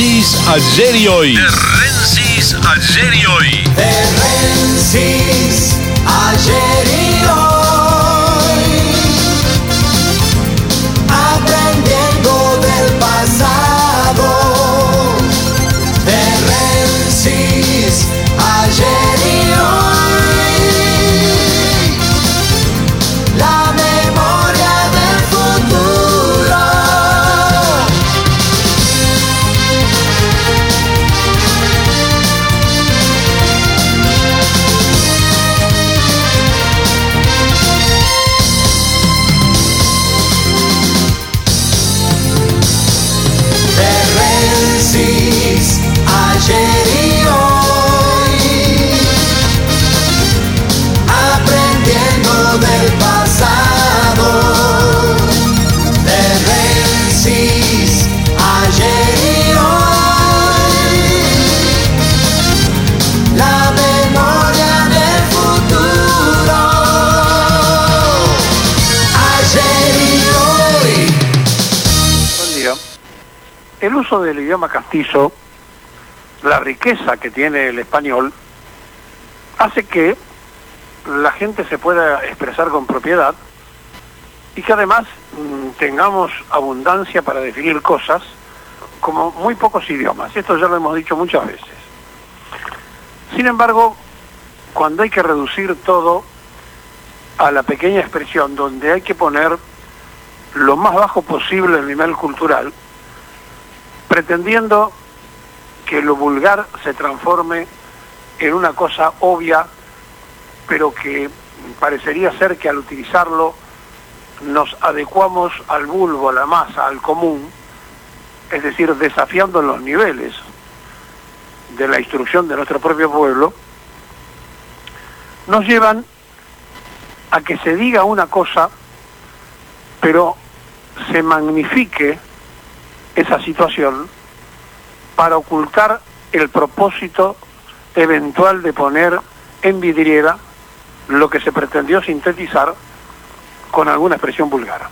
Rensis ayer y hoy. Rensis ayer y hoy. Rensis ayer y hoy. Aprendiendo del pasado. Rensis ayer y hoy. La memoria del futuro. Rensis ayer y hoy. Aprendiendo del pasado. Rensis ayer y hoy. La memoria del futuro. Ayer y hoy. Buen día. El uso del idioma castizo, la riqueza que tiene el español, hace que la gente se pueda expresar con propiedad y que además tengamos abundancia para definir cosas como muy pocos idiomas. Esto ya lo hemos dicho muchas veces. Sin embargo, cuando hay que reducir todo a la pequeña expresión, donde hay que poner lo más bajo posible el nivel cultural, pretendiendo que lo vulgar se transforme en una cosa obvia, pero que parecería ser que al utilizarlo nos adecuamos al vulgo, a la masa, al común, es decir, desafiando los niveles de la instrucción de nuestro propio pueblo, nos llevan a que se diga una cosa, pero se magnifique esa situación para ocultar el propósito eventual de poner en vidriera lo que se pretendió sintetizar con alguna expresión vulgar.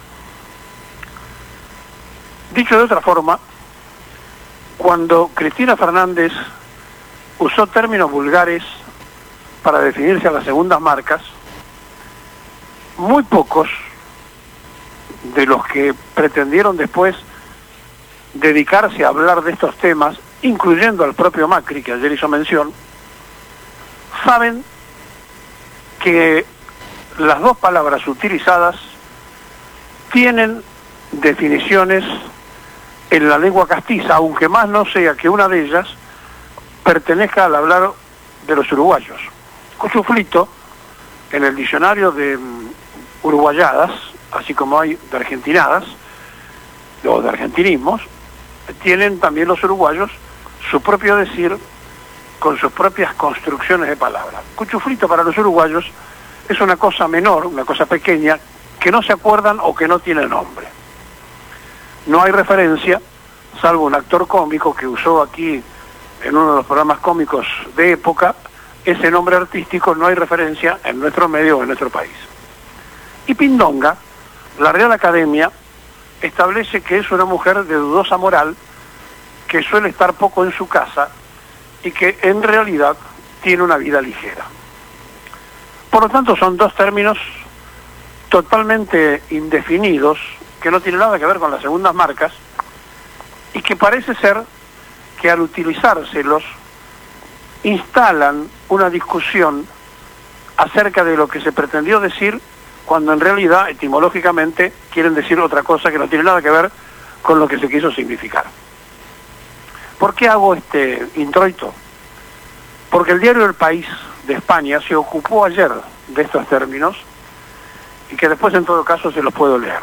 Dicho de otra forma, cuando Cristina Fernández usó términos vulgares para definirse a las segundas marcas, muy pocos de los que pretendieron después dedicarse a hablar de estos temas, incluyendo al propio Macri, que ayer hizo mención, saben que las dos palabras utilizadas tienen definiciones en la lengua castiza, aunque más no sea que una de ellas pertenezca al hablar de los uruguayos. Cuchuflito, en el diccionario de uruguayadas, así como hay de argentinadas, o de argentinismos, tienen también los uruguayos su propio decir con sus propias construcciones de palabras. Cuchuflito para los uruguayos es una cosa menor, una cosa pequeña, que no se acuerdan o que no tiene nombre. No hay referencia, salvo un actor cómico que usó aquí en uno de los programas cómicos de época, ese nombre artístico, no hay referencia en nuestro medio o en nuestro país. Y Pindonga, la Real Academia establece que es una mujer de dudosa moral, que suele estar poco en su casa y que en realidad tiene una vida ligera. Por lo tanto, son dos términos totalmente indefinidos, que no tienen nada que ver con las segundas marcas, y que parece ser que al utilizárselos instalan una discusión acerca de lo que se pretendió decir, cuando en realidad, etimológicamente, quieren decir otra cosa que no tiene nada que ver con lo que se quiso significar. ¿Por qué hago este introito? Porque el diario El País de España se ocupó ayer de estos términos y que después en todo caso se los puedo leer.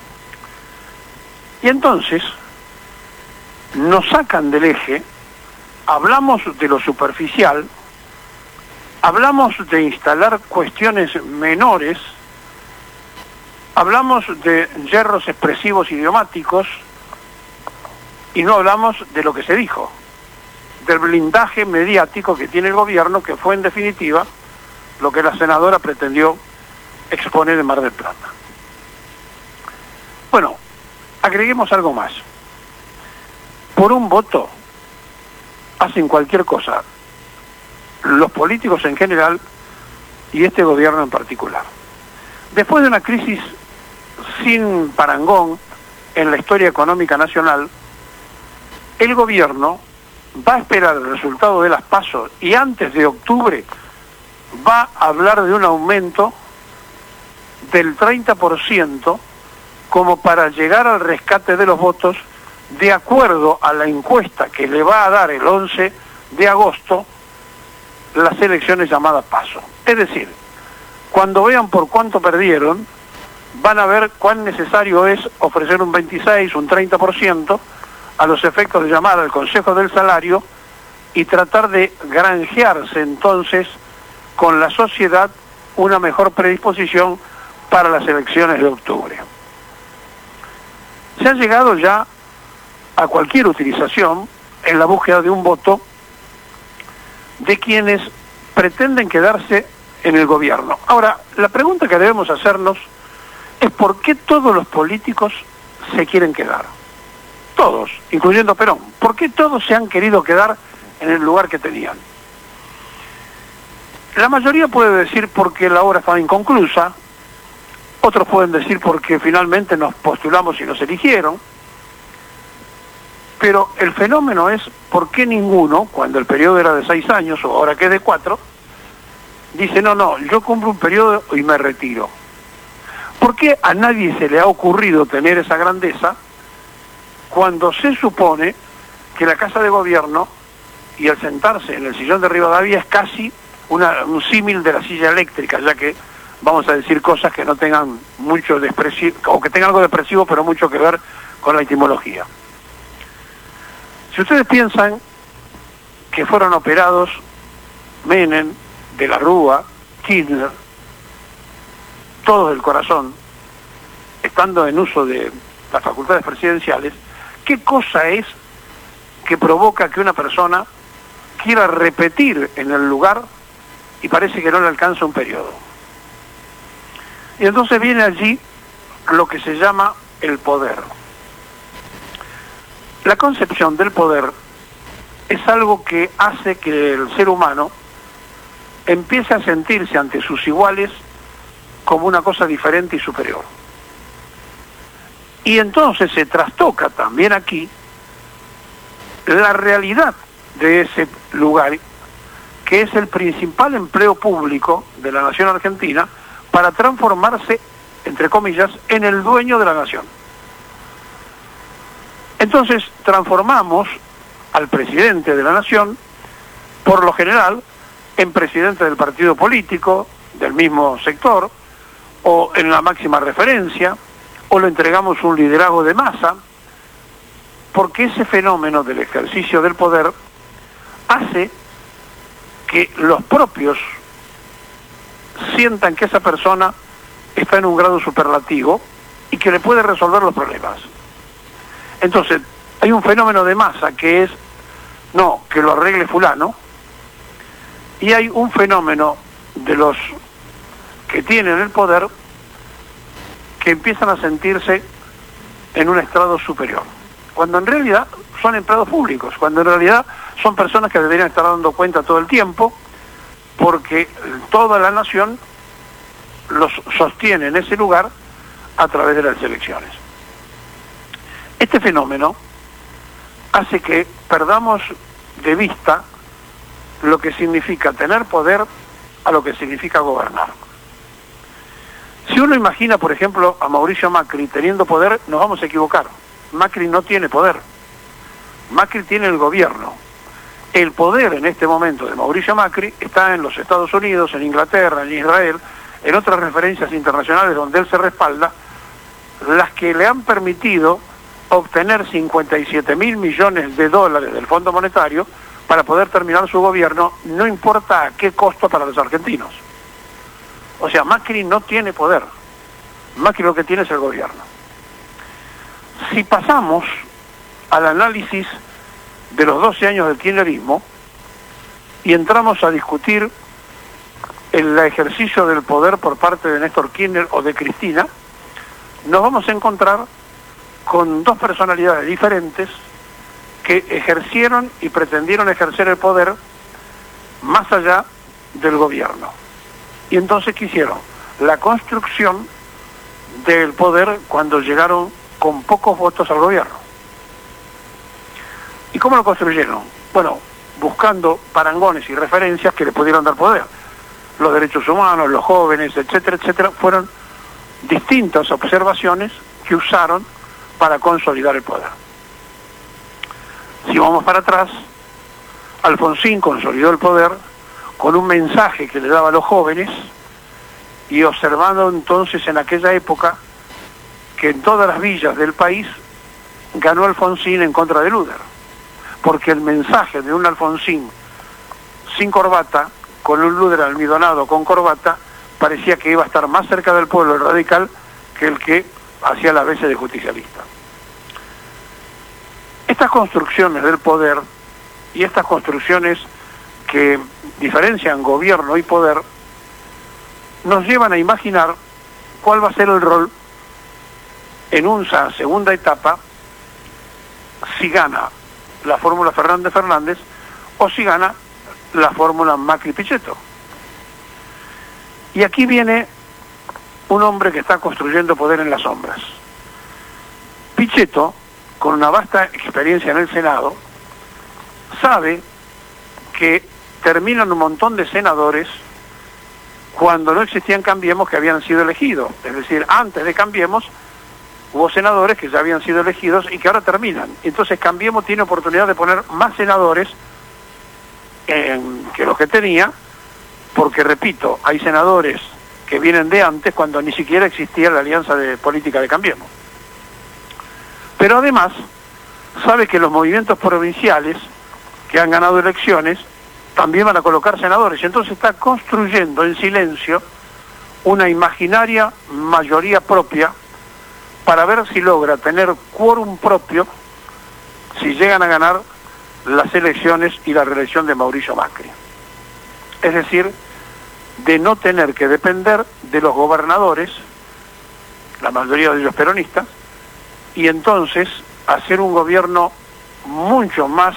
Y entonces nos sacan del eje, hablamos de lo superficial, hablamos de instalar cuestiones menores, hablamos de yerros expresivos idiomáticos y no hablamos de lo que se dijo, del blindaje mediático que tiene el gobierno, que fue en definitiva lo que la senadora pretendió exponer en Mar del Plata. Bueno, agreguemos algo más. Por un voto hacen cualquier cosa, los políticos en general y este gobierno en particular. Después de una crisis sin parangón en la historia económica nacional, el gobierno va a esperar el resultado de las PASO y antes de octubre va a hablar de un aumento del 30% como para llegar al rescate de los votos de acuerdo a la encuesta que le va a dar el 11 de agosto las elecciones llamadas PASO. Es decir, cuando vean por cuánto perdieron, van a ver cuán necesario es ofrecer un 26, un 30% a los efectos de llamar al Consejo del Salario y tratar de granjearse entonces con la sociedad una mejor predisposición para las elecciones de octubre. Se ha llegado ya a cualquier utilización en la búsqueda de un voto de quienes pretenden quedarse en el gobierno. Ahora, la pregunta que debemos hacernos es por qué todos los políticos se quieren quedar. Todos, incluyendo Perón. ¿Por qué todos se han querido quedar en el lugar que tenían? La mayoría puede decir porque la obra estaba inconclusa, otros pueden decir porque finalmente nos postulamos y nos eligieron, pero el fenómeno es por qué ninguno, cuando el periodo era de 6 años o ahora que es de 4, dice no, yo cumplo un periodo y me retiro. ¿Por qué a nadie se le ha ocurrido tener esa grandeza cuando se supone que la Casa de Gobierno y el sentarse en el sillón de Rivadavia es casi un símil de la silla eléctrica, ya que vamos a decir cosas que no tengan mucho depresivo, o que tengan algo depresivo, pero mucho que ver con la etimología? Si ustedes piensan que fueron operados Menem, De la Rúa, Kirchner, todos del corazón, estando en uso de las facultades presidenciales, ¿qué cosa es que provoca que una persona quiera repetir en el lugar y parece que no le alcanza un periodo? Y entonces viene allí lo que se llama el poder. La concepción del poder es algo que hace que el ser humano empiece a sentirse ante sus iguales como una cosa diferente y superior. Y entonces se trastoca también aquí la realidad de ese lugar, que es el principal empleo público de la nación argentina, para transformarse, entre comillas, en el dueño de la nación. Entonces transformamos al presidente de la nación, por lo general, en presidente del partido político, del mismo sector, o en la máxima referencia, o le entregamos un liderazgo de masa, porque ese fenómeno del ejercicio del poder hace que los propios sientan que esa persona está en un grado superlativo y que le puede resolver los problemas. Entonces, hay un fenómeno de masa que es, no, que lo arregle fulano, y hay un fenómeno de los que tienen el poder que empiezan a sentirse en un estrado superior, cuando en realidad son empleados públicos, cuando en realidad son personas que deberían estar dando cuenta todo el tiempo, porque toda la nación los sostiene en ese lugar a través de las elecciones. Este fenómeno hace que perdamos de vista lo que significa tener poder a lo que significa gobernar. Si uno imagina, por ejemplo, a Mauricio Macri teniendo poder, nos vamos a equivocar. Macri no tiene poder. Macri tiene el gobierno. El poder en este momento de Mauricio Macri está en los Estados Unidos, en Inglaterra, en Israel, en otras referencias internacionales donde él se respalda, las que le han permitido obtener 57.000 millones de dólares del Fondo Monetario para poder terminar su gobierno, no importa a qué costo para los argentinos. O sea, Macri no tiene poder. Macri lo que tiene es el gobierno. Si pasamos al análisis de los 12 años del kirchnerismo y entramos a discutir el ejercicio del poder por parte de Néstor Kirchner o de Cristina, nos vamos a encontrar con dos personalidades diferentes que ejercieron y pretendieron ejercer el poder más allá del gobierno. Y entonces quisieron la construcción del poder cuando llegaron con pocos votos al gobierno. ¿Y cómo lo construyeron? Bueno, buscando parangones y referencias que le pudieran dar poder. Los derechos humanos, los jóvenes, etcétera, etcétera, fueron distintas observaciones que usaron para consolidar el poder. Si vamos para atrás, Alfonsín consolidó el poder con un mensaje que le daba a los jóvenes y observando entonces en aquella época que en todas las villas del país ganó Alfonsín en contra de Luder, porque el mensaje de un Alfonsín sin corbata, con un Luder almidonado con corbata, parecía que iba a estar más cerca del pueblo el radical que el que hacía las veces de justicialista. Estas construcciones del poder y estas construcciones que diferencian gobierno y poder nos llevan a imaginar cuál va a ser el rol en una segunda etapa si gana la fórmula Fernández-Fernández o si gana la fórmula Macri-Pichetto. Y aquí viene un hombre que está construyendo poder en las sombras. Pichetto, con una vasta experiencia en el Senado, sabe que terminan un montón de senadores cuando no existían Cambiemos que habían sido elegidos. Es decir, antes de Cambiemos hubo senadores que ya habían sido elegidos y que ahora terminan. Entonces Cambiemos tiene oportunidad de poner más senadores que los que tenía, porque repito, hay senadores que vienen de antes cuando ni siquiera existía la alianza de política de Cambiemos. Pero además sabe que los movimientos provinciales que han ganado elecciones también van a colocar senadores, y entonces está construyendo en silencio una imaginaria mayoría propia para ver si logra tener quórum propio si llegan a ganar las elecciones y la reelección de Mauricio Macri. Es decir, de no tener que depender de los gobernadores, la mayoría de ellos peronistas, y entonces hacer un gobierno mucho más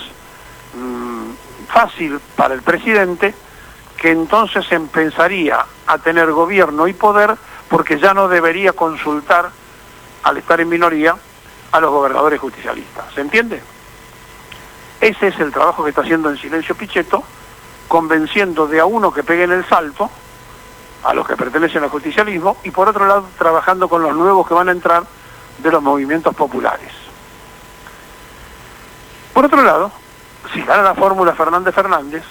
fácil para el presidente, que entonces empezaría a tener gobierno y poder porque ya no debería consultar, al estar en minoría, a los gobernadores justicialistas. ¿Se entiende? Ese es el trabajo que está haciendo en silencio Pichetto, convenciendo de a uno que peguen el salto, a los que pertenecen al justicialismo, y por otro lado trabajando con los nuevos que van a entrar de los movimientos populares. Por otro lado, si gana la fórmula Fernández-Fernández,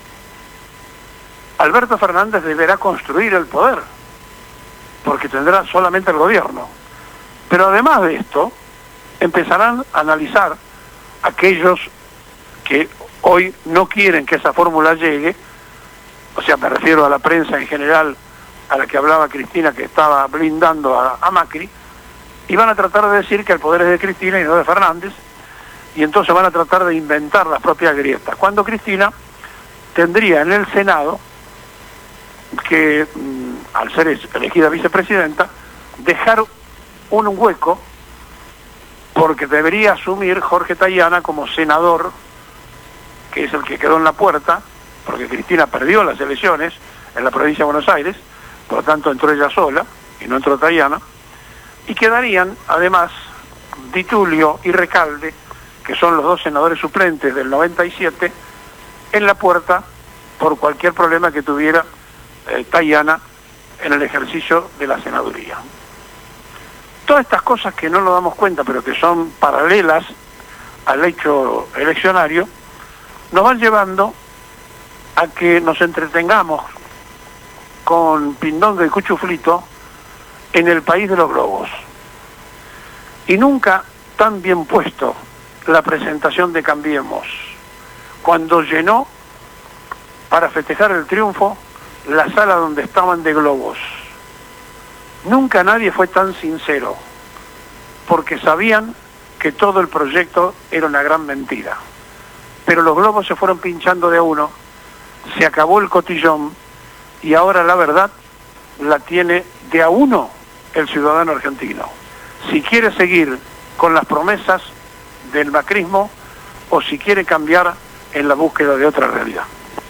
Alberto Fernández deberá construir el poder, porque tendrá solamente el gobierno. Pero además de esto, empezarán a analizar aquellos que hoy no quieren que esa fórmula llegue, o sea, me refiero a la prensa en general, a la que hablaba Cristina, que estaba blindando a Macri, y van a tratar de decir que el poder es de Cristina y no de Fernández, y entonces van a tratar de inventar las propias grietas, cuando Cristina tendría en el Senado que, al ser elegida vicepresidenta, dejar un hueco, porque debería asumir Jorge Tayana como senador, que es el que quedó en la puerta, porque Cristina perdió las elecciones en la provincia de Buenos Aires, por lo tanto entró ella sola, y no entró Tayana, y quedarían además Di Tulio y Recalde, que son los dos senadores suplentes del 97, en la puerta por cualquier problema que tuviera Tayana en el ejercicio de la senaduría. Todas estas cosas que no nos damos cuenta, pero que son paralelas al hecho eleccionario, nos van llevando a que nos entretengamos con pindonga y cuchuflito en el país de los globos. Y nunca tan bien puesto la presentación de Cambiemos, cuando llenó para festejar el triunfo la sala donde estaban de globos. Nunca nadie fue tan sincero, porque sabían que todo el proyecto era una gran mentira. Pero los globos se fueron pinchando de a uno, se acabó el cotillón, y ahora la verdad la tiene de a uno el ciudadano argentino. Si quiere seguir con las promesas del macrismo o si quiere cambiar en la búsqueda de otra realidad.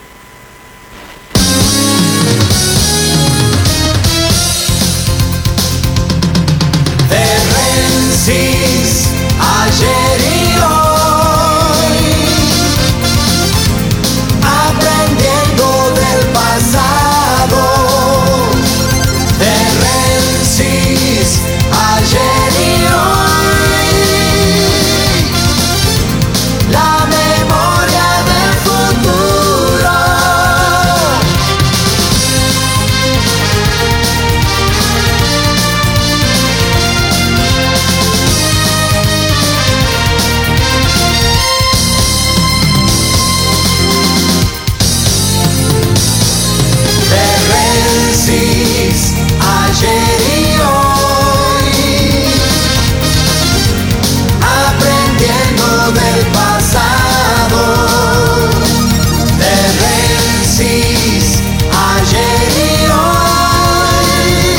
Rensis, ayer y hoy, aprendiendo del pasado. De Rensis, ayer y hoy, la memoria del futuro. Ayer y hoy, aprendiendo del pasado. De Rensis, ayer y hoy,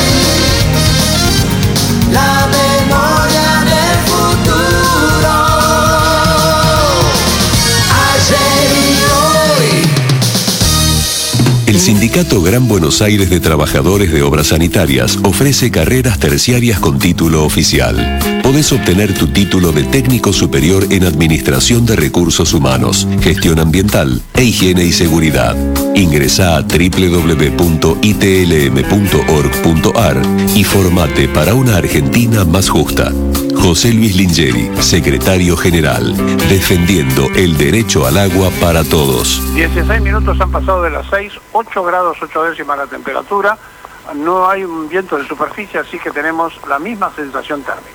la memoria del futuro. Ayer y hoy. El Sindicato Gran Buenos Aires de Trabajadores de Obras Sanitarias ofrece carreras terciarias con título oficial. Podés obtener tu título de técnico superior en Administración de Recursos Humanos, Gestión Ambiental e Higiene y Seguridad. Ingresá a www.itlm.org.ar y formate para una Argentina más justa. José Luis Lingeri, secretario general, defendiendo el derecho al agua para todos. 16 minutos han pasado de las 6, 8 grados 8 décimas la temperatura, no hay un viento de superficie, así que tenemos la misma sensación térmica.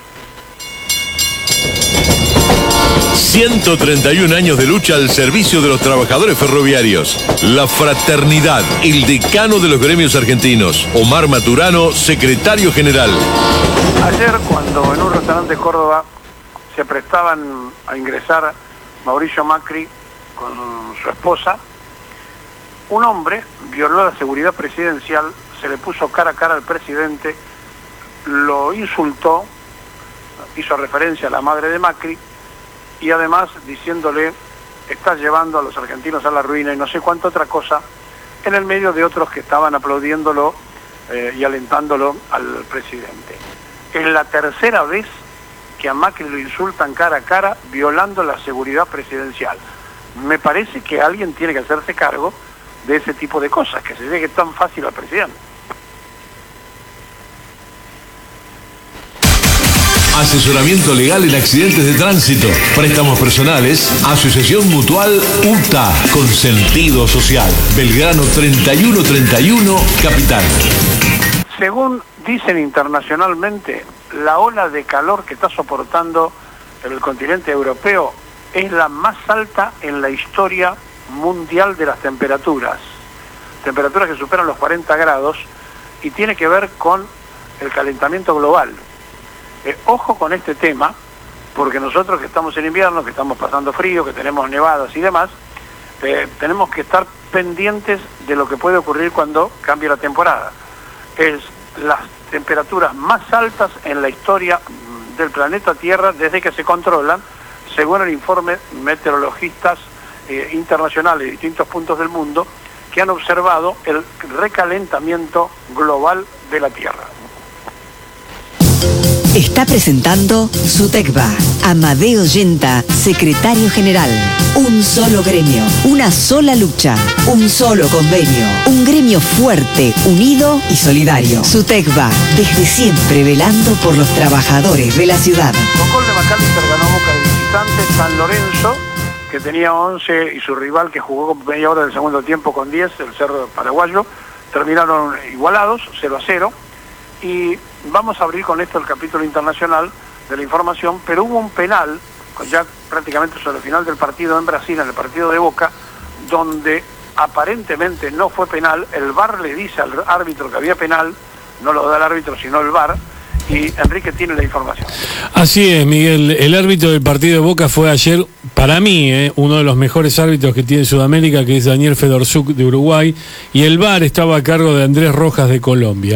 131 años de lucha al servicio de los trabajadores ferroviarios. La fraternidad, el decano de los gremios argentinos, Omar Maturano, secretario general. Ayer, cuando en un restaurante de Córdoba se prestaban a ingresar Mauricio Macri con su esposa, un hombre violó la seguridad presidencial, se le puso cara a cara al presidente, lo insultó, hizo referencia a la madre de Macri y además diciéndole: estás llevando a los argentinos a la ruina y no sé cuánta otra cosa, en el medio de otros que estaban aplaudiéndolo y alentándolo al presidente. Es la tercera vez que a Macri lo insultan cara a cara violando la seguridad presidencial. Me parece que alguien tiene que hacerse cargo de ese tipo de cosas, que se llegue tan fácil al presidente. Asesoramiento legal en accidentes de tránsito, préstamos personales, asociación mutual UTA, con sentido social. Belgrano 3131, Capital. Según dicen internacionalmente, la ola de calor que está soportando el continente europeo es la más alta en la historia mundial de las temperaturas. Temperaturas que superan los 40 grados y tiene que ver con el calentamiento global. Ojo con este tema, porque nosotros que estamos en invierno, que estamos pasando frío, que tenemos nevadas y demás, tenemos que estar pendientes de lo que puede ocurrir cuando cambie la temporada. Es las temperaturas más altas en la historia del planeta Tierra desde que se controlan, según el informe meteorologistas internacionales de distintos puntos del mundo que han observado el recalentamiento global de la Tierra. Está presentando SUTECBA. Amadeo Yenta, secretario general. Un solo gremio, una sola lucha, un solo convenio. Un gremio fuerte, unido y solidario. SUTECBA, desde siempre velando por los trabajadores de la ciudad. Con gol de McAllister ganó Boca de visitante. San Lorenzo, que tenía 11, y su rival, que jugó con media hora del segundo tiempo con 10, el Cerro Paraguayo, terminaron igualados, 0-0. Y vamos a abrir con esto el capítulo internacional de la información, pero hubo un penal, ya prácticamente sobre el final del partido en Brasil, en el partido de Boca, donde aparentemente no fue penal. El VAR le dice al árbitro que había penal, no lo da el árbitro sino el VAR, y Enrique tiene la información. Así es, Miguel, el árbitro del partido de Boca fue ayer, para mí, uno de los mejores árbitros que tiene Sudamérica, que es Daniel Fedorzuk de Uruguay, y el VAR estaba a cargo de Andrés Rojas de Colombia.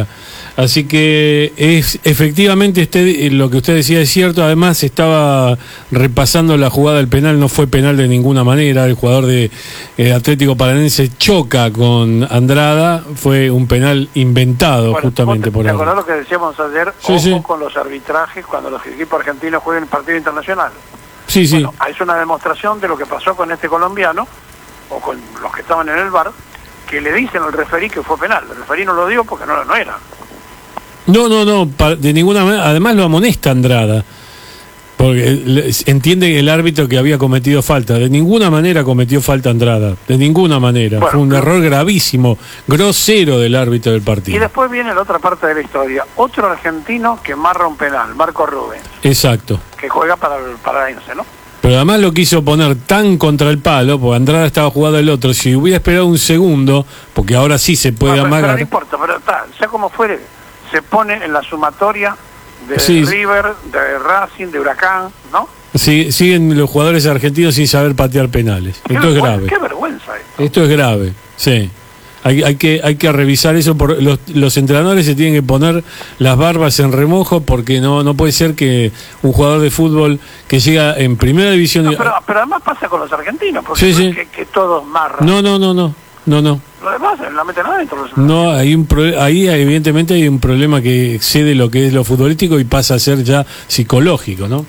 Así que efectivamente lo que usted decía es cierto. Además estaba repasando la jugada del penal, no fue penal de ninguna manera. El jugador de Atlético Paranaense choca con Andrada, fue un penal inventado justamente por ¿Te ahí. acordás lo que decíamos ayer? Sí, Ojo sí. con los arbitrajes cuando los equipos argentinos jueguen el partido internacional. Sí, sí. Bueno, es una demostración de lo que pasó con este colombiano, o con los que estaban en el bar, que le dicen al referí que fue penal. El referí no lo dio porque no era. No, de ninguna manera. Además lo amonesta Andrada, porque entiende el árbitro que había cometido falta. De ninguna manera cometió falta Andrada, de ninguna manera. Bueno, fue un error gravísimo, grosero del árbitro del Y partido. después viene la otra parte de la historia. Otro argentino que marra un penal, Marco Rubens, Exacto. que juega para el Paranaense, ¿no? Pero además lo quiso poner tan contra el palo, porque Andrada estaba jugando el otro. Si hubiera esperado un segundo, porque ahora sí se puede Pero amagar. no importa, pero sea como fuere, se pone en la sumatoria de Sí. River, de Racing, de Huracán, ¿no? Siguen los jugadores argentinos sin saber patear penales. Esto es grave. Qué vergüenza esto. Esto es grave, sí. Hay que revisar eso. Los entrenadores se tienen que poner las barbas en remojo, porque no puede ser que un jugador de fútbol que llega en primera división... No, pero además pasa con los argentinos, porque Sí, no sí. es que todos marran. No. Lo demás la meten adentro. No, ahí evidentemente hay un problema que excede lo que es lo futbolístico y pasa a ser ya psicológico, ¿no?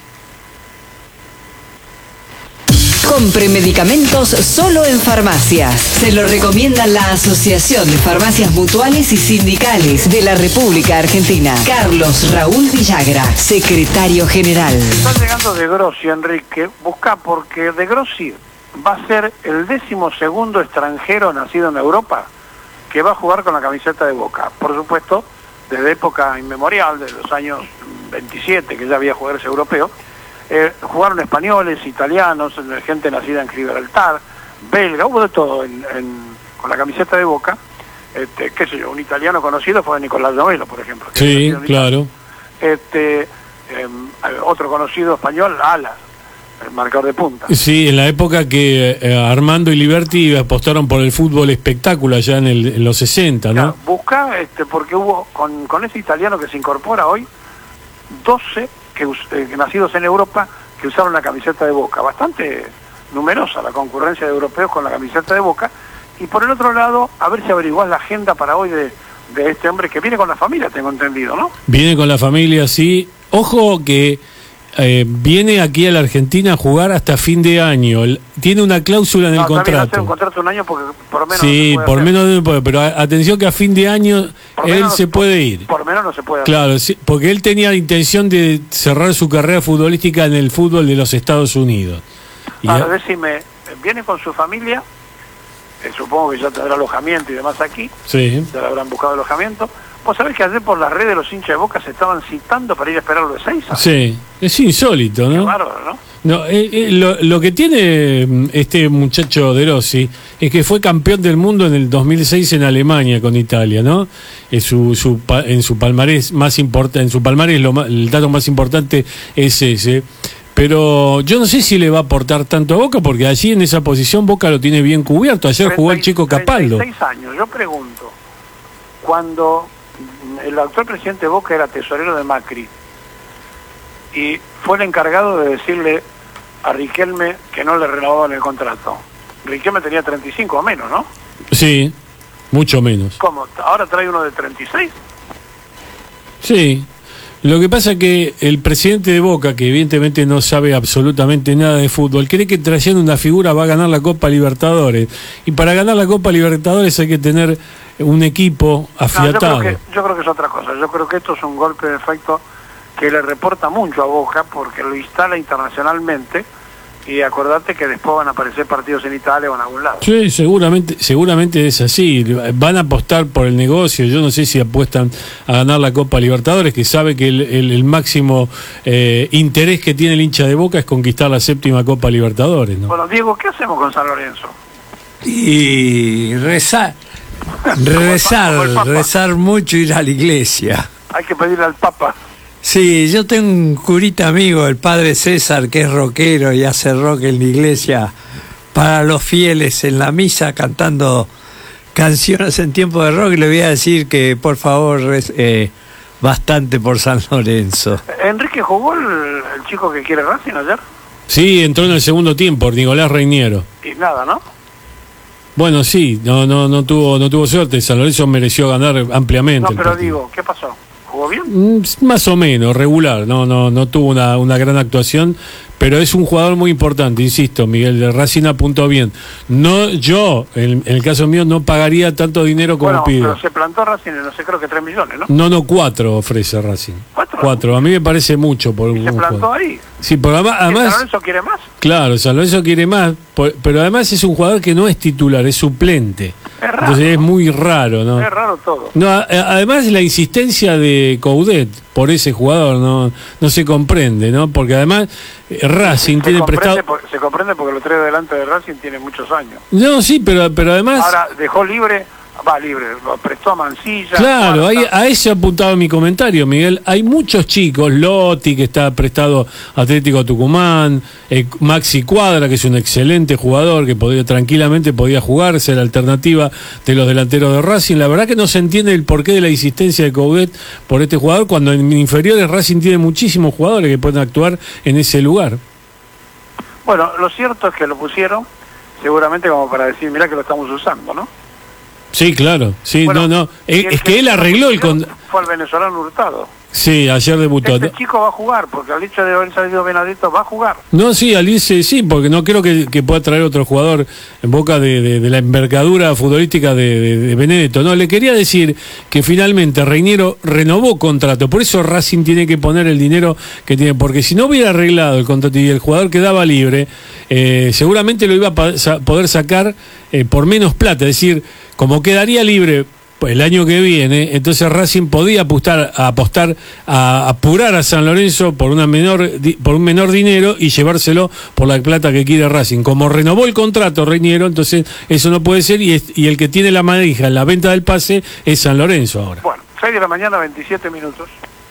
Compre medicamentos solo en farmacias. Se lo recomienda la Asociación de Farmacias Mutuales y Sindicales de la República Argentina. Carlos Raúl Villagra, secretario general. Está llegando De Grossi, Enrique. Busca, porque De Grossi va a ser el 12º extranjero nacido en Europa que va a jugar con la camiseta de Boca. Por supuesto, desde época inmemorial, de los años 27, que ya había jugadores europeos. Jugaron españoles, italianos, gente nacida en Gibraltar, belga, hubo de todo con la camiseta de Boca. Qué sé yo, un italiano conocido fue Nicolás Novello, por ejemplo. Sí, claro. Otro conocido español, Alas, el marcador de punta. Sí, en la época que Armando y Liberty apostaron por el fútbol espectáculo allá en los 60, ¿no? Claro, busca, porque hubo con ese italiano que se incorpora hoy, 12 nacidos en Europa que usaron la camiseta de Boca. Bastante numerosa la concurrencia de europeos con la camiseta de Boca. Y por el otro lado, a ver si averiguás la agenda para hoy de este hombre que viene con la familia, tengo entendido, ¿no? Viene con la familia, sí. Ojo que viene aquí a la Argentina a jugar hasta fin de año. Tiene una cláusula en el contrato. Hacer un contrato de un año porque por lo menos sí, no se puede por hacer. menos no puede, pero atención que a fin de año él se puede ir. Por menos no se puede hacer. Claro, sí, porque él tenía la intención de cerrar su carrera futbolística en el fútbol de los Estados Unidos. Y Ahora, decime, viene con su familia, supongo que ya tendrá alojamiento y demás aquí, sí. ya le habrán buscado alojamiento. Vos sabés que ayer por las redes los hinchas de Boca se estaban citando para ir a esperarlo de Seiza. Sí, es insólito, Qué ¿no? bárbaro, ¿no? No, lo que tiene este muchacho De Rossi es que fue campeón del mundo en el 2006 en Alemania con Italia, ¿no? En su palmarés más importante, en su palmarés el dato más importante es ese. Pero yo no sé si le va a aportar tanto a Boca, porque allí en esa posición Boca lo tiene bien cubierto. Ayer jugó el chico Capaldo. 36 años, yo pregunto, cuando el actual presidente de Boca era tesorero de Macri y fue el encargado de decirle a Riquelme que no le renovaban el contrato. Riquelme tenía 35 o menos, ¿no? Sí, mucho menos. ¿Cómo? ¿Ahora trae uno de 36? Sí. Lo que pasa es que el presidente de Boca, que evidentemente no sabe absolutamente nada de fútbol, cree que trayendo una figura va a ganar la Copa Libertadores. Y para ganar la Copa Libertadores hay que tener un equipo afiatado. No, yo creo que es otra cosa. Yo creo que esto es un golpe de efecto que le reporta mucho a Boca porque lo instala internacionalmente. Y acordate que después van a aparecer partidos en Italia o en algún lado. Sí, seguramente es así. Van a apostar por el negocio. Yo no sé si apuestan a ganar la Copa Libertadores, que sabe que el máximo interés que tiene el hincha de Boca es conquistar la 7ª Copa Libertadores, ¿no? Bueno, Diego, ¿qué hacemos con San Lorenzo? Y rezar mucho, ir a la iglesia. Hay que pedirle al Papa. Sí, yo tengo un curita amigo, el padre César, que es rockero y hace rock en la iglesia para los fieles en la misa, cantando canciones en tiempo de rock, le voy a decir que por favor bastante por San Lorenzo. Enrique, ¿jugó el chico que quiere Racing ayer? Sí, entró en el segundo tiempo, Nicolás Reiniero. Y nada, ¿no? Bueno, sí, no tuvo suerte. San Lorenzo mereció ganar ampliamente. No, pero digo, ¿qué pasó? ¿Jugó bien? Más o menos, regular. No tuvo una gran actuación, pero es un jugador muy importante, insisto. Miguel de Racing apuntó bien. No, yo, en el caso mío, no pagaría tanto dinero como pide. Pero se plantó Racing en, no sé, creo que 3 millones, ¿no? No, 4 ofrece Racing. ¿4? A mí me parece mucho por ¿Y se plantó jugador. ahí? Sí, pero además ¿San Lorenzo quiere más? Claro, San Lorenzo quiere más, pero además es un jugador que no es titular, es suplente. Es raro. Entonces es muy raro, ¿no? Es raro todo. No, además la insistencia de Coudet por ese jugador no se comprende, ¿no? Porque además Racing tiene prestado... Se comprende porque lo trae delante de Racing tiene muchos años. No, sí, pero además... Ahora dejó libre, lo prestó a Mancilla. Claro, a eso apuntaba mi comentario, Miguel. Hay muchos chicos, Lotti, que está prestado a Atlético Tucumán, Maxi Cuadra, que es un excelente jugador, que tranquilamente podía jugarse, la alternativa de los delanteros de Racing. La verdad que no se entiende el porqué de la insistencia de Coudet por este jugador, cuando en inferiores Racing tiene muchísimos jugadores que pueden actuar en ese lugar. Bueno, lo cierto es que lo pusieron seguramente como para decir, mirá que lo estamos usando, ¿no? Sí, claro, sí, bueno, es que él arregló fue el venezolano Hurtado. Sí, ayer debutó. Este chico va a jugar, porque al hecho de haber salido Benedetto va a jugar. No, sí, Alice, sí, porque no creo que pueda traer otro jugador en boca de la envergadura futbolística de Benedetto. No, le quería decir que finalmente Reiniero renovó contrato, por eso Racing tiene que poner el dinero que tiene, porque si no hubiera arreglado el contrato y el jugador quedaba libre, seguramente lo iba a poder sacar por menos plata, es decir, como quedaría libre el año que viene, entonces Racing podía apostar a apurar a San Lorenzo por un menor dinero y llevárselo por la plata que quiere Racing. Como renovó el contrato Reiniero, entonces eso no puede ser y el que tiene la manija en la venta del pase es San Lorenzo ahora. Bueno, 6 de la mañana, 27 minutos.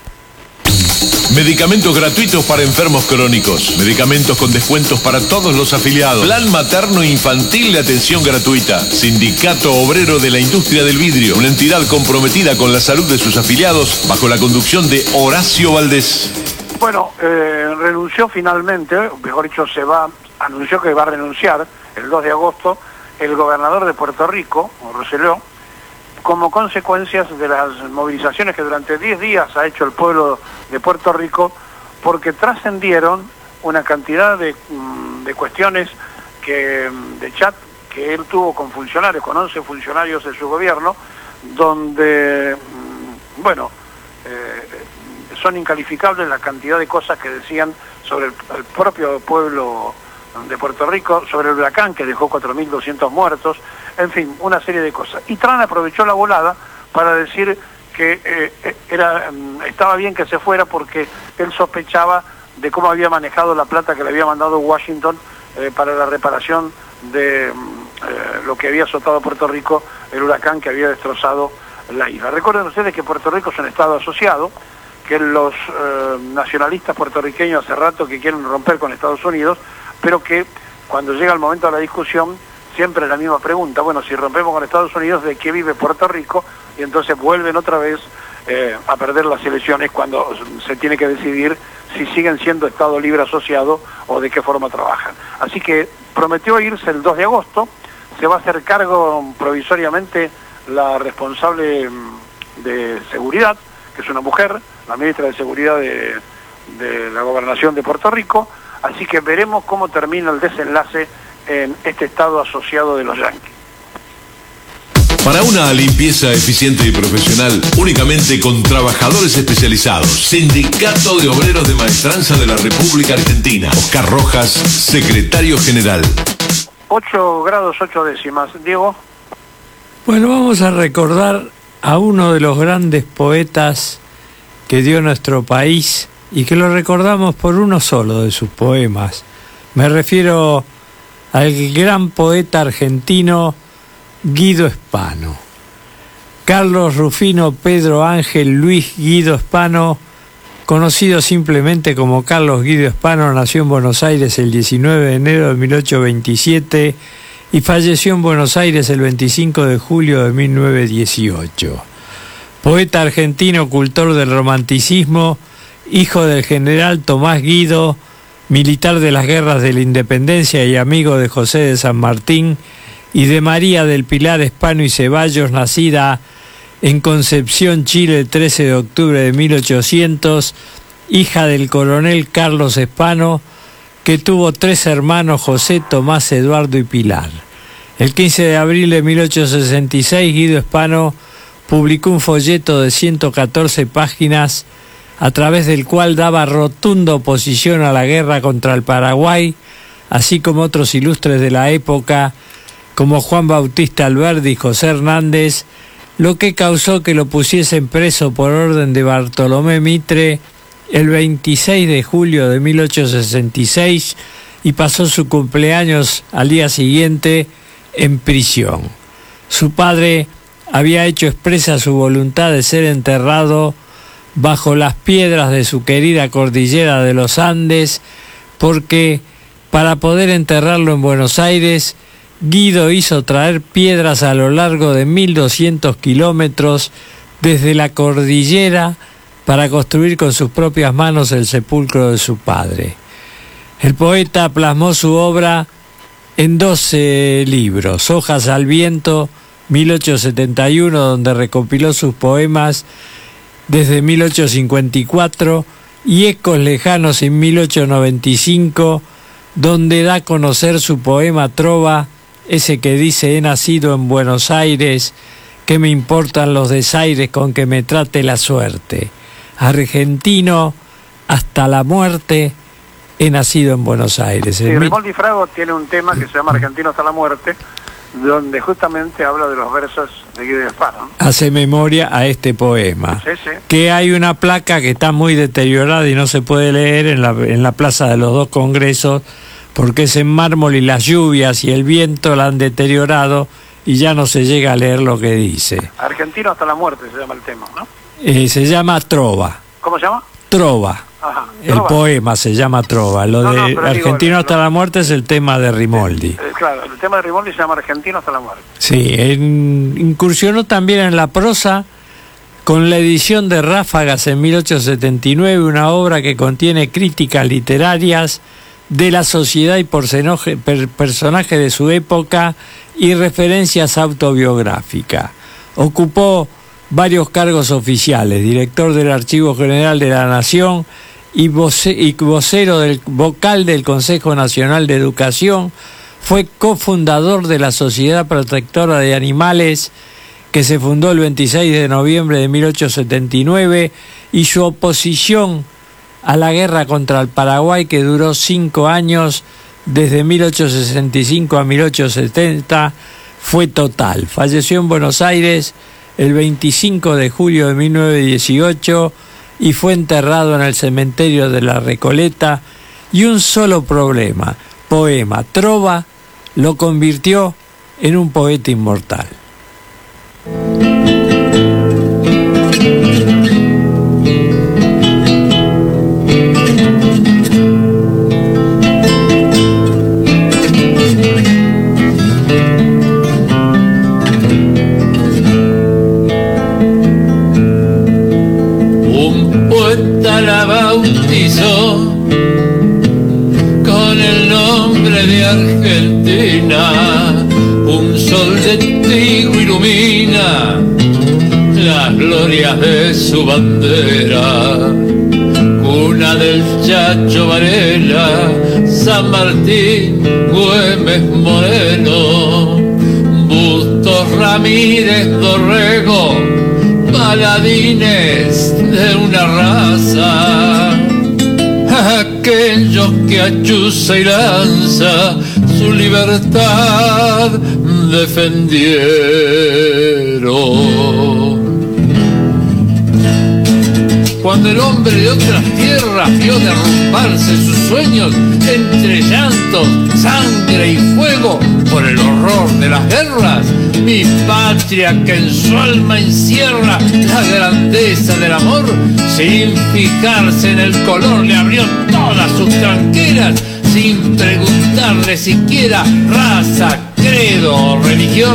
Medicamentos gratuitos para enfermos crónicos. Medicamentos con descuentos para todos los afiliados. Plan materno infantil de atención gratuita. Sindicato Obrero de la Industria del Vidrio. Una entidad comprometida con la salud de sus afiliados bajo la conducción de Horacio Valdés. Bueno, renunció finalmente, mejor dicho, anunció que va a renunciar el 2 de agosto el gobernador de Puerto Rico, Rosselló, como consecuencias de las movilizaciones que durante 10 días ha hecho el pueblo de Puerto Rico, porque trascendieron una cantidad de cuestiones de chat que él tuvo con funcionarios, con 11 funcionarios de su gobierno, donde, son incalificables la cantidad de cosas que decían sobre el propio pueblo de Puerto Rico, sobre el huracán que dejó 4.200 muertos, en fin, una serie de cosas. Y Trump aprovechó la volada para decir que estaba bien que se fuera porque él sospechaba de cómo había manejado la plata que le había mandado Washington para la reparación de lo que había azotado Puerto Rico, el huracán que había destrozado la isla. Recuerden ustedes que Puerto Rico es un estado asociado, que los nacionalistas puertorriqueños hace rato que quieren romper con Estados Unidos, pero que cuando llega el momento de la discusión siempre es la misma pregunta, bueno, si rompemos con Estados Unidos, ¿de qué vive Puerto Rico? Y entonces vuelven otra vez a perder las elecciones cuando se tiene que decidir si siguen siendo Estado libre asociado o de qué forma trabajan. Así que prometió irse el 2 de agosto, se va a hacer cargo provisoriamente la responsable de seguridad, que es una mujer, la ministra de Seguridad de la Gobernación de Puerto Rico, así que veremos cómo termina el desenlace en este estado asociado de los Yankees. Para una limpieza eficiente y profesional, únicamente con trabajadores especializados. Sindicato de Obreros de Maestranza de la República Argentina. Oscar Rojas, secretario general. 8 grados 8 décimas. Diego. Bueno, vamos a recordar a uno de los grandes poetas que dio nuestro país y que lo recordamos por uno solo de sus poemas. Me refiero al gran poeta argentino Guido Spano. Carlos Rufino Pedro Ángel Luis Guido Spano, conocido simplemente como Carlos Guido Spano, nació en Buenos Aires el 19 de enero de 1827 y falleció en Buenos Aires el 25 de julio de 1918. Poeta argentino, cultor del romanticismo, hijo del general Tomás Guido, militar de las guerras de la Independencia y amigo de José de San Martín, y de María del Pilar Espano y Ceballos, nacida en Concepción, Chile, el 13 de octubre de 1800, hija del coronel Carlos Espano, que tuvo 3 hermanos, José, Tomás, Eduardo y Pilar. El 15 de abril de 1866, Guido Espano publicó un folleto de 114 páginas a través del cual daba rotunda oposición a la guerra contra el Paraguay, así como otros ilustres de la época, como Juan Bautista Alberdi y José Hernández, lo que causó que lo pusiesen preso por orden de Bartolomé Mitre el 26 de julio de 1866 y pasó su cumpleaños al día siguiente en prisión. Su padre había hecho expresa su voluntad de ser enterrado bajo las piedras de su querida cordillera de los Andes, porque para poder enterrarlo en Buenos Aires, Guido hizo traer piedras a lo largo de 1.200 kilómetros desde la cordillera para construir con sus propias manos el sepulcro de su padre. El poeta plasmó su obra en 12 libros: Hojas al viento, 1871, donde recopiló sus poemas desde 1854, y Ecos lejanos en 1895, donde da a conocer su poema Trova, ese que dice: he nacido en Buenos Aires, ¿qué me importan los desaires con que me trate la suerte? Argentino hasta la muerte, he nacido en Buenos Aires. Sí, Rimoldi Frago tiene un tema que se llama Argentino hasta la muerte, donde justamente habla de los versos de Guido Espano. Hace memoria a este poema. Sí, sí. Que hay una placa que está muy deteriorada y no se puede leer en la Plaza de los Dos Congresos, porque es en mármol y las lluvias y el viento la han deteriorado y ya no se llega a leer lo que dice. Argentino hasta la muerte se llama el tema, ¿no? Se llama Trova. ¿Cómo se llama? Trova. Ajá. El Trova. poema se llama Trova. Lo No, de pero Argentino digo, hasta la muerte es el tema de Rimoldi. Claro, el tema de Rimoldi se llama Argentino hasta la muerte. Sí, incursionó también en la prosa con la edición de Ráfagas en 1879, una obra que contiene críticas literarias de la sociedad y personajes de su época y referencias autobiográficas. Ocupó varios cargos oficiales: director del Archivo General de la Nación y vocero vocal del Consejo Nacional de Educación. Fue cofundador de la Sociedad Protectora de Animales, que se fundó el 26 de noviembre de 1879, y su oposición a la guerra contra el Paraguay, que duró 5 años, desde 1865 a 1870, fue total. Falleció en Buenos Aires el 25 de julio de 1918 y fue enterrado en el cementerio de la Recoleta, y un solo poema, Trova, lo convirtió en un poeta inmortal. Un poeta la bautizó con el nombre de Argentina. Un sol de trigo ilumina las glorias de su bandera. Cuna del Chacho Varela, San Martín, Güemes Moreno, Bustos Ramírez Dorrego, paladines de una raza. Aquellos que achuza y lanza su libertad defendieron. Cuando el hombre de otras tierras vio derrumbarse sus sueños entre llantos, sangre y fuego por el horror de las guerras, mi patria que en su alma encierra la grandeza del amor, sin fijarse en el color le abrió todas sus tranqueras, sin preguntarle siquiera raza, credo credo o religión.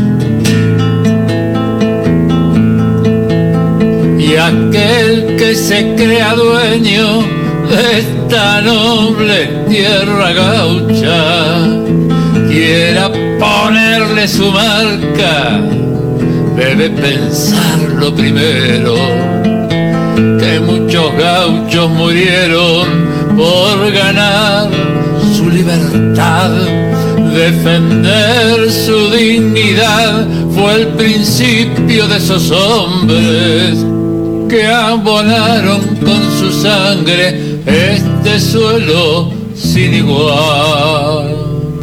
Y aquel que se crea dueño de esta noble tierra gaucha, quiera ponerle su marca, debe pensarlo primero, que muchos gauchos murieron por ganar su libertad. Defender su dignidad fue el principio de esos hombres que abonaron con su sangre este suelo sin igual.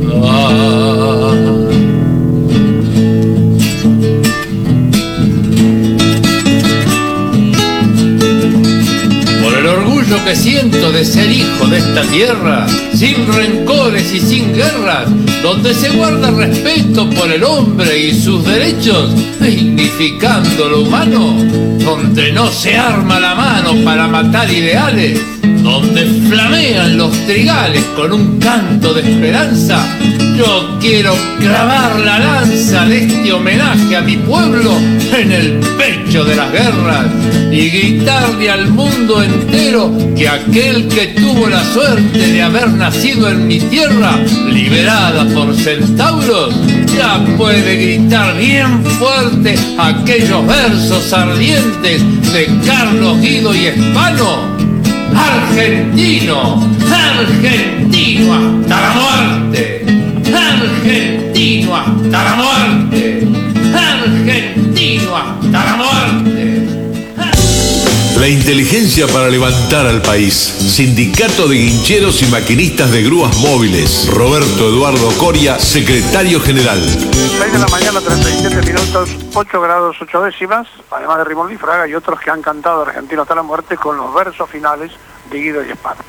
Por el orgullo que siento de ser hijo de esta tierra, sin rencores y sin guerras, donde se guarda respeto por el hombre y sus derechos, dignificando lo humano, donde no se arma la mano para matar ideales, donde flamean los trigales con un canto de esperanza. Yo quiero clavar la lanza de este homenaje a mi pueblo en el pecho de las guerras y gritarle al mundo entero que aquel que tuvo la suerte de haber nacido en mi tierra, liberada por centauros, ya puede gritar bien fuerte aquellos versos ardientes de Carlos Guido y Espano. Argentino, argentino hasta la muerte, argentino hasta la muerte, argentino hasta la muerte. La inteligencia para levantar al país. Sindicato de Guincheros y Maquinistas de Grúas Móviles. Roberto Eduardo Coria, secretario general. 6 de la mañana, 37 minutos, 8 grados 8 décimas, además de Rimoldi Fraga y otros que han cantado Argentino hasta la muerte con los versos finales de Guido y Espano.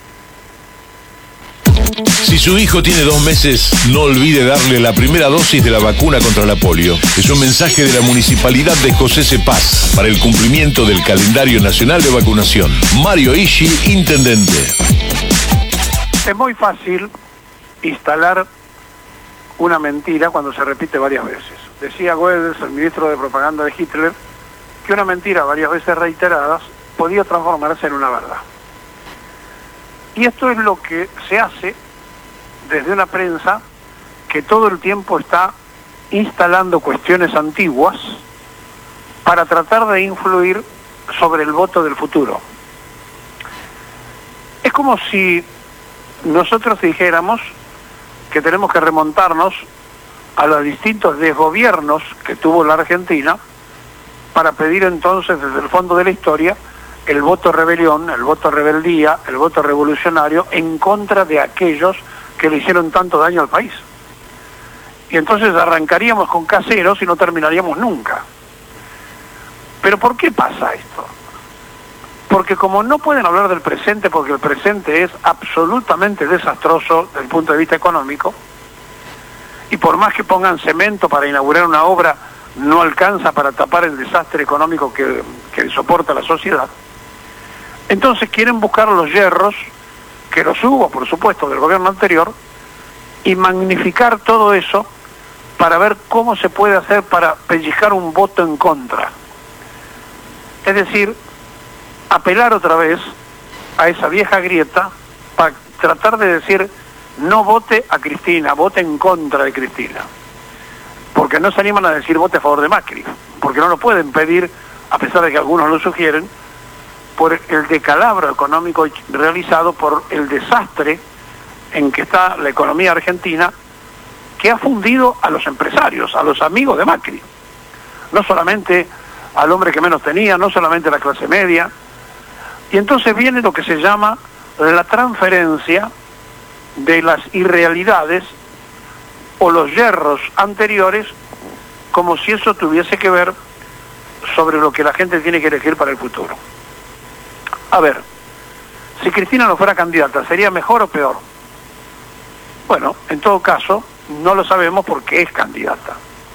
Si su hijo tiene 2 meses, no olvide darle la primera dosis de la vacuna contra la polio. Es un mensaje de la Municipalidad de José Cepaz para el cumplimiento del calendario nacional de vacunación. Mario Ishi, intendente. Es muy fácil instalar una mentira cuando se repite varias veces. Decía Goebbels, el ministro de propaganda de Hitler, que una mentira varias veces reiteradas podía transformarse en una verdad. Y esto es lo que se hace desde una prensa que todo el tiempo está instalando cuestiones antiguas para tratar de influir sobre el voto del futuro. Es como si nosotros dijéramos que tenemos que remontarnos a los distintos desgobiernos que tuvo la Argentina para pedir entonces desde el fondo de la historia el voto rebelión, el voto rebeldía, el voto revolucionario en contra de aquellos que le hicieron tanto daño al país. Y entonces arrancaríamos con caseros y no terminaríamos nunca. ¿Pero por qué pasa esto? Porque como no pueden hablar del presente, porque el presente es absolutamente desastroso desde el punto de vista económico, y por más que pongan cemento para inaugurar una obra, no alcanza para tapar el desastre económico que soporta la sociedad, entonces quieren buscar los yerros, que los hubo, por supuesto, del gobierno anterior, y magnificar todo eso para ver cómo se puede hacer para pellizcar un voto en contra. Es decir, apelar otra vez a esa vieja grieta para tratar de decir no vote a Cristina, vote en contra de Cristina. Porque no se animan a decir vote a favor de Macri, porque no lo pueden pedir, a pesar de que algunos lo sugieren, por el decalabro económico realizado, por el desastre en que está la economía argentina, que ha fundido a los empresarios, a los amigos de Macri. No solamente al hombre que menos tenía, no solamente a la clase media. Y entonces viene lo que se llama la transferencia de las irrealidades o los yerros anteriores, como si eso tuviese que ver sobre lo que la gente tiene que elegir para el futuro. A ver, si Cristina no fuera candidata, ¿sería mejor o peor? Bueno, en todo caso, no lo sabemos porque es candidata.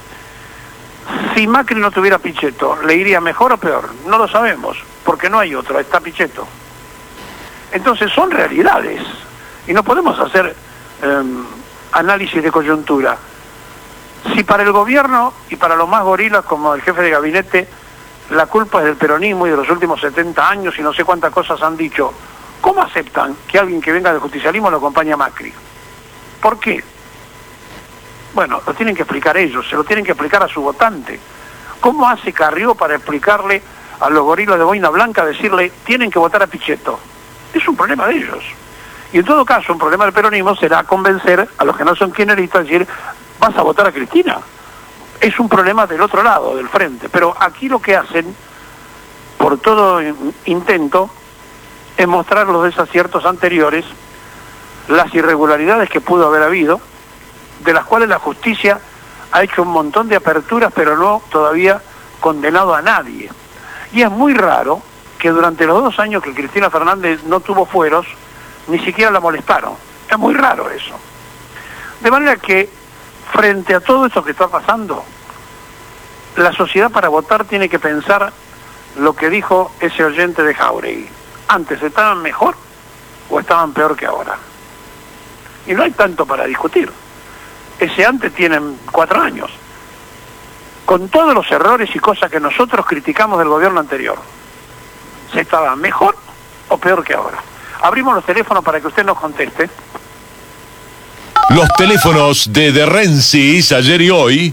Si Macri no tuviera Pichetto, ¿le iría mejor o peor? No lo sabemos, porque no hay otro, está Pichetto. Entonces son realidades, y no podemos hacer análisis de coyuntura. Si para el gobierno y para los más gorilas como el jefe de gabinete la culpa es del peronismo y de los últimos 70 años y no sé cuántas cosas han dicho, ¿cómo aceptan que alguien que venga del justicialismo lo acompañe a Macri? ¿Por qué? Bueno, lo tienen que explicar ellos, se lo tienen que explicar a su votante. ¿Cómo hace Carrió para explicarle a los gorilas de boina blanca, decirle, tienen que votar a Pichetto? Es un problema de ellos. Y en todo caso, un problema del peronismo será convencer a los que no son kirchneristas, decir, vas a votar a Cristina. Es un problema del otro lado, del frente. Pero aquí lo que hacen, por todo intento, es mostrar los desaciertos anteriores, las irregularidades que pudo haber habido, de las cuales la justicia ha hecho un montón de aperturas, pero no todavía condenado a nadie. Y es muy raro que durante los 2 años que Cristina Fernández no tuvo fueros, ni siquiera la molestaron. Es muy raro eso. De manera que, frente a todo esto que está pasando, la sociedad para votar tiene que pensar lo que dijo ese oyente de Jáuregui. Antes, ¿estaban mejor o estaban peor que ahora? Y no hay tanto para discutir. Ese antes tienen 4 años. Con todos los errores y cosas que nosotros criticamos del gobierno anterior, ¿se estaba mejor o peor que ahora? Abrimos los teléfonos para que usted nos conteste. Los teléfonos de Renzi, ayer y hoy,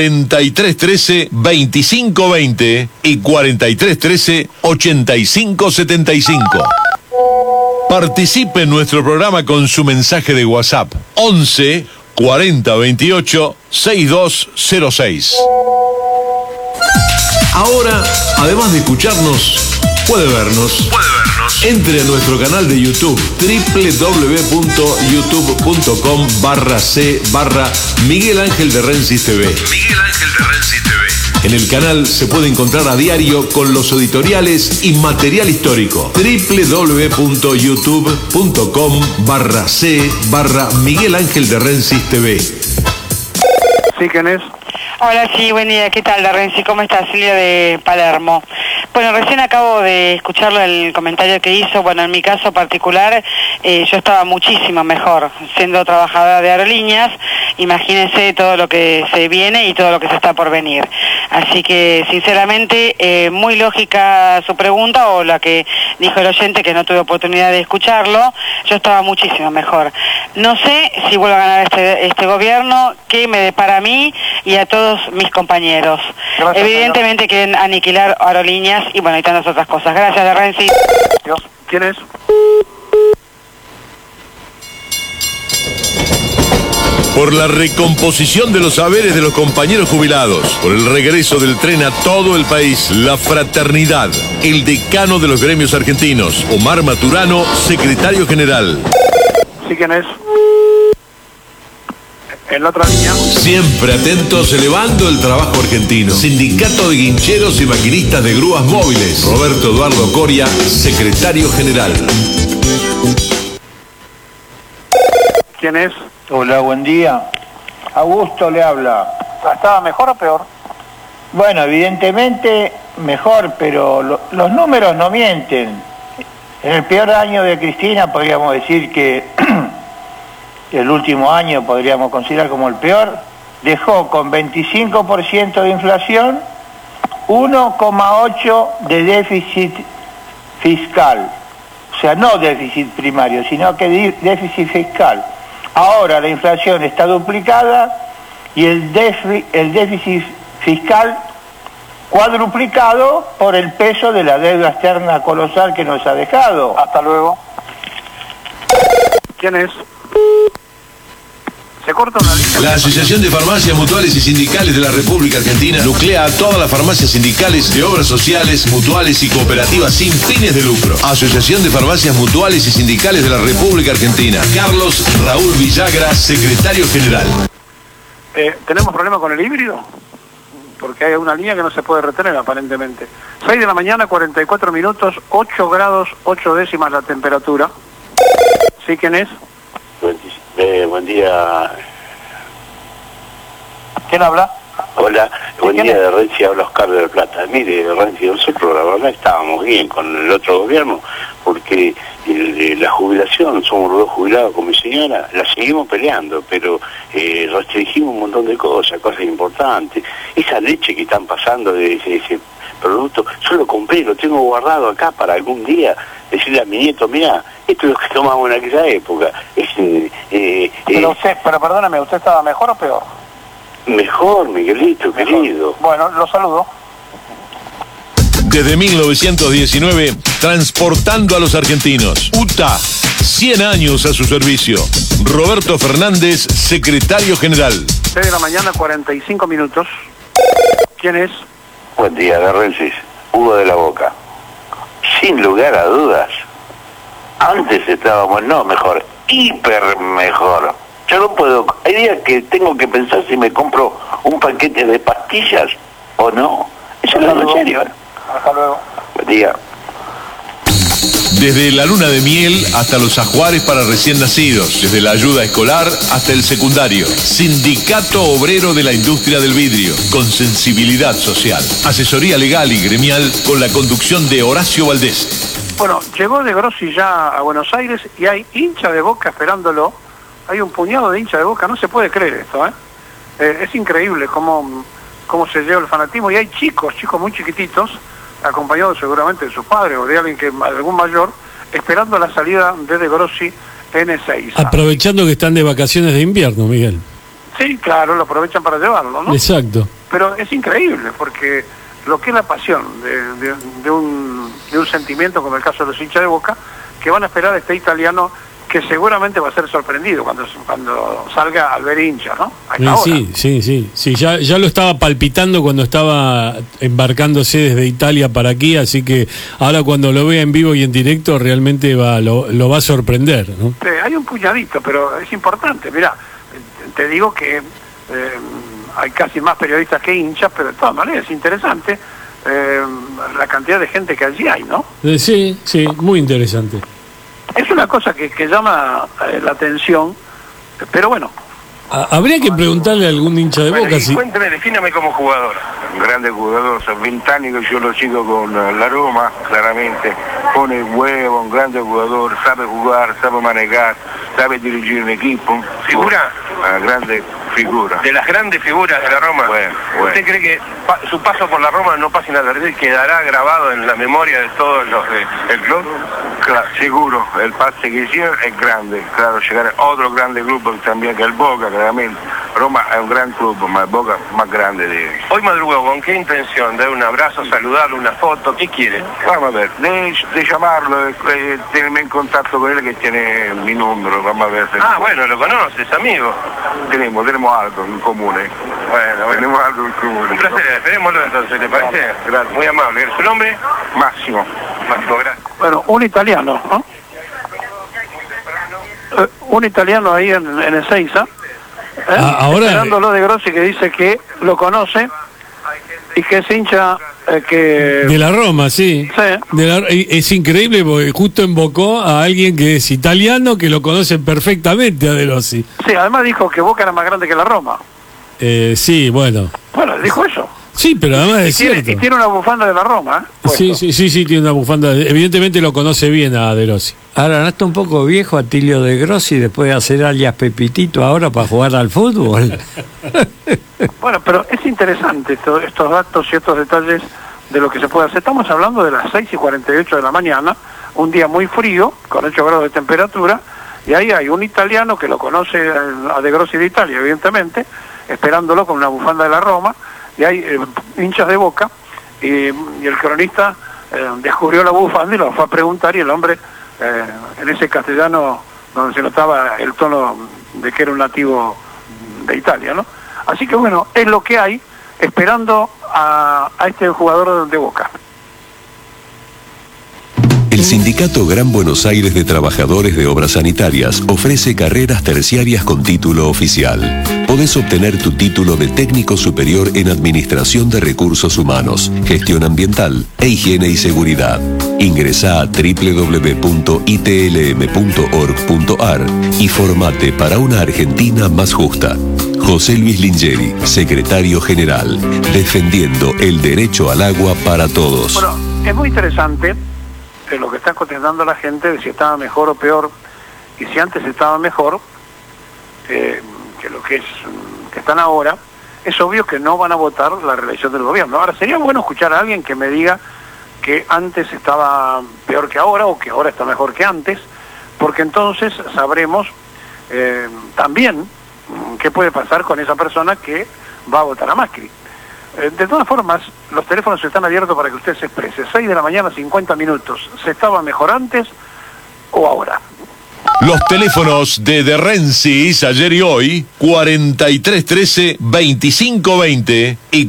4313-2520 y 4313-8575. Participe en nuestro programa con su mensaje de WhatsApp, 11 40 28 6206. Ahora, además de escucharnos, puede vernos. Entre a nuestro canal de YouTube, www.youtube.com/c/Miguel Ángel de Renzi TV. Miguel Ángel de Renzi TV. En el canal se puede encontrar a diario con los editoriales y material histórico. www.youtube.com/c/Miguel Ángel de Renzi TV. ¿Sí, quién es? Hola, sí, buen día. ¿Qué tal, Renzi? ¿Cómo estás? Silvia de Palermo. Bueno, recién acabo de escucharlo el comentario que hizo. Bueno, en mi caso particular, yo estaba muchísimo mejor siendo trabajadora de aerolíneas. Imagínense todo lo que se viene y todo lo que se está por venir. Así que, sinceramente, muy lógica su pregunta o la que dijo el oyente, que no tuve oportunidad de escucharlo. Yo estaba muchísimo mejor. No sé si vuelvo a ganar este gobierno, qué me depara a mí y a todos mis compañeros. Gracias, evidentemente señor. Quieren aniquilar aerolíneas y bueno, y tantas otras cosas. Gracias, de Renzi. ¿Quién es? Por la recomposición de los saberes de los compañeros jubilados, por el regreso del tren a todo el país, la fraternidad, el decano de los gremios argentinos, Omar Maturano, secretario general. ¿Sí, quién es? En la otra línea. Siempre atentos, elevando el trabajo argentino. Sindicato de Guincheros y Maquinistas de Grúas Móviles. Roberto Eduardo Coria, secretario general. ¿Quién es? Hola, buen día. Augusto le habla. ¿Estaba mejor o peor? Bueno, evidentemente mejor, pero los números no mienten. En el peor año de Cristina podríamos decir que el último año podríamos considerar como el peor, dejó con 25% de inflación, 1,8% de déficit fiscal. O sea, no déficit primario, sino que déficit fiscal. Ahora la inflación está duplicada y el déficit fiscal cuadruplicado por el peso de la deuda externa colosal que nos ha dejado. Hasta luego. ¿Quién es? Se corta una línea. La Asociación de Farmacias Mutuales y Sindicales de la República Argentina nuclea a todas las farmacias sindicales de obras sociales, mutuales y cooperativas sin fines de lucro. Asociación de Farmacias Mutuales y Sindicales de la República Argentina. Carlos Raúl Villagra, secretario general. ¿Tenemos problema con el híbrido? Porque hay una línea que no se puede retener aparentemente. 6 de la mañana, 44 minutos, 8 grados, 8 décimas la temperatura. ¿Sí, quién es? Buen día. ¿Quién habla? Hola, buen día de Renzi, habla Oscar de La Plata. Mire, Renzi, en su programa no estábamos bien con el otro gobierno, porque la jubilación, somos los dos jubilados con mi señora, la seguimos peleando, pero restringimos un montón de cosas importantes. Esa leche que están pasando de ese producto, yo lo compré, lo tengo guardado acá para algún día decirle a mi nieto, mira, esto es lo que tomamos en aquella época. Pero perdóname, ¿usted estaba mejor o peor? Mejor, Miguelito, querido. Bueno, lo saludo. Desde 1919, transportando a los argentinos. UTA, 100 años a su servicio. Roberto Fernández, secretario general. 6 de la mañana, 45 minutos. ¿Quién es? Buen día, Garrensis. Hugo de la Boca. Sin lugar a dudas, antes estábamos, hiper mejor. Yo no puedo, hay días que tengo que pensar si me compro un paquete de pastillas o no. Eso es en serio. Hasta luego. Buen día. Desde la luna de miel hasta los ajuares para recién nacidos, desde la ayuda escolar hasta el secundario. Sindicato Obrero de la Industria del Vidrio, con sensibilidad social. Asesoría legal y gremial con la conducción de Horacio Valdés. Bueno, llegó De Grossi ya a Buenos Aires y hay hincha de Boca esperándolo. Hay un puñado de hincha de Boca, no se puede creer esto, ¿eh? Es increíble cómo se lleva el fanatismo, y hay chicos muy chiquititos, acompañados seguramente de sus padres o de alguien algún mayor, esperando la salida de Grossi en Ezeiza. Aprovechando que están de vacaciones de invierno, Miguel. Sí, claro, lo aprovechan para llevarlo, ¿no? Exacto. Pero es increíble, porque lo que es la pasión de un sentimiento, como el caso de los hinchas de Boca, que van a esperar a este italiano que seguramente va a ser sorprendido cuando salga al ver hinchas, ¿no? Sí, ya lo estaba palpitando cuando estaba embarcándose desde Italia para aquí, así que ahora cuando lo vea en vivo y en directo realmente lo va a sorprender, ¿no? Sí, hay un puñadito, pero es importante. Mirá, te digo que hay casi más periodistas que hinchas, pero de todas maneras es interesante la cantidad de gente que allí hay, ¿no? Sí, muy interesante. Es una cosa que llama la atención, pero bueno. Habría que preguntarle a algún hincha de Boca si... Cuénteme, defíname como jugador. Un grande jugador, son 20 años que yo lo sigo con la Roma, claramente. Pone huevo, un grande jugador, sabe jugar, sabe manejar, sabe dirigir un equipo. ¿Figura? Una grande figura. ¿De las grandes figuras de la Roma? Bueno. ¿Usted cree que su paso por la Roma no pasa inadvertido y quedará grabado en la memoria de todos los del club? Claro, seguro, el pase que hicieron es grande. Claro, llegar a otro grande grupo también que el Boca, claramente. Roma es un gran club, más Boca más grande de... Hoy madrugó, ¿con qué intención? ¿Dar un abrazo, saludarlo, una foto? ¿Qué quiere? Vamos a ver, de llamarlo, de tenerme en contacto con él, que tiene mi número, vamos a ver. Bueno, lo conoces, amigo. Tenemos algo en común, Bueno, tenemos algo en común. Un placer, esperémoslo entonces, ¿le parece? Gracias, muy amable. ¿Su nombre? Máximo, gracias. Bueno, un italiano, ¿no? Un italiano ahí en Ezeiza, ahora esperándolo de Grossi, que dice que lo conoce y que es hincha de la Roma, sí. Es increíble porque justo invocó a alguien que es italiano, que lo conoce perfectamente a De Grossi. Sí, además dijo que Boca era más grande que la Roma. Sí, bueno. Bueno, dijo eso. Sí, pero además es cierto. Y tiene una bufanda de la Roma, Sí, tiene una bufanda. Evidentemente lo conoce bien a De Grossi. Ahora, ¿no está un poco viejo Atilio De Grossi después de hacer alias Pepitito ahora para jugar al fútbol? Bueno, pero es interesante estos datos y estos detalles de lo que se puede hacer. Estamos hablando de las 6:48 de la mañana, un día muy frío, con 8 grados de temperatura, y ahí hay un italiano que lo conoce a De Grossi de Italia, evidentemente, esperándolo con una bufanda de la Roma, y hay hinchas de Boca, y el cronista descubrió la bufanda y lo fue a preguntar, y el hombre, en ese castellano donde se notaba el tono de que era un nativo de Italia, ¿no? Así que bueno, es lo que hay, esperando a este jugador de Boca. El Sindicato Gran Buenos Aires de Trabajadores de Obras Sanitarias ofrece carreras terciarias con título oficial. Podés obtener tu título de técnico superior en Administración de Recursos Humanos, Gestión Ambiental e Higiene y Seguridad. Ingresá a www.itlm.org.ar y formate para una Argentina más justa. José Luis Lingeri, secretario general, defendiendo el derecho al agua para todos. Bueno, es muy interesante de lo que está contestando la gente, de si estaba mejor o peor, y si antes estaba mejor que lo que están ahora, es obvio que no van a votar la reelección del gobierno. Ahora, sería bueno escuchar a alguien que me diga que antes estaba peor que ahora o que ahora está mejor que antes, porque entonces sabremos también qué puede pasar con esa persona que va a votar a Macri. De todas formas, los teléfonos están abiertos para que usted se exprese. 6 de la mañana, 50 minutos. ¿Se estaba mejor antes o ahora? Los teléfonos de Rensis ayer y hoy, 4313-2520 y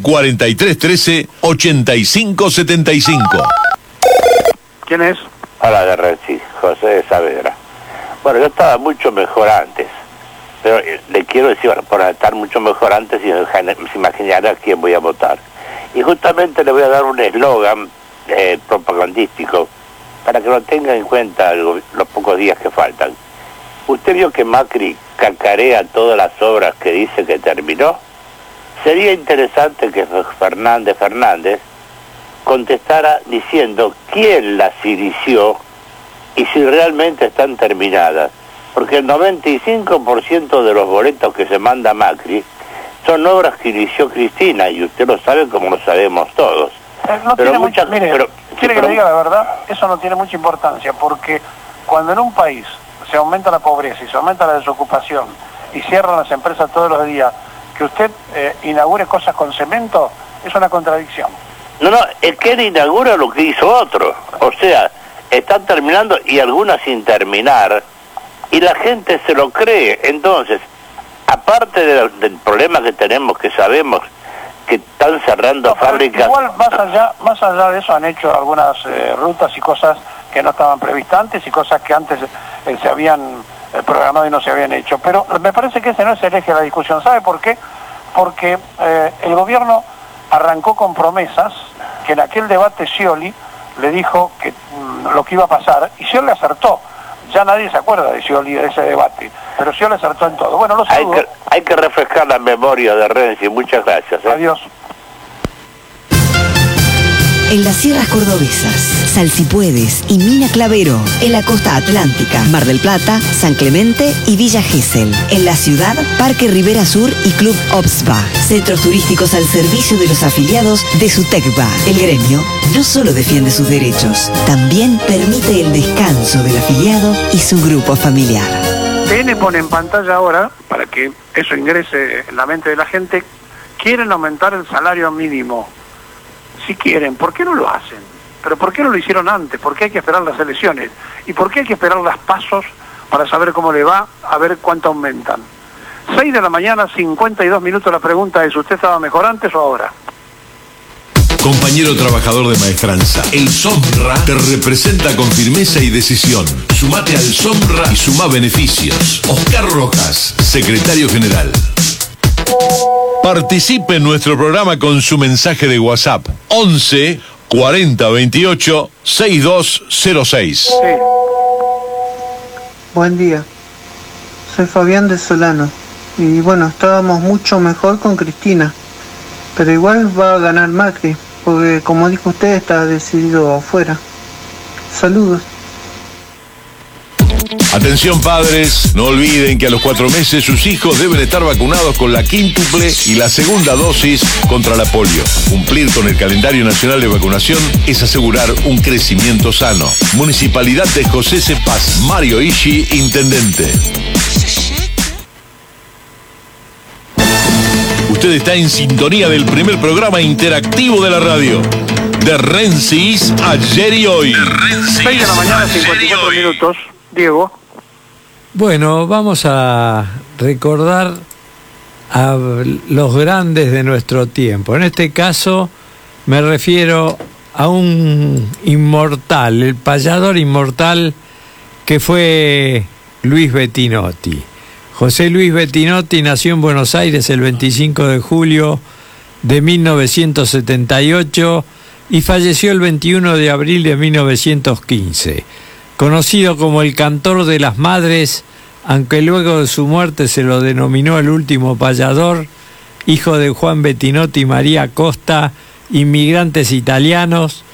4313-8575. ¿Quién es? Hola, de Rensis, José de Saavedra. Bueno, yo estaba mucho mejor antes, pero le quiero decir, por estar mucho mejor antes, se imaginará a quién voy a votar. Y justamente le voy a dar un eslogan propagandístico para que lo tenga en cuenta los pocos días que faltan. ¿Usted vio que Macri cacarea todas las obras que dice que terminó? Sería interesante que Fernández contestara diciendo quién las inició y si realmente están terminadas. Porque el 95% de los boletos que se manda Macri son obras que inició Cristina, y usted lo sabe como lo sabemos todos. No pero tiene mucha, mire, quiere que le diga la verdad, eso no tiene mucha importancia, porque cuando en un país se aumenta la pobreza y se aumenta la desocupación y cierran las empresas todos los días, que usted inaugure cosas con cemento es una contradicción. No, es que él inaugura lo que hizo otro. O sea, están terminando y algunas sin terminar, y la gente se lo cree. Entonces, aparte del problema que tenemos, que sabemos que están cerrando fábricas... Igual, más allá de eso, han hecho algunas rutas y cosas que no estaban previstas antes y cosas que antes se habían programado y no se habían hecho. Pero me parece que ese no es el eje de la discusión. ¿Sabe por qué? Porque el gobierno arrancó con promesas que en aquel debate Scioli le dijo que lo que iba a pasar, y Scioli acertó. Ya nadie se acuerda de Scioli, de ese debate, pero Scioli acertó en todo. Bueno, hay que refrescar la memoria de Renzi. Muchas gracias. Adiós. En las sierras cordobesas, Salsipuedes y Mina Clavero, en la costa atlántica, Mar del Plata, San Clemente y Villa Gesell. En la ciudad, Parque Rivera Sur y Club Obsba, centros turísticos al servicio de los afiliados de SUTECBA. El gremio no solo defiende sus derechos, también permite el descanso del afiliado y su grupo familiar. TN pone en pantalla ahora, para que eso ingrese en la mente de la gente, quieren aumentar el salario mínimo. Si quieren, ¿por qué no lo hacen? ¿Pero por qué no lo hicieron antes? ¿Por qué hay que esperar las elecciones? ¿Y por qué hay que esperar las pasos para saber cómo le va, a ver cuánto aumentan? 6 de la mañana, 52 minutos, la pregunta es, ¿usted estaba mejor antes o ahora? Compañero trabajador de Maestranza, el SOMRA te representa con firmeza y decisión. Sumate al SOMRA y sumá beneficios. Oscar Rojas, secretario general. Participe en nuestro programa con su mensaje de WhatsApp 11 40 28 6206. Sí. Buen día, soy Fabián de Solano y bueno, estábamos mucho mejor con Cristina, pero igual va a ganar Macri, porque como dijo usted está decidido afuera. Saludos. Atención padres, no olviden que a los 4 meses sus hijos deben estar vacunados con la quíntuple y la segunda dosis contra la polio. Cumplir con el calendario nacional de vacunación es asegurar un crecimiento sano. Municipalidad de José C. Paz, Mario Ishi, intendente. Usted está en sintonía del primer programa interactivo de la radio. De Rensis ayer y hoy. 6 de la mañana, 54 minutos. Diego. Bueno, vamos a recordar a los grandes de nuestro tiempo. En este caso me refiero a un inmortal, el payador inmortal que fue Luis Bettinotti. José Luis Bettinotti nació en Buenos Aires el 25 de julio de 1978 y falleció el 21 de abril de 1915. Conocido como el cantor de las madres, aunque luego de su muerte se lo denominó el último payador, hijo de Juan Bettinotti y María Costa, inmigrantes italianos,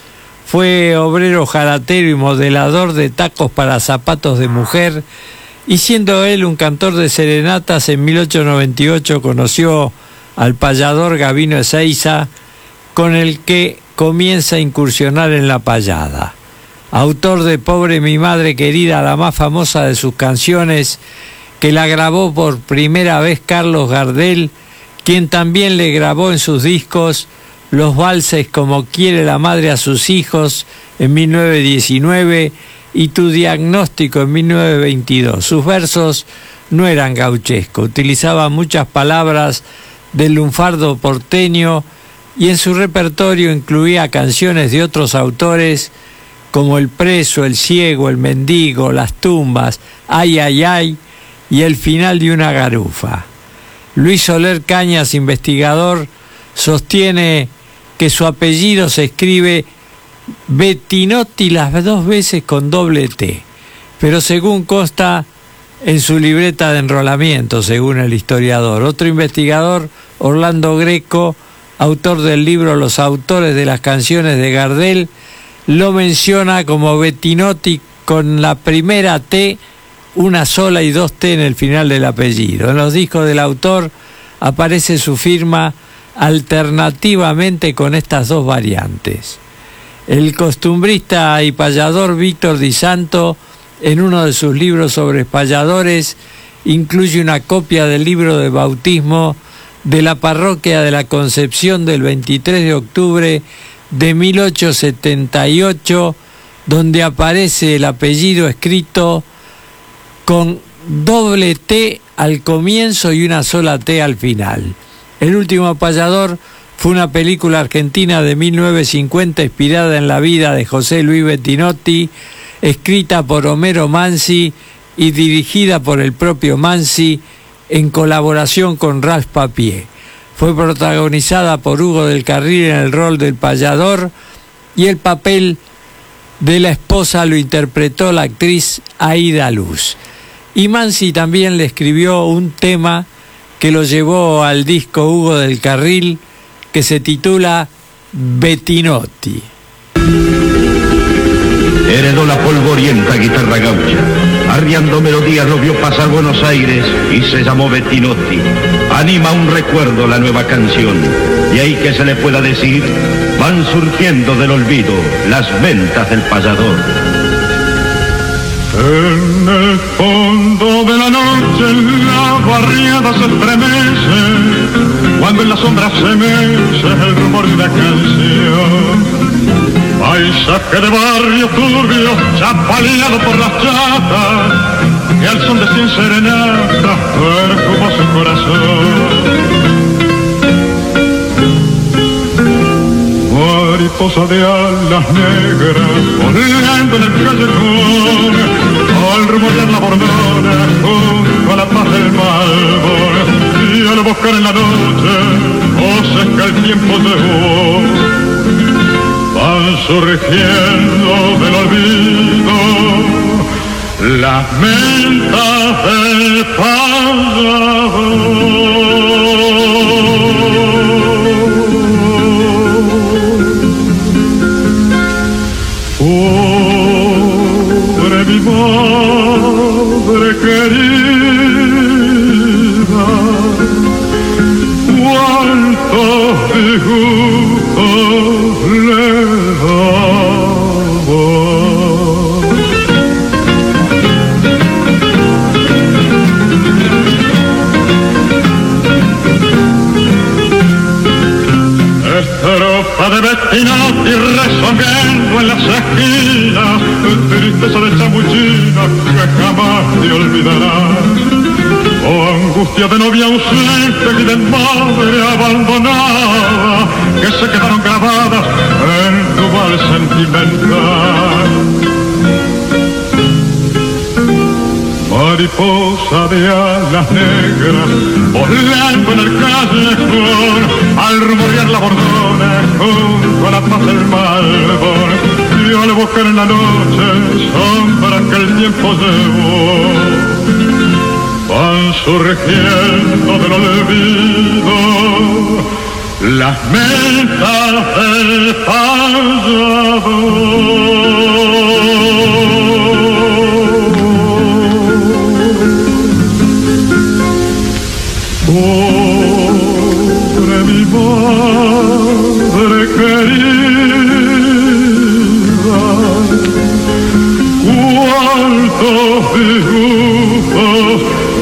Fue obrero jalatero y modelador de tacos para zapatos de mujer, y siendo él un cantor de serenatas, en 1898 conoció al payador Gabino Ezeiza, con el que comienza a incursionar en la payada. Autor de Pobre mi madre querida, la más famosa de sus canciones, que la grabó por primera vez Carlos Gardel, quien también le grabó en sus discos los valses Como quiere la madre a sus hijos en 1919 y Tu diagnóstico en 1922. Sus versos no eran gauchescos, utilizaban muchas palabras del lunfardo porteño y en su repertorio incluía canciones de otros autores como El preso, El ciego, El mendigo, Las tumbas, Ay, ay, ay y El final de una garufa. Luis Soler Cañas, investigador, sostiene que su apellido se escribe Bettinotti las dos veces con doble T, pero según consta en su libreta de enrolamiento, según el historiador. Otro investigador, Orlando Greco, autor del libro Los autores de las canciones de Gardel, lo menciona como Bettinotti con la primera T, una sola y dos T en el final del apellido. En los discos del autor aparece su firma alternativamente con estas dos variantes. El costumbrista y payador Víctor Di Santo, en uno de sus libros sobre payadores, incluye una copia del libro de bautismo de la parroquia de la Concepción del 23 de octubre de 1878, donde aparece el apellido escrito con doble T al comienzo y una sola T al final. El último payador fue una película argentina de 1950 inspirada en la vida de José Luis Bettinotti, escrita por Homero Mansi y dirigida por el propio Mansi en colaboración con Ralph Papier. Fue protagonizada por Hugo del Carril en el rol del payador y el papel de la esposa lo interpretó la actriz Aida Luz. Y Mansi también le escribió un tema que lo llevó al disco Hugo del Carril, que se titula Bettinotti. Heredó la polvorienta guitarra gaucha, arriando melodías lo vio pasar Buenos Aires y se llamó Bettinotti. Anima un recuerdo la nueva canción, y ahí que se le pueda decir, van surgiendo del olvido las ventas del payador. En el fondo de la noche la barriada se estremece, cuando en la sombra se mece el rumor de una canción. Paisaje de barrio turbio, chapaleado por las chatas, que al son de cien serenatas perfumó su corazón. Mariposa de alas negras, volando en el callejón, al rumorear la bordona junto a la paz del Malbor, y al buscar en la noche voces que el tiempo llevó, van surgiendo del olvido las mentas del payador. Pobre mi madre querida, cuántos disgustos le daba. Estrofa de Bettinotti resonando en las esquinas, tristeza de chamuchina que jamás te olvidarás. Oh, angustia de novia ausente y de madre abandonada, que se quedaron grabadas en tu vals sentimental. Mariposa de alas negras, volando en el callejón, al rumorear la bordona junto a la paz del Malbor, y al buscar en la noche sombras que el tiempo llevó, van surgiendo del olvido las mesas del Pobre mi madre querida, cuántos disgustos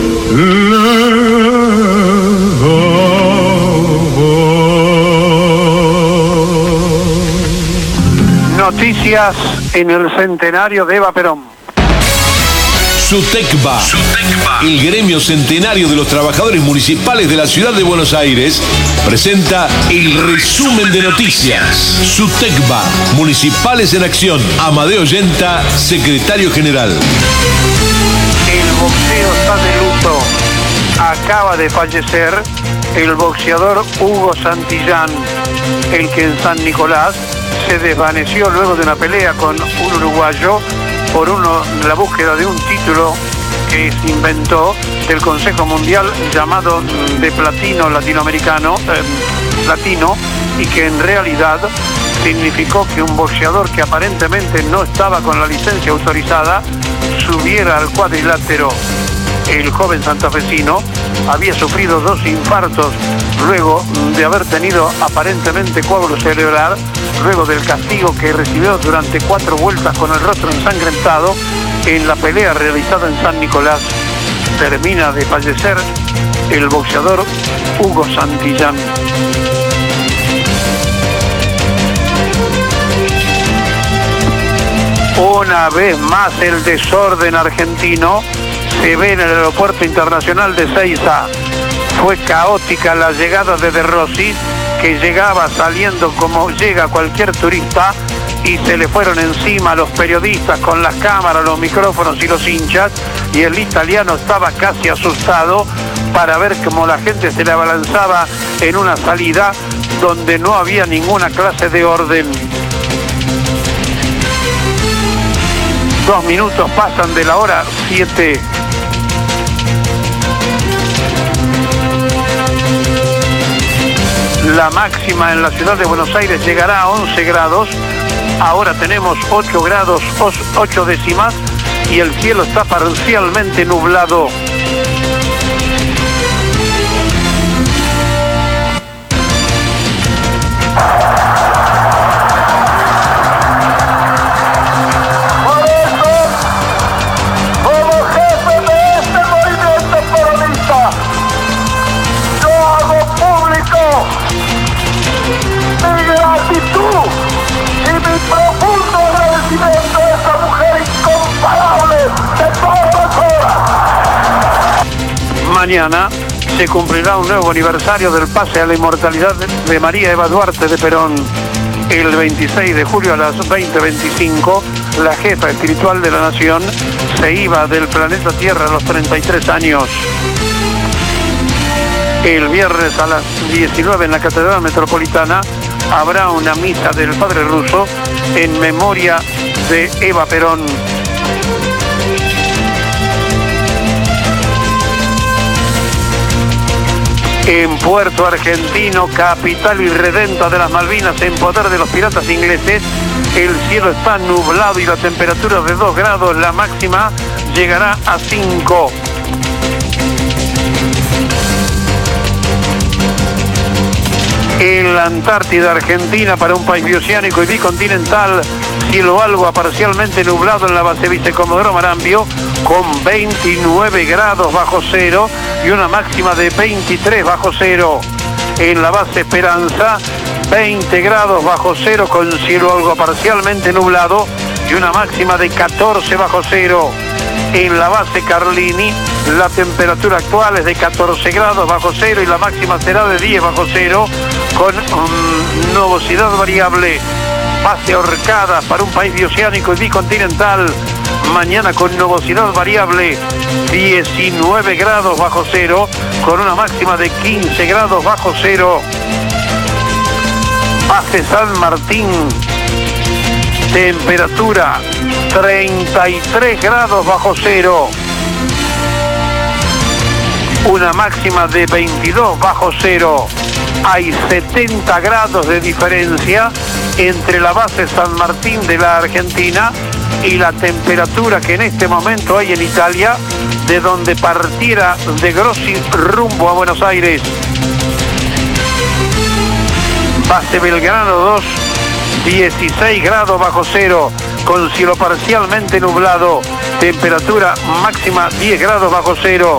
Noticias en el centenario de Eva Perón. SUTECBA, el gremio centenario de los trabajadores municipales de la ciudad de Buenos Aires, presenta el resumen de noticias. SUTECBA, Municipales en Acción. Amadeo Yenta, secretario general. El boxeo está de luto. Acaba de fallecer el boxeador Hugo Santillán, el que en San Nicolás se desvaneció luego de una pelea con un uruguayo por la búsqueda de un título que se inventó del Consejo Mundial llamado de platino latinoamericano, latino, y que en realidad significó que un boxeador que aparentemente no estaba con la licencia autorizada subiera al cuadrilátero. El joven santafesino había sufrido 2 infartos luego de haber tenido aparentemente coágulo cerebral, luego del castigo que recibió durante 4 vueltas con el rostro ensangrentado en la pelea realizada en San Nicolás. Termina de fallecer el boxeador Hugo Santillán. Una vez más el desorden argentino se ve en el aeropuerto internacional de Ezeiza. Fue caótica la llegada de Rossi, que llegaba saliendo como llega cualquier turista, y se le fueron encima los periodistas con las cámaras, los micrófonos y los hinchas, y el italiano estaba casi asustado para ver cómo la gente se le abalanzaba en una salida donde no había ninguna clase de orden. 2 minutos pasan de la hora 7. La máxima en la ciudad de Buenos Aires llegará a 11 grados. Ahora tenemos 8 grados 8 décimas y el cielo está parcialmente nublado. Mañana se cumplirá un nuevo aniversario del pase a la inmortalidad de María Eva Duarte de Perón. El 26 de julio a las 20:25, la jefa espiritual de la nación se iba del planeta Tierra a los 33 años. El viernes a las 19 en la Catedral Metropolitana habrá una misa del Padre Russo en memoria de Eva Perón. En Puerto Argentino, capital irredenta de las Malvinas, en poder de los piratas ingleses, el cielo está nublado y la temperatura de 2 grados, la máxima llegará a 5. En la Antártida Argentina, para un país bioceánico y bicontinental, cielo algo a parcialmente nublado en la base Vicecomodoro Marambio, con 29 grados bajo cero y una máxima de 23 bajo cero. En la base Esperanza, 20 grados bajo cero con cielo algo parcialmente nublado y una máxima de 14 bajo cero. En la base Carlini, la temperatura actual es de 14 grados bajo cero y la máxima será de 10 bajo cero con nubosidad variable. Base Orcadas, para un país bioceánico y bicontinental, mañana con nubosidad variable, 19 grados bajo cero con una máxima de 15 grados bajo cero. Base San Martín, temperatura 33 grados bajo cero. una máxima de 22 bajo cero. Hay 70 grados de diferencia entre la base San Martín de la Argentina y la temperatura que en este momento hay en Italia, de donde partiera De Grossi rumbo a Buenos Aires. Base Belgrano 2, 16 grados bajo cero, con cielo parcialmente nublado, temperatura máxima 10 grados bajo cero.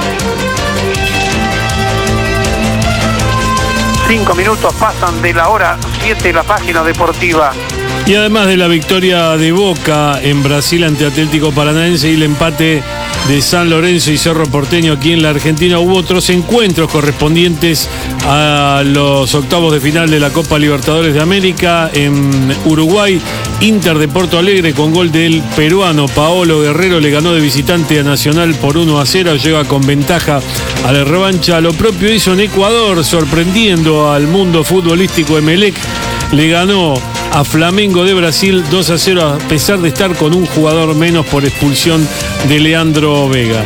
5 minutos pasan de la hora 7 la página deportiva. Y además de la victoria de Boca en Brasil ante Atlético Paranaense y el empate de San Lorenzo y Cerro Porteño aquí en la Argentina, hubo otros encuentros correspondientes a los octavos de final de la Copa Libertadores de América. En Uruguay, Inter de Porto Alegre con gol del peruano Paolo Guerrero le ganó de visitante a Nacional por 1-0, llega con ventaja a la revancha. Lo propio hizo en Ecuador, sorprendiendo al mundo futbolístico. Emelec le ganó a Flamengo de Brasil 2-0 a pesar de estar con un jugador menos por expulsión de Leandro Vega.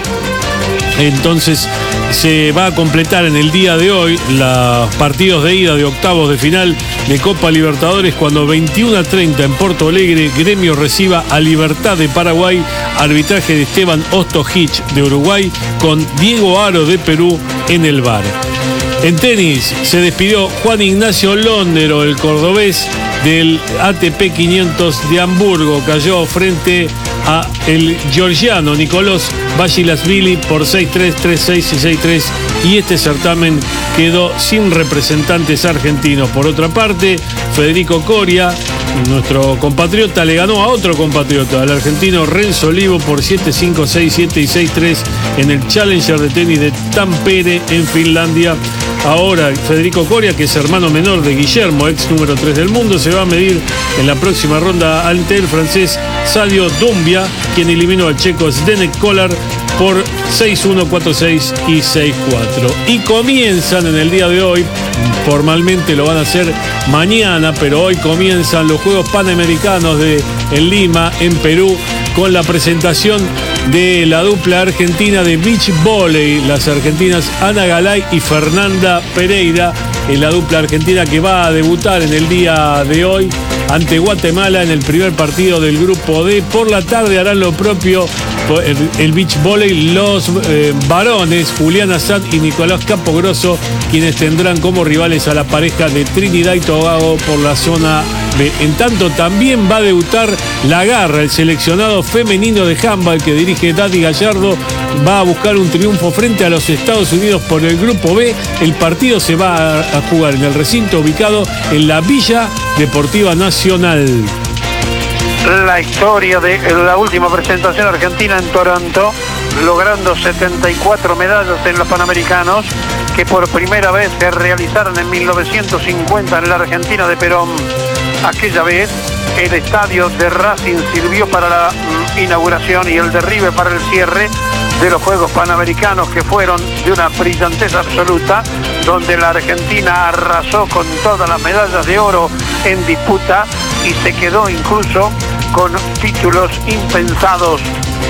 Entonces se va a completar en el día de hoy los partidos de ida de octavos de final de Copa Libertadores, cuando 21:30 en Porto Alegre Gremio reciba a Libertad de Paraguay, arbitraje de Esteban Ostojich de Uruguay con Diego Aro de Perú en el VAR. En tenis se despidió Juan Ignacio Londero, el cordobés, del ATP 500 de Hamburgo. Cayó frente a el georgiano Nicolás Basilashvili por 6-3, 3-6 y 6-3, y este certamen quedó sin representantes argentinos. Por otra parte, Federico Coria, nuestro compatriota, le ganó a otro compatriota, al argentino Renzo Olivo, por 7-5, 6-7 y 6-3 en el Challenger de tenis de Tampere en Finlandia. Ahora Federico Coria, que es hermano menor de Guillermo, ex número 3 del mundo, se va a medir en la próxima ronda ante el francés Sadio Doumbia, quien eliminó al checo Zdeněk Kolar por 6-1, 4-6 y 6-4. Y comienzan en el día de hoy, formalmente lo van a hacer mañana, pero hoy comienzan los Juegos Panamericanos en Lima, en Perú, con la presentación de la dupla argentina de beach volley, las argentinas Ana Galay y Fernanda Pereira, la dupla argentina que va a debutar en el día de hoy ante Guatemala en el primer partido del grupo D. Por la tarde harán lo propio el beach volley los varones, Julián Sanz y Nicolás Campogrosso, quienes tendrán como rivales a la pareja de Trinidad y Tobago por la zona B. En tanto, también va a debutar La Garra, el seleccionado femenino de handball que dirige Dadi Gallardo. Va a buscar un triunfo frente a los Estados Unidos por el grupo B. El partido se va a jugar en el recinto ubicado en la Villa Deportiva Nacional. La historia de la última presentación argentina en Toronto, logrando 74 medallas en los Panamericanos, que por primera vez se realizaron en 1950 en la Argentina de Perón. Aquella vez el estadio de Racing sirvió para la inauguración y el derribe para el cierre de los Juegos Panamericanos, que fueron de una brillantez absoluta, donde la Argentina arrasó con todas las medallas de oro en disputa y se quedó incluso con títulos impensados.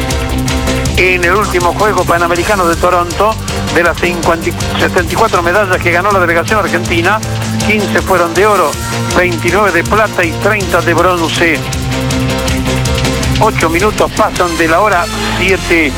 En el último Juego Panamericano de Toronto, de las 74 medallas que ganó la delegación argentina, 15 fueron de oro, 29 de plata y 30 de bronce. 8 minutos pasan de la hora 7.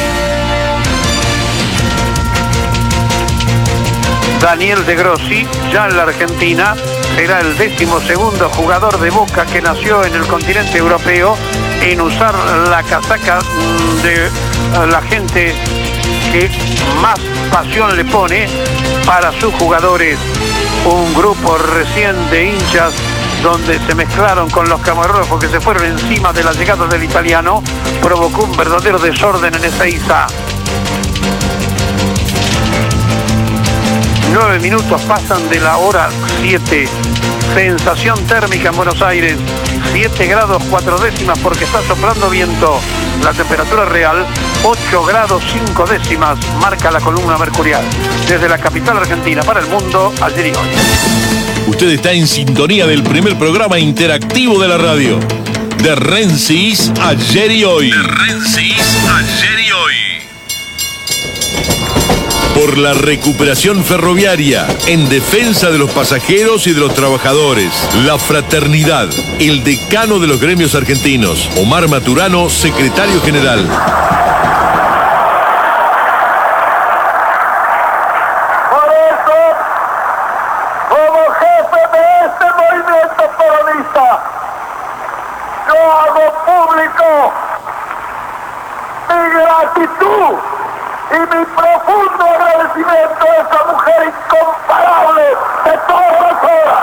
Daniel De Grossi, ya en la Argentina, será el 12º jugador de Boca que nació en el continente europeo en usar la casaca de la gente que más pasión le pone para sus jugadores. Un grupo recién de hinchas donde se mezclaron con los camarógrafos que se fueron encima de la llegada del italiano, provocó un verdadero desorden en Ezeiza. 9 minutos pasan de la hora 7. Sensación térmica en Buenos Aires, 7 grados 4 décimas porque está soplando viento. La temperatura real, 8 grados 5 décimas, marca la columna mercurial. Desde la capital argentina para el mundo, ayer y hoy. Usted está en sintonía del primer programa interactivo de la radio. De Rensis, ayer y hoy. De Rensis, ayer y hoy. por la recuperación ferroviaria, en defensa de los pasajeros y de los trabajadores. La Fraternidad, el decano de los gremios argentinos. Omar Maturano, secretario general. Por eso, como jefe de este movimiento peronista, yo hago público mi gratitud y mi profundo agradecimiento a esa mujer incomparable de todas las horas.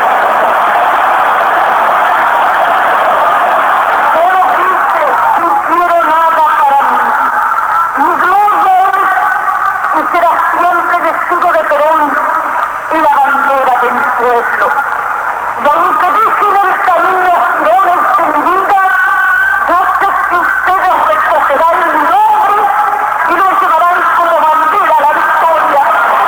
Pero que no quiero nada para mí. Mi gloria es que será siempre testigo de Perón y la bandera de mi pueblo. Y aunque dicen el camino flores de mi vida, yo sé que ustedes recogerán mi nombre y lo llevarán como bandera a la victoria.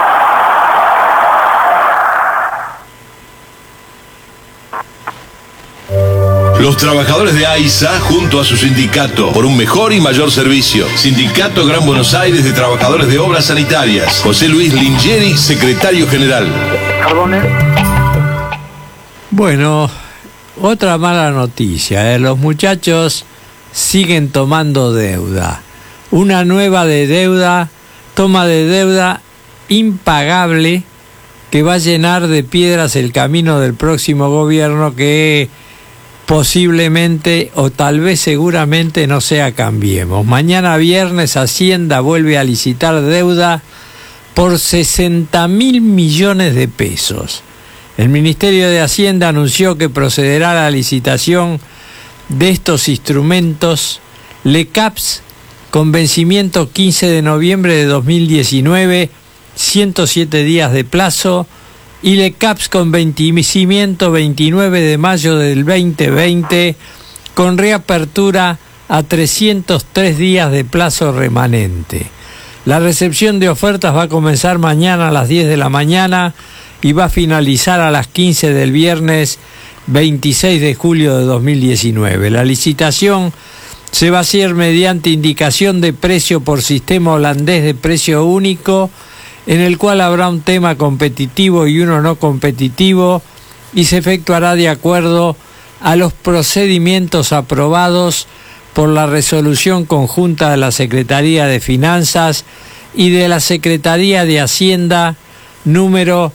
Los trabajadores de AISA, junto a su sindicato, por un mejor y mayor servicio. Sindicato Gran Buenos Aires de Trabajadores de Obras Sanitarias. José Luis Lingieri, secretario general. Bueno, otra mala noticia, los muchachos siguen tomando deuda. Una nueva toma de deuda impagable que va a llenar de piedras el camino del próximo gobierno, que posiblemente o tal vez seguramente no sea Cambiemos. Mañana viernes Hacienda vuelve a licitar deuda por 60.000 millones de pesos. El Ministerio de Hacienda anunció que procederá a la licitación de estos instrumentos LECAPS con vencimiento 15 de noviembre de 2019, 107 días de plazo, y LECAPS con vencimiento 29 de mayo del 2020, con reapertura a 303 días de plazo remanente. La recepción de ofertas va a comenzar mañana a las 10 de la mañana y va a finalizar a las 15 del viernes 26 de julio de 2019. La licitación se va a hacer mediante indicación de precio por sistema holandés de precio único, en el cual habrá un tema competitivo y uno no competitivo, y se efectuará de acuerdo a los procedimientos aprobados por la resolución conjunta de la Secretaría de Finanzas y de la Secretaría de Hacienda número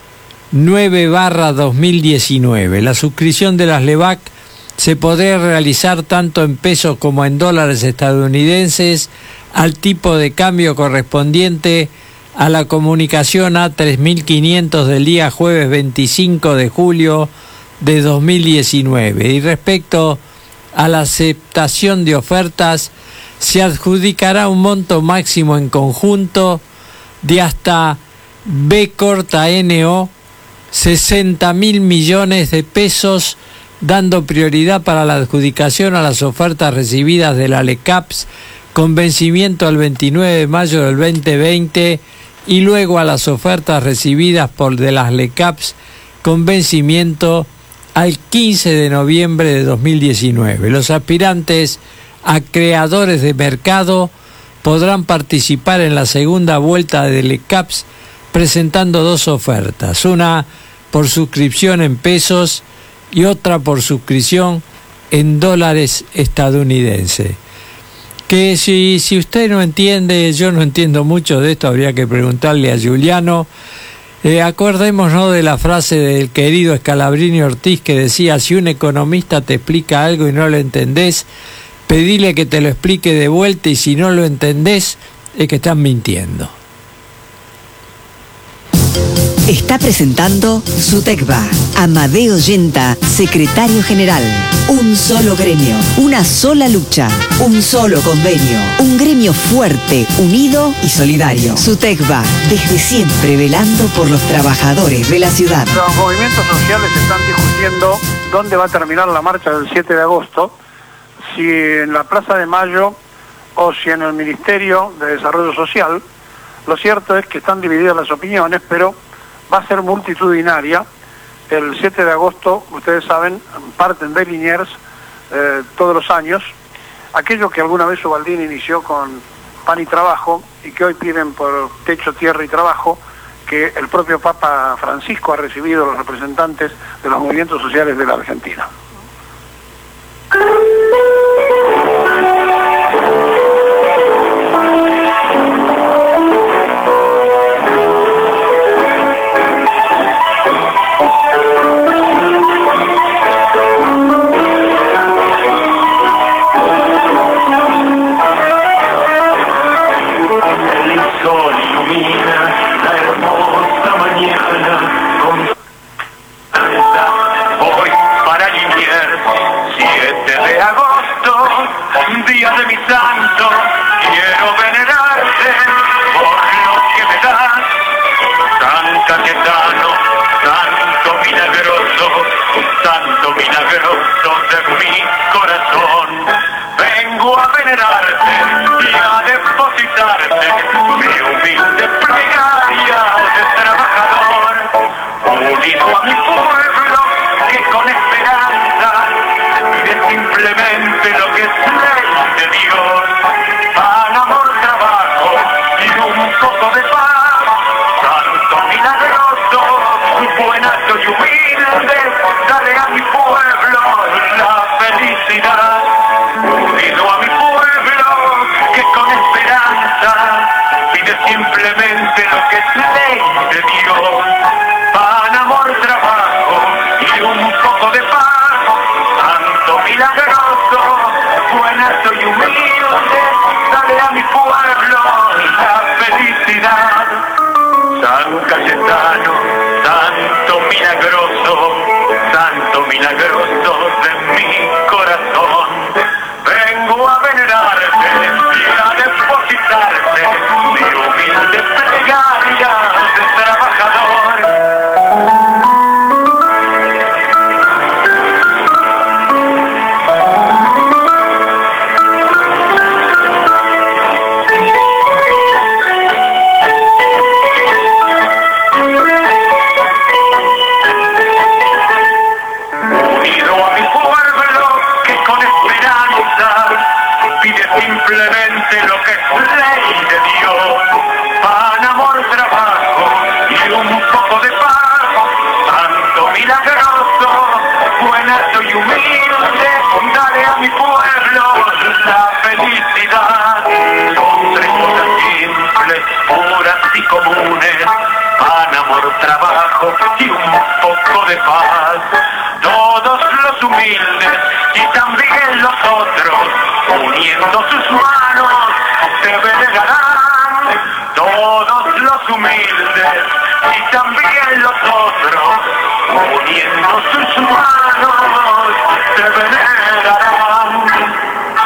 9/2019. La suscripción de las LEVAC se podrá realizar tanto en pesos como en dólares estadounidenses al tipo de cambio correspondiente a la comunicación A3500 del día jueves 25 de julio de 2019. Y respecto a la aceptación de ofertas, se adjudicará un monto máximo en conjunto de hasta B/NO 60.000 millones de pesos, dando prioridad para la adjudicación a las ofertas recibidas de la LECAPS con vencimiento al 29 de mayo del 2020 y luego a las ofertas recibidas de las LECAPS con vencimiento al 15 de noviembre de 2019. Los aspirantes a creadores de mercado podrán participar en la segunda vuelta de LECAPS presentando dos ofertas, una por suscripción en pesos y otra por suscripción en dólares estadounidenses. Que si usted no entiende, yo no entiendo mucho de esto, habría que preguntarle a Giuliano. Acordémonos de la frase del querido Scalabrini Ortiz que decía: si un economista te explica algo y no lo entendés, pedile que te lo explique de vuelta, y si no lo entendés, es que están mintiendo. Está presentando SUTECBA. Amadeo Yenta, secretario general. Un solo gremio, una sola lucha, un solo convenio. Un gremio fuerte, unido y solidario. SUTECBA, desde siempre velando por los trabajadores de la ciudad. Los movimientos sociales están discutiendo dónde va a terminar la marcha del 7 de agosto, si en la Plaza de Mayo o si en el Ministerio de Desarrollo Social. Lo cierto es que están divididas las opiniones, pero va a ser multitudinaria. El 7 de agosto, ustedes saben, parten de Liniers todos los años. Aquello que alguna vez Ubaldini inició con pan y trabajo, y que hoy piden por techo, tierra y trabajo, que el propio Papa Francisco ha recibido los representantes de los movimientos sociales de la Argentina. Día de mi santo, quiero venerarte por lo que me das, San Cayetano, santo milagroso de mi corazón. Vengo a venerarte y a depositarte mi humilde plegaria de trabajador, unido a mi pueblo que con esperanza pide simplemente lo que es ley de Dios, pan, amor, trabajo y un poco de paz, santo milagroso, buenazo y humilde, dale a mi pueblo la felicidad, unido a mi pueblo que con esperanza pide simplemente lo que es ley de Dios, pan, amor, trabajo y un poco de paz, santo milagroso, buenazo y humilde, dale a mi pueblo la felicidad. San Cayetano, santo milagroso de mi corazón, vengo a venerarte y a depositarte mi humilde plegaria de trabajador. Simplemente lo que es ley de Dios, pan, amor, trabajo y un poco de paz, santo milagroso, buenazo y humilde, dale a mi pueblo la felicidad. Son tres cosas simples, puras y comunes, pan, amor, trabajo y un poco de paz. Todos los humildes y también los otros, uniendo sus manos, se venerarán. Todos los humildes y también los otros, uniendo sus manos, se venerarán.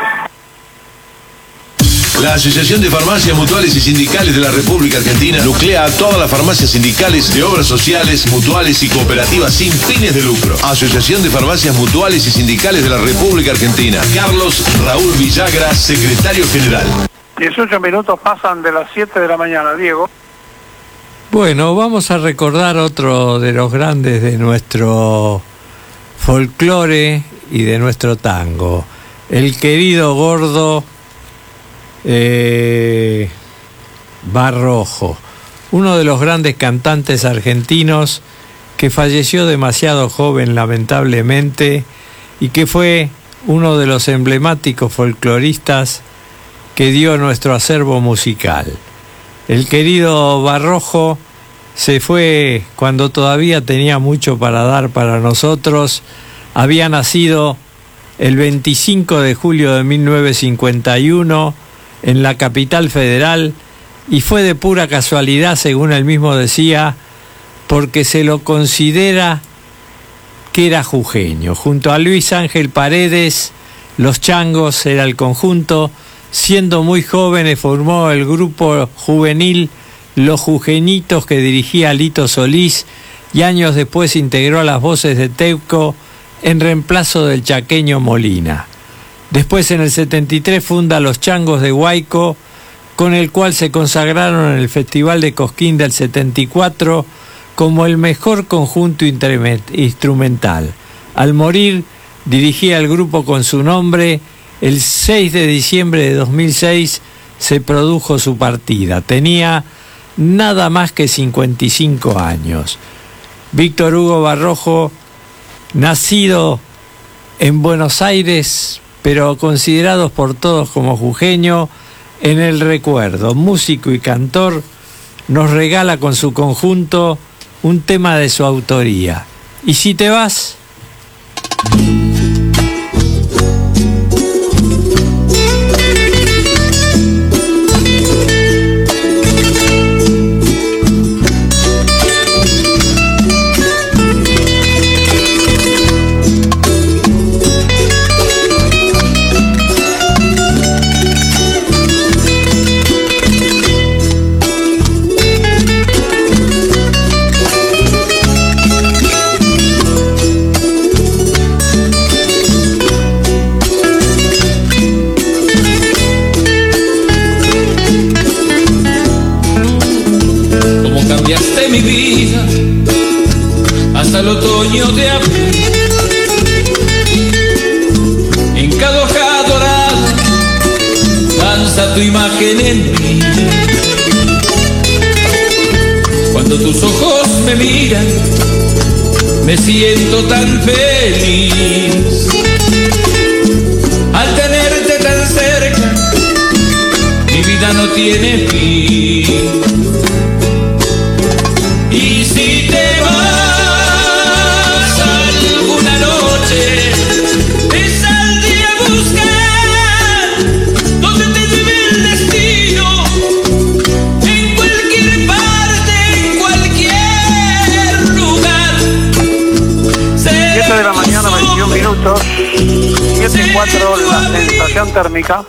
La Asociación de Farmacias Mutuales y Sindicales de la República Argentina nuclea a todas las farmacias sindicales de obras sociales, mutuales y cooperativas sin fines de lucro. Asociación de Farmacias Mutuales y Sindicales de la República Argentina. Carlos Raúl Villagra, secretario general. 18 minutos pasan de las 7 de la mañana, Diego. Bueno, vamos a recordar otro de los grandes de nuestro folclore y de nuestro tango. El querido Gordo Barrojo, uno de los grandes cantantes argentinos que falleció demasiado joven lamentablemente y que fue uno de los emblemáticos folcloristas que dio nuestro acervo musical. El querido Barrojo se fue cuando todavía tenía mucho para dar para nosotros. Había nacido el 25 de julio de 1951 en la capital federal y fue de pura casualidad, según él mismo decía, porque se lo considera que era jujeño. Junto a Luis Ángel Paredes, Los Changos era el conjunto. Siendo muy jóvenes formó el grupo juvenil Los Jujeñitos que dirigía Lito Solís y años después integró las voces de Teuco en reemplazo del chaqueño Molina. Después, en el 73, funda Los Changos de Huayco, con el cual se consagraron en el Festival de Cosquín del 74 como el mejor conjunto instrumental. Al morir, dirigía el grupo con su nombre. El 6 de diciembre de 2006 se produjo su partida. Tenía nada más que 55 años. Víctor Hugo Barrojo, nacido en Buenos Aires, pero considerados por todos como jujeño, en el recuerdo, músico y cantor, nos regala con su conjunto un tema de su autoría. ¿Y si te vas? Mi vida hasta el otoño de abril, en cada hoja dorada danza tu imagen en mí. Cuando tus ojos me miran me siento tan feliz al tenerte tan cerca, mi vida no tiene fin. Y si te vas alguna noche, te saldré a buscar donde te lleve el destino, en cualquier parte, en cualquier lugar. 7 de la mañana, 21 minutos, 7:04 la sensación térmica.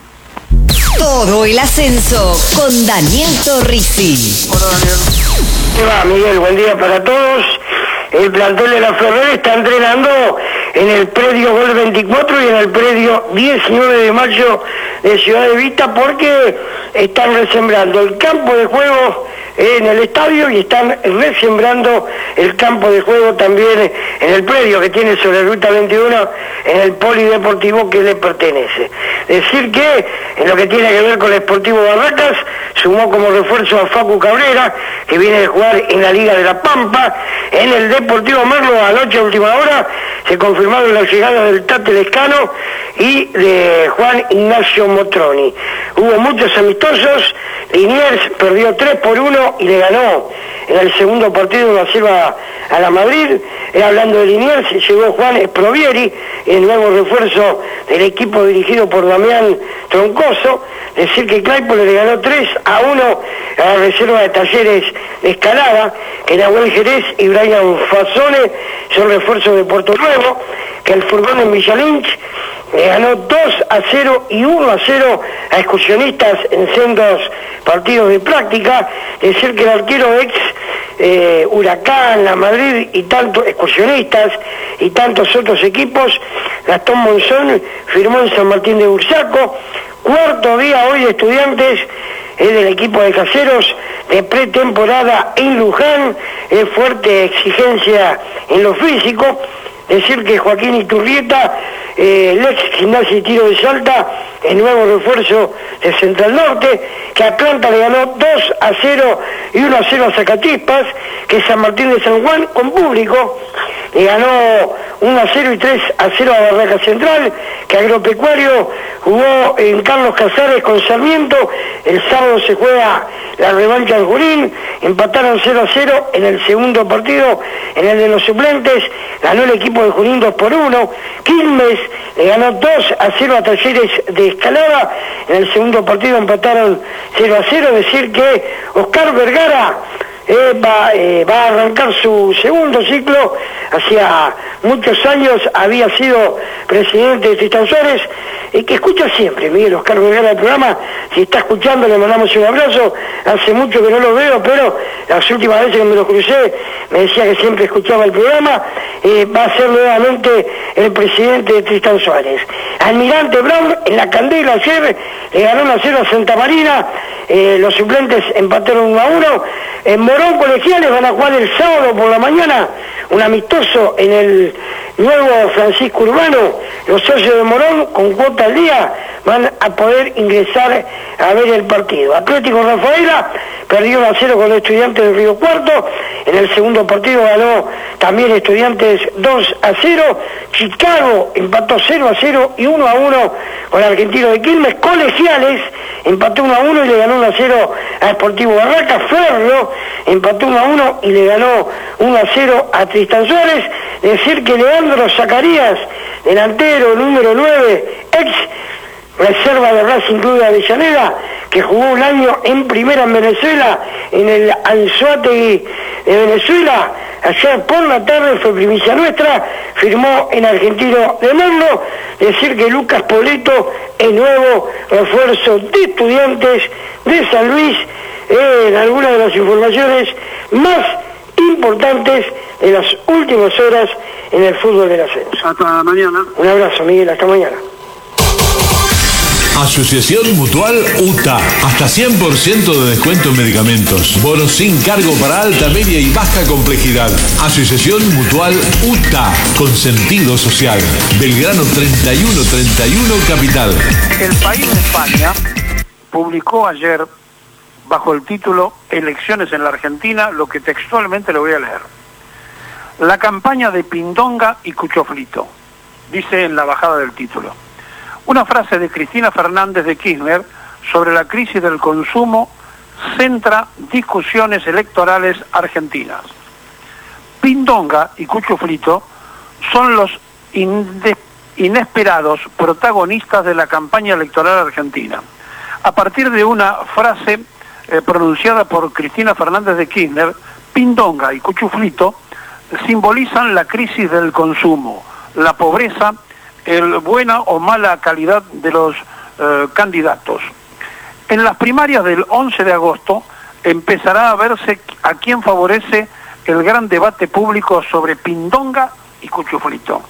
Todo el ascenso con Daniel Torrisi. Hola, Daniel. ¿Qué va, Miguel? Buen día para todos. El plantel de la Ferrer está entrenando en el predio Gol 24 y en el predio 19 de mayo de Ciudad de Vista porque están resembrando el campo de juego en el estadio y están resembrando el campo de juego también en el predio que tiene sobre Ruta 21 en el polideportivo que le pertenece. Decir que en lo que tiene que ver con el Sportivo Barracas sumó como refuerzo a Facu Cabrera, que viene de jugar en la Liga de la Pampa. En el Deportivo Merlo, anoche a última hora se confirmaron las llegadas del Tate Lescano y de Juan Ignacio Motroni. Hubo muchos amistosos. Liniers perdió 3-1 y le ganó en el segundo partido 1-0 a la Madrid. Hablando de Liniers, llegó Juan Sprovieri, el nuevo refuerzo del equipo dirigido por Damián Troncoso. Decir que Claypole le ganó 3-1 a la reserva de Talleres de Escalada, que Nahuel Jerez y Brian Fasone son refuerzos de Puerto Nuevo, que el furgón en Villa Lynch le ganó 2-0 y 1-0 a Excursionistas en sendos partidos de práctica. Decir que el arquero ex Huracán, La Madrid y tantos Excursionistas y tantos otros equipos, Gastón Monzón firmó en San Martín de Bursaco. Cuarto día hoy de Estudiantes, es del equipo de Caseros de pretemporada en Luján, es fuerte exigencia en lo físico. Decir que Joaquín Iturrieta, el ex Gimnasia y Tiro de Salta, el nuevo refuerzo de Central Norte, que Atlanta le ganó 2-0 y 1-0 a Zacachispas, que San Martín de San Juan con público le ganó 1-0 y 3-0 a Barraca Central, que Agropecuario jugó en Carlos Casares con Sarmiento. El sábado se juega la revancha en Junín, empataron 0-0 en el segundo partido. En el de los suplentes ganó el equipo de Junín 2-1. Quilmes le ganó 2-0 a Talleres de Escalada. En el segundo partido empataron 0-0. Decir que Oscar Vergara va a arrancar su segundo ciclo. Hacía muchos años había sido presidente de Tristan Suárez, que escucha siempre, Miguel Oscar Vergara, del programa. Si está escuchando, le mandamos un abrazo. Hace mucho que no lo veo, pero las últimas veces que me lo crucé me decía que siempre escuchaba el programa. Va a ser nuevamente el presidente de Tristan Suárez. Almirante Brown en la Candela ayer le ganó 1-0 a Santa Marina. Los suplentes empataron 1-1. En Morón Colegiales van a jugar el sábado por la mañana un amistoso en el nuevo Francisco Urbano. Los socios de Morón, con cuota al día, van a poder ingresar a ver el partido. Atlético Rafaela perdió 1-0 con los Estudiantes de Río Cuarto. En el segundo partido ganó también Estudiantes 2-0. Chicago empató 0-0 y 1-1 con Argentino de Quilmes. Colegiales empató 1-1 y le ganó 1-0 a Sportivo Barraca. Ferro empató 1-1 y le ganó 1-0 a Tristan Suárez. Decir que Leandro Zacarías, delantero número 9, ex reserva de Racing Club de Avellaneda, que jugó un año en primera en Venezuela, en el Anzoátegui de Venezuela, ayer por la tarde, fue primicia nuestra, firmó en Argentino de Merlo. Decir que Lucas Poleto es nuevo refuerzo de Estudiantes de San Luis, en algunas de las informaciones más importantes de las últimas horas en el fútbol del ascenso. Hasta mañana. Un abrazo, Miguel, hasta mañana. Asociación Mutual UTA. Hasta 100% de descuento en medicamentos. Bonos sin cargo para alta, media y baja complejidad. Asociación Mutual UTA. Con sentido social. Belgrano 3131 Capital. El País de España publicó ayer, bajo el título Elecciones en la Argentina, lo que textualmente le voy a leer. La campaña de Pindonga y Cuchoflito, dice en la bajada del título. Una frase de Cristina Fernández de Kirchner sobre la crisis del consumo centra discusiones electorales argentinas. Pindonga y Cuchuflito son los inesperados protagonistas de la campaña electoral argentina. A partir de una frase pronunciada por Cristina Fernández de Kirchner, Pindonga y Cuchuflito simbolizan la crisis del consumo, la pobreza, el buena o mala calidad de los candidatos. En las primarias del 11 de agosto empezará a verse a quién favorece el gran debate público sobre Pindonga y Cuchuflito.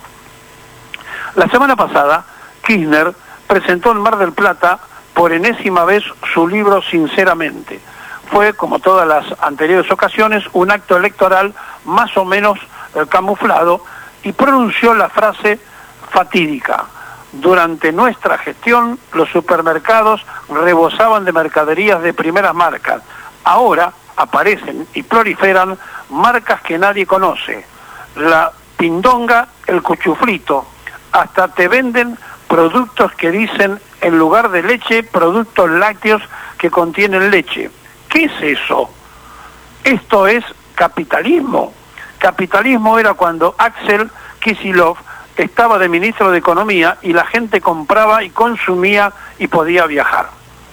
La semana pasada, Kirchner presentó en Mar del Plata por enésima vez su libro Sinceramente. Fue, como todas las anteriores ocasiones, un acto electoral más o menos camuflado y pronunció la frase fatídica: durante nuestra gestión los supermercados rebosaban de mercaderías de primeras marcas. Ahora aparecen y proliferan marcas que nadie conoce. La Pindonga, el Cuchuflito. Hasta te venden productos que dicen, en lugar de leche, productos lácteos que contienen leche. ¿Qué es eso? Esto es capitalismo. Capitalismo era cuando Axel Kicillof estaba de ministro de Economía y la gente compraba y consumía y podía viajar.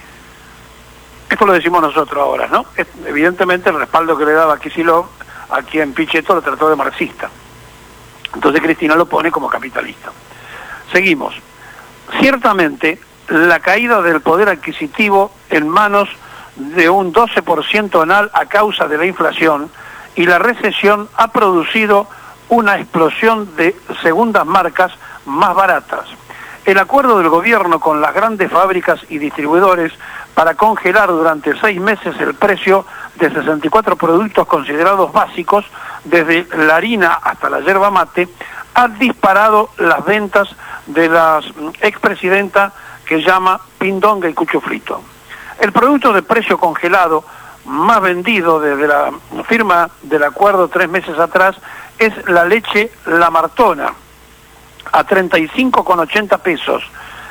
Esto lo decimos nosotros ahora, ¿no? Evidentemente el respaldo que le daba Kicillof, a quien Pichetto lo trató de marxista. Entonces Cristina lo pone como capitalista. Seguimos. Ciertamente, la caída del poder adquisitivo en manos de un 12% anual a causa de la inflación y la recesión ha producido una explosión de segundas marcas más baratas. El acuerdo del gobierno con las grandes fábricas y distribuidores para congelar durante 6 meses el precio de 64 productos considerados básicos, desde la harina hasta la yerba mate, ha disparado las ventas de la expresidenta que llama Pindonga y Cuchuflito. El producto de precio congelado más vendido desde la firma del acuerdo 3 meses atrás es la leche La Martona, a 35,80 pesos,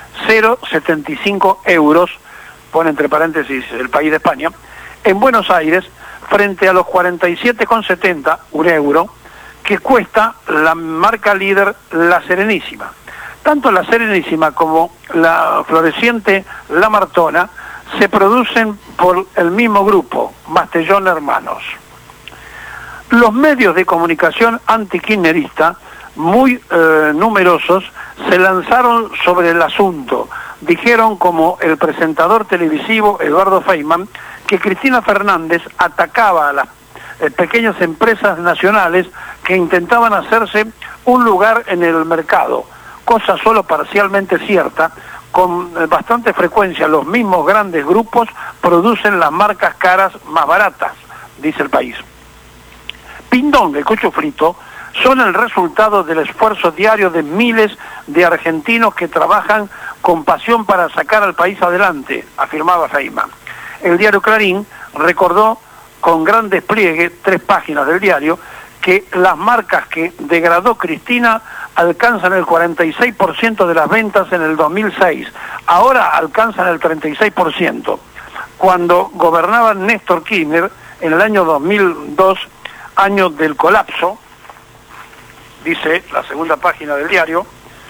0,75 euros, pone entre paréntesis el País de España, en Buenos Aires, frente a los 47,70, un euro, que cuesta la marca líder La Serenísima. Tanto La Serenísima como la floreciente La Martona se producen por el mismo grupo, Mastellón Hermanos. Los medios de comunicación antikirchnerista, muy numerosos, se lanzaron sobre el asunto. Dijeron, como el presentador televisivo Eduardo Feynman, que Cristina Fernández atacaba a las pequeñas empresas nacionales que intentaban hacerse un lugar en el mercado, cosa solo parcialmente cierta. Con bastante frecuencia los mismos grandes grupos producen las marcas caras más baratas, dice El País. Pindonga y Cuchuflito son el resultado del esfuerzo diario de miles de argentinos que trabajan con pasión para sacar al país adelante, afirmaba Feynman. El diario Clarín recordó con gran despliegue, 3 páginas del diario, que las marcas que degradó Cristina alcanzan el 46% de las ventas en el 2006, ahora alcanzan el 36%. Cuando gobernaba Néstor Kirchner, en el año 2002, año del colapso, dice la segunda página del diario,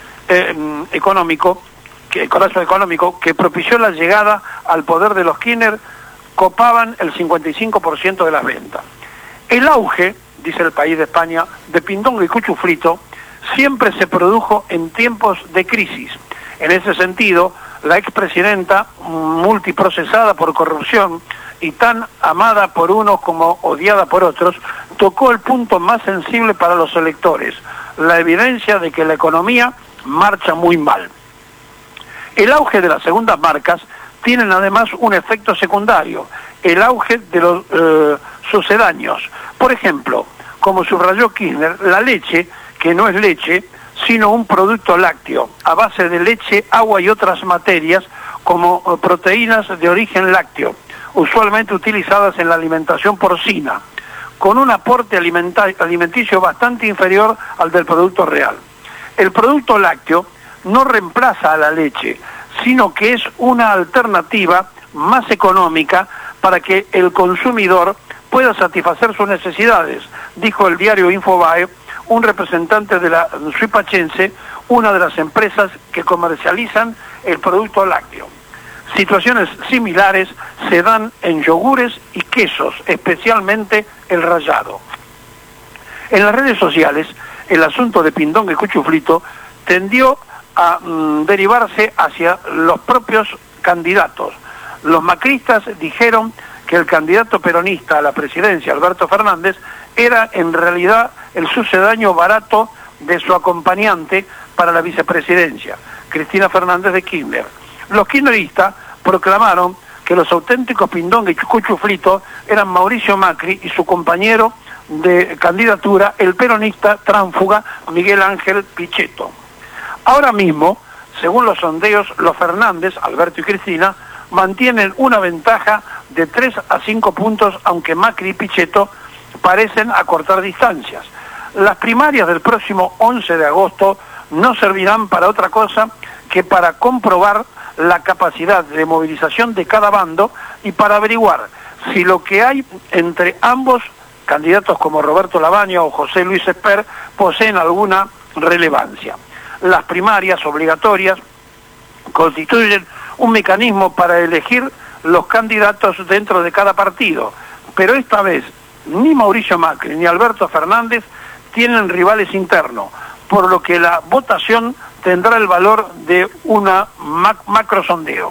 el colapso económico que propició la llegada al poder de los Kirchner, copaban el 55% de las ventas. El auge, dice El País de España, de Pindonga y Cuchuflito siempre se produjo en tiempos de crisis. En ese sentido, la expresidenta, multiprocesada por corrupción y tan amada por unos como odiada por otros, tocó el punto más sensible para los electores, la evidencia de que la economía marcha muy mal. El auge de las segundas marcas tienen además un efecto secundario, el auge de los sucedáneos. Por ejemplo, como subrayó Kirchner, la leche, que no es leche, sino un producto lácteo, a base de leche, agua y otras materias, como proteínas de origen lácteo, usualmente utilizadas en la alimentación porcina, con un aporte alimenticio bastante inferior al del producto real. El producto lácteo no reemplaza a la leche, sino que es una alternativa más económica para que el consumidor pueda satisfacer sus necesidades, dijo el diario Infobae, un representante de la Suipachense, una de las empresas que comercializan el producto lácteo. Situaciones similares se dan en yogures y quesos, especialmente el rallado. En las redes sociales, el asunto de Pindonga y Cuchuflito tendió a derivarse hacia los propios candidatos. Los macristas dijeron que el candidato peronista a la presidencia, Alberto Fernández, era en realidad el sucedáneo barato de su acompañante para la vicepresidencia, Cristina Fernández de Kirchner. Los kirchneristas proclamaron que los auténticos Pindonga y Cuchuflito eran Mauricio Macri y su compañero de candidatura, el peronista tránfuga Miguel Ángel Pichetto. Ahora mismo, según los sondeos, los Fernández, Alberto y Cristina, mantienen una ventaja de 3 a 5 puntos, aunque Macri y Pichetto parecen acortar distancias. Las primarias del próximo 11 de agosto no servirán para otra cosa que para comprobar la capacidad de movilización de cada bando y para averiguar si lo que hay entre ambos candidatos como Roberto Lavagna o José Luis Esper poseen alguna relevancia. Las primarias obligatorias constituyen un mecanismo para elegir los candidatos dentro de cada partido, pero esta vez ni Mauricio Macri ni Alberto Fernández tienen rivales internos, por lo que la votación tendrá el valor de una macrosondeo.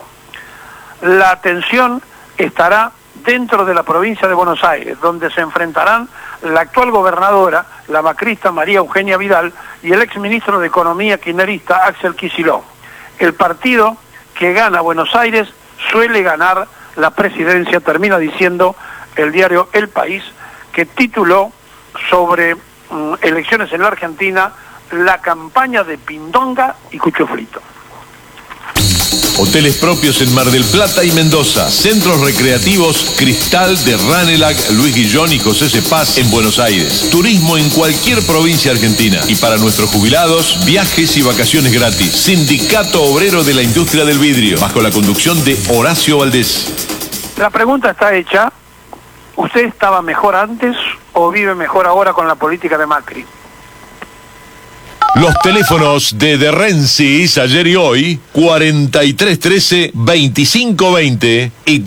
La atención estará dentro de la provincia de Buenos Aires, donde se enfrentarán la actual gobernadora, la macrista María Eugenia Vidal, y el exministro de Economía kirchnerista Axel Kicillof. El partido que gana Buenos Aires suele ganar la presidencia, termina diciendo el diario El País, que tituló sobre elecciones en la Argentina, la campaña de Pindonga y Cuchuflito. Hoteles propios en Mar del Plata y Mendoza. Centros recreativos Cristal de Ranelagh, Luis Guillón y José Cepaz en Buenos Aires. Turismo en cualquier provincia argentina. Y para nuestros jubilados, viajes y vacaciones gratis. Sindicato Obrero de la Industria del Vidrio, bajo la conducción de Horacio Valdés. La pregunta está hecha. ¿Usted estaba mejor antes o vive mejor ahora con la política de Macri? Los teléfonos de Rensis ayer y hoy, 4313-2520 y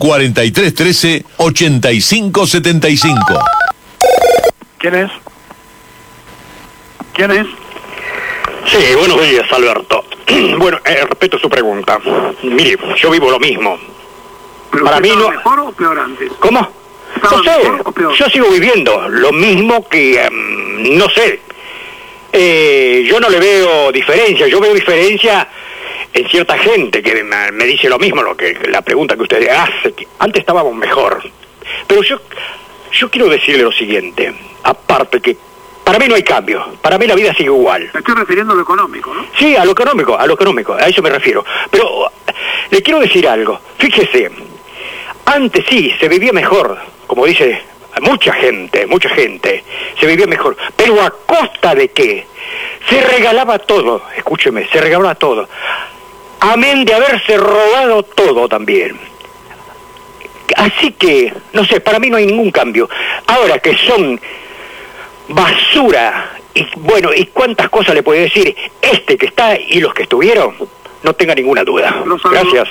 4313-8575. ¿Quién es? ¿Quién es? Sí, buenos días, Alberto. Bueno, respeto su pregunta. Mire, yo vivo lo mismo. Para mí no. ¿Mejor o peor antes? ¿Cómo? No sé, yo sigo viviendo lo mismo que, no sé. Yo no le veo diferencia, yo veo diferencia en cierta gente que me dice lo mismo, la pregunta que usted hace, que antes estábamos mejor, pero yo yo quiero decirle lo siguiente, aparte que para mí no hay cambio, para mí la vida sigue igual. Me estoy refiriendo a lo económico, ¿no? Sí, a lo económico, a eso me refiero. Pero le quiero decir algo, fíjese, antes sí, se vivía mejor, como dice mucha gente, se vivía mejor, pero ¿a costa de qué? Se regalaba todo, escúcheme, se regalaba todo, amén de haberse robado todo también. Así que, no sé, para mí no hay ningún cambio. Ahora que son basura, y bueno, ¿y cuántas cosas le puede decir este que está y los que estuvieron? No tenga ninguna duda. Gracias.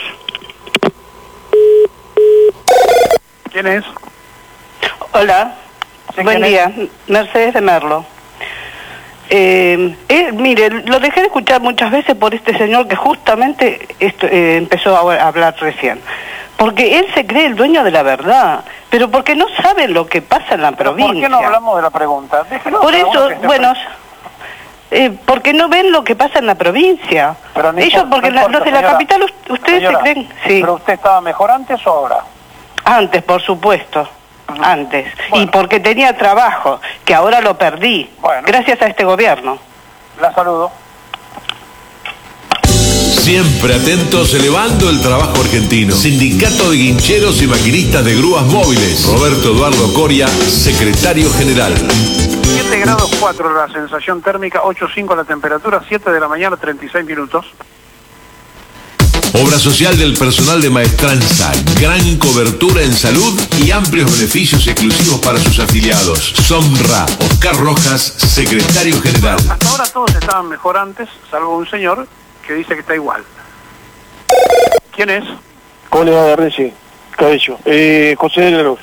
¿Quién es? Hola, buen día, Mercedes de Merlo. Mire, lo dejé de escuchar muchas veces por este señor que justamente empezó a hablar recién. Porque él se cree el dueño de la verdad, pero porque no sabe lo que pasa en la provincia. ¿Por qué no hablamos de la pregunta? Déjelo por eso, bueno, presente. porque no ven lo que pasa en la provincia. Pero no ellos, importa, porque no importa, los de la señora. capital, ustedes Señora, se creen... Sí. ¿Pero usted estaba mejor antes o ahora? Antes, por supuesto. Antes. Bueno. Y porque tenía trabajo, que ahora lo perdí, gracias a este gobierno. La saludo. Siempre atentos, elevando el trabajo argentino. Sindicato de Guincheros y Maquinistas de Grúas Móviles. Roberto Eduardo Coria, secretario general. 7 grados 4 la sensación térmica, 8.5 la temperatura, 7 de la mañana, 36 minutos. Obra social del personal de maestranza, gran cobertura en salud y amplios beneficios exclusivos para sus afiliados. Sonra, Oscar Rojas, secretario general. Hasta ahora todos estaban mejor antes, salvo un señor que dice que está igual. ¿Quién es? ¿Cómo le va a dar ese cabello? José de la Luz.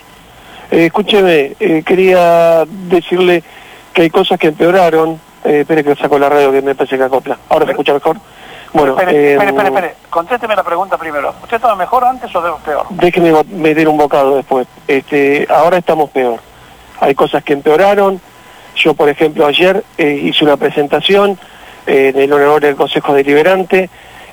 Escúcheme, quería decirle que hay cosas que empeoraron. Espere que saco la radio que me parece que acopla. ¿Ahora se escucha mejor? Bueno, espere. Contésteme la pregunta primero. ¿Usted estaba mejor antes o peor? Déjeme meter un bocado después. Ahora estamos peor. Hay cosas que empeoraron. Yo, por ejemplo, ayer hice una presentación en el honor del Consejo Deliberante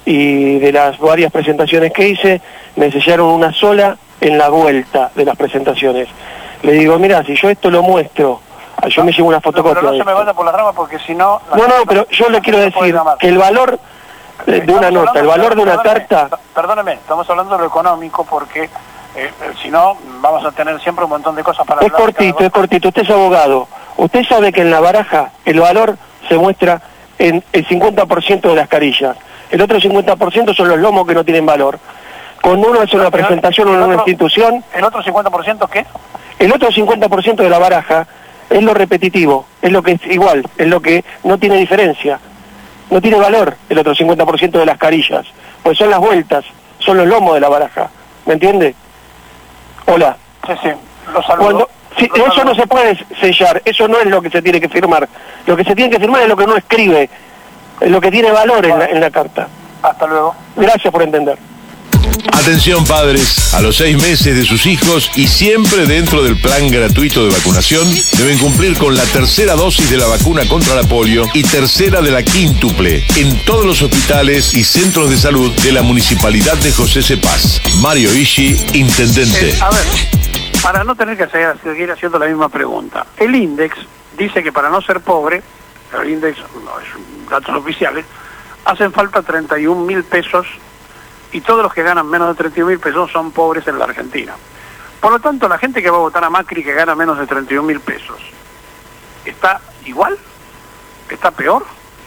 y de las varias presentaciones que hice, me sellaron una sola en la vuelta de las presentaciones. Le digo, mira, si yo esto lo muestro, yo me llevo una fotocopia. Pero no se me vaya por las ramas porque si no... No, pero yo le quiero decir que el valor de una nota, el valor de una carta... Perdóneme, estamos hablando de lo económico porque si no vamos a tener siempre un montón de cosas para hablar. Es cortito, usted es abogado. Usted sabe que en la baraja el valor se muestra en el 50% de las carillas. El otro 50% son los lomos que no tienen valor. Cuando uno hace una presentación en una institución... ¿El otro 50% qué? El otro 50% de la baraja es lo repetitivo, es lo que es igual, es lo que no tiene diferencia. No tiene valor el otro 50% de las carillas, pues son las vueltas, son los lomos de la baraja. ¿Me entiende? Hola. Sí, lo saludo. Eso no se puede sellar, eso no es lo que se tiene que firmar. Lo que se tiene que firmar es lo que uno escribe, es lo que tiene valor en la carta. Hasta luego. Gracias por entender. Atención padres, a los 6 meses de sus hijos y siempre dentro del plan gratuito de vacunación, deben cumplir con la tercera dosis de la vacuna contra la polio y tercera de la quíntuple en todos los hospitales y centros de salud de la Municipalidad de José Cepaz. Mario Ishi, intendente. A ver, para no tener que seguir haciendo la misma pregunta, el INDEX dice que para no ser pobre, el INDEX no es datos oficiales, hacen falta 31.000 pesos y todos los que ganan menos de 31.000 pesos son pobres en la Argentina. Por lo tanto, la gente que va a votar a Macri que gana menos de 31.000 pesos, ¿está igual? ¿Está peor?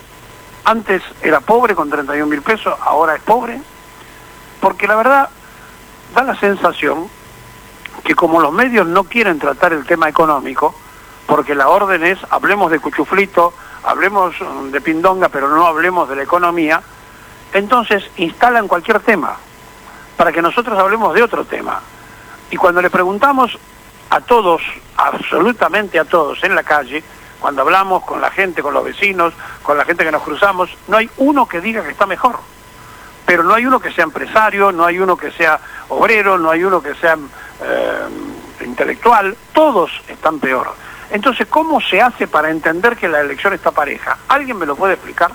Antes era pobre con 31.000 pesos, ahora es pobre. Porque la verdad, da la sensación que como los medios no quieren tratar el tema económico, porque la orden es, hablemos de cuchuflito, hablemos de pindonga, pero no hablemos de la economía, entonces instalan cualquier tema, para que nosotros hablemos de otro tema. Y cuando le preguntamos a todos, absolutamente a todos en la calle, cuando hablamos con la gente, con los vecinos, con la gente que nos cruzamos, no hay uno que diga que está mejor. Pero no hay uno que sea empresario, no hay uno que sea obrero, no hay uno que sea intelectual, todos están peor. Entonces, ¿cómo se hace para entender que la elección está pareja? ¿Alguien me lo puede explicar?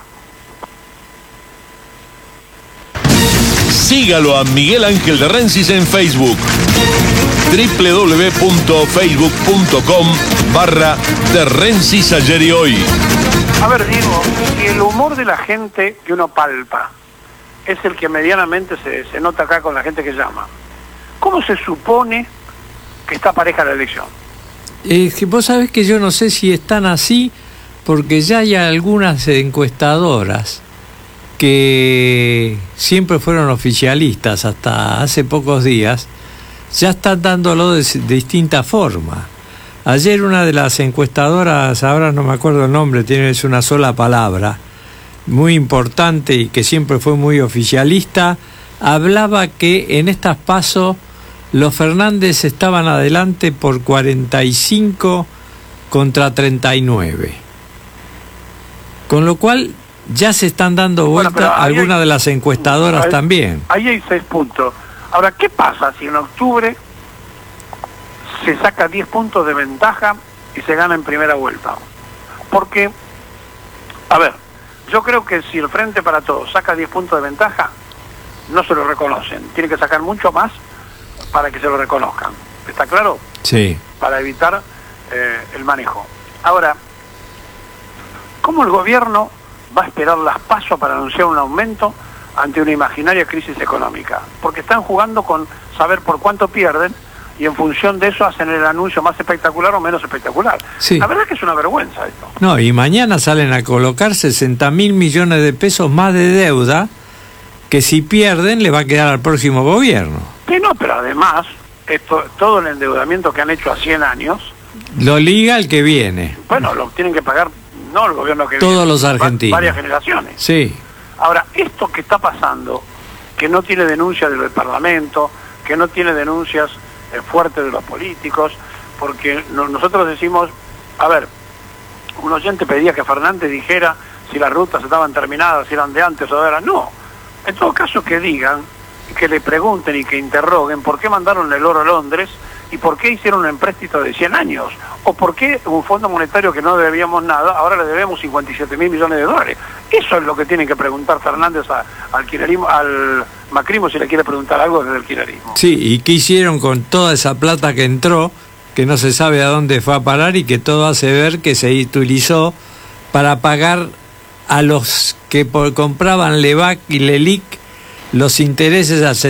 Sígalo a Miguel Ángel de Rensis en Facebook. www.facebook.com/Terrencis ayer y hoy. A ver, Diego, si el humor de la gente que uno palpa es el que medianamente se nota acá con la gente que llama, ¿cómo se supone que está pareja la elección? Que vos sabés que yo no sé si están así, porque ya hay algunas encuestadoras que siempre fueron oficialistas hasta hace pocos días, ya están dándolo de distinta forma. Ayer una de las encuestadoras, ahora no me acuerdo el nombre, tiene una sola palabra, muy importante y que siempre fue muy oficialista, hablaba que en estas PASO los Fernández estaban adelante por 45 contra 39. Con lo cual ya se están dando vuelta algunas de las encuestadoras también. Ahí hay 6 puntos. Ahora, ¿qué pasa si en octubre se saca 10 puntos de ventaja y se gana en primera vuelta? Porque, a ver, yo creo que si el Frente para Todos saca 10 puntos de ventaja, no se lo reconocen. Tiene que sacar mucho más para que se lo reconozcan. ¿Está claro? Sí. Para evitar el manejo. Ahora, ¿cómo el gobierno va a esperar las PASO para anunciar un aumento ante una imaginaria crisis económica? Porque están jugando con saber por cuánto pierden y en función de eso hacen el anuncio más espectacular o menos espectacular. Sí. La verdad es que es una vergüenza esto. No, y mañana salen a colocar 60.000 millones de pesos más de deuda que si pierden le va a quedar al próximo gobierno. Sí, no, pero además, todo el endeudamiento que han hecho a 100 años... Lo liga el que viene. Bueno, lo tienen que pagar, no el gobierno que todos viene, los argentinos. Varias generaciones. Sí. Ahora, esto que está pasando, que no tiene denuncia del Parlamento, que no tiene denuncias fuertes de los políticos, porque nosotros decimos, a ver, un oyente pedía que Fernández dijera si las rutas estaban terminadas, si eran de antes o de ahora. No, en todo caso que digan, que le pregunten y que interroguen por qué mandaron el oro a Londres y por qué hicieron un empréstito de 100 años, o por qué un fondo monetario que no debíamos nada, ahora le debemos 57.000 millones de dólares. Eso es lo que tiene que preguntar Fernández al kirchnerismo, al macrismo, si le quiere preguntar algo desde el kirchnerismo. Sí, y qué hicieron con toda esa plata que entró, que no se sabe a dónde fue a parar y que todo hace ver que se utilizó para pagar a los que compraban Levac y Lelic los intereses al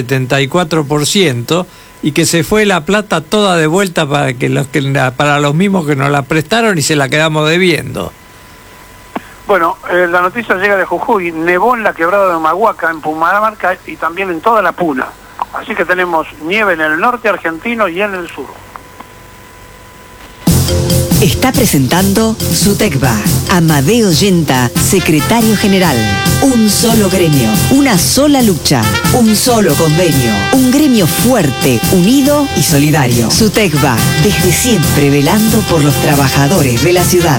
74%, y que se fue la plata toda de vuelta para los mismos que nos la prestaron y se la quedamos debiendo. Bueno, la noticia llega de Jujuy. Nevó en la quebrada de Humahuaca, en Pumamarca y también en toda la Puna. Así que tenemos nieve en el norte argentino y en el sur. Está presentando SUTECBA. Amadeo Yenta, secretario general. Un solo gremio, una sola lucha, un solo convenio. Un gremio fuerte, unido y solidario. SUTECBA, desde siempre velando por los trabajadores de la ciudad.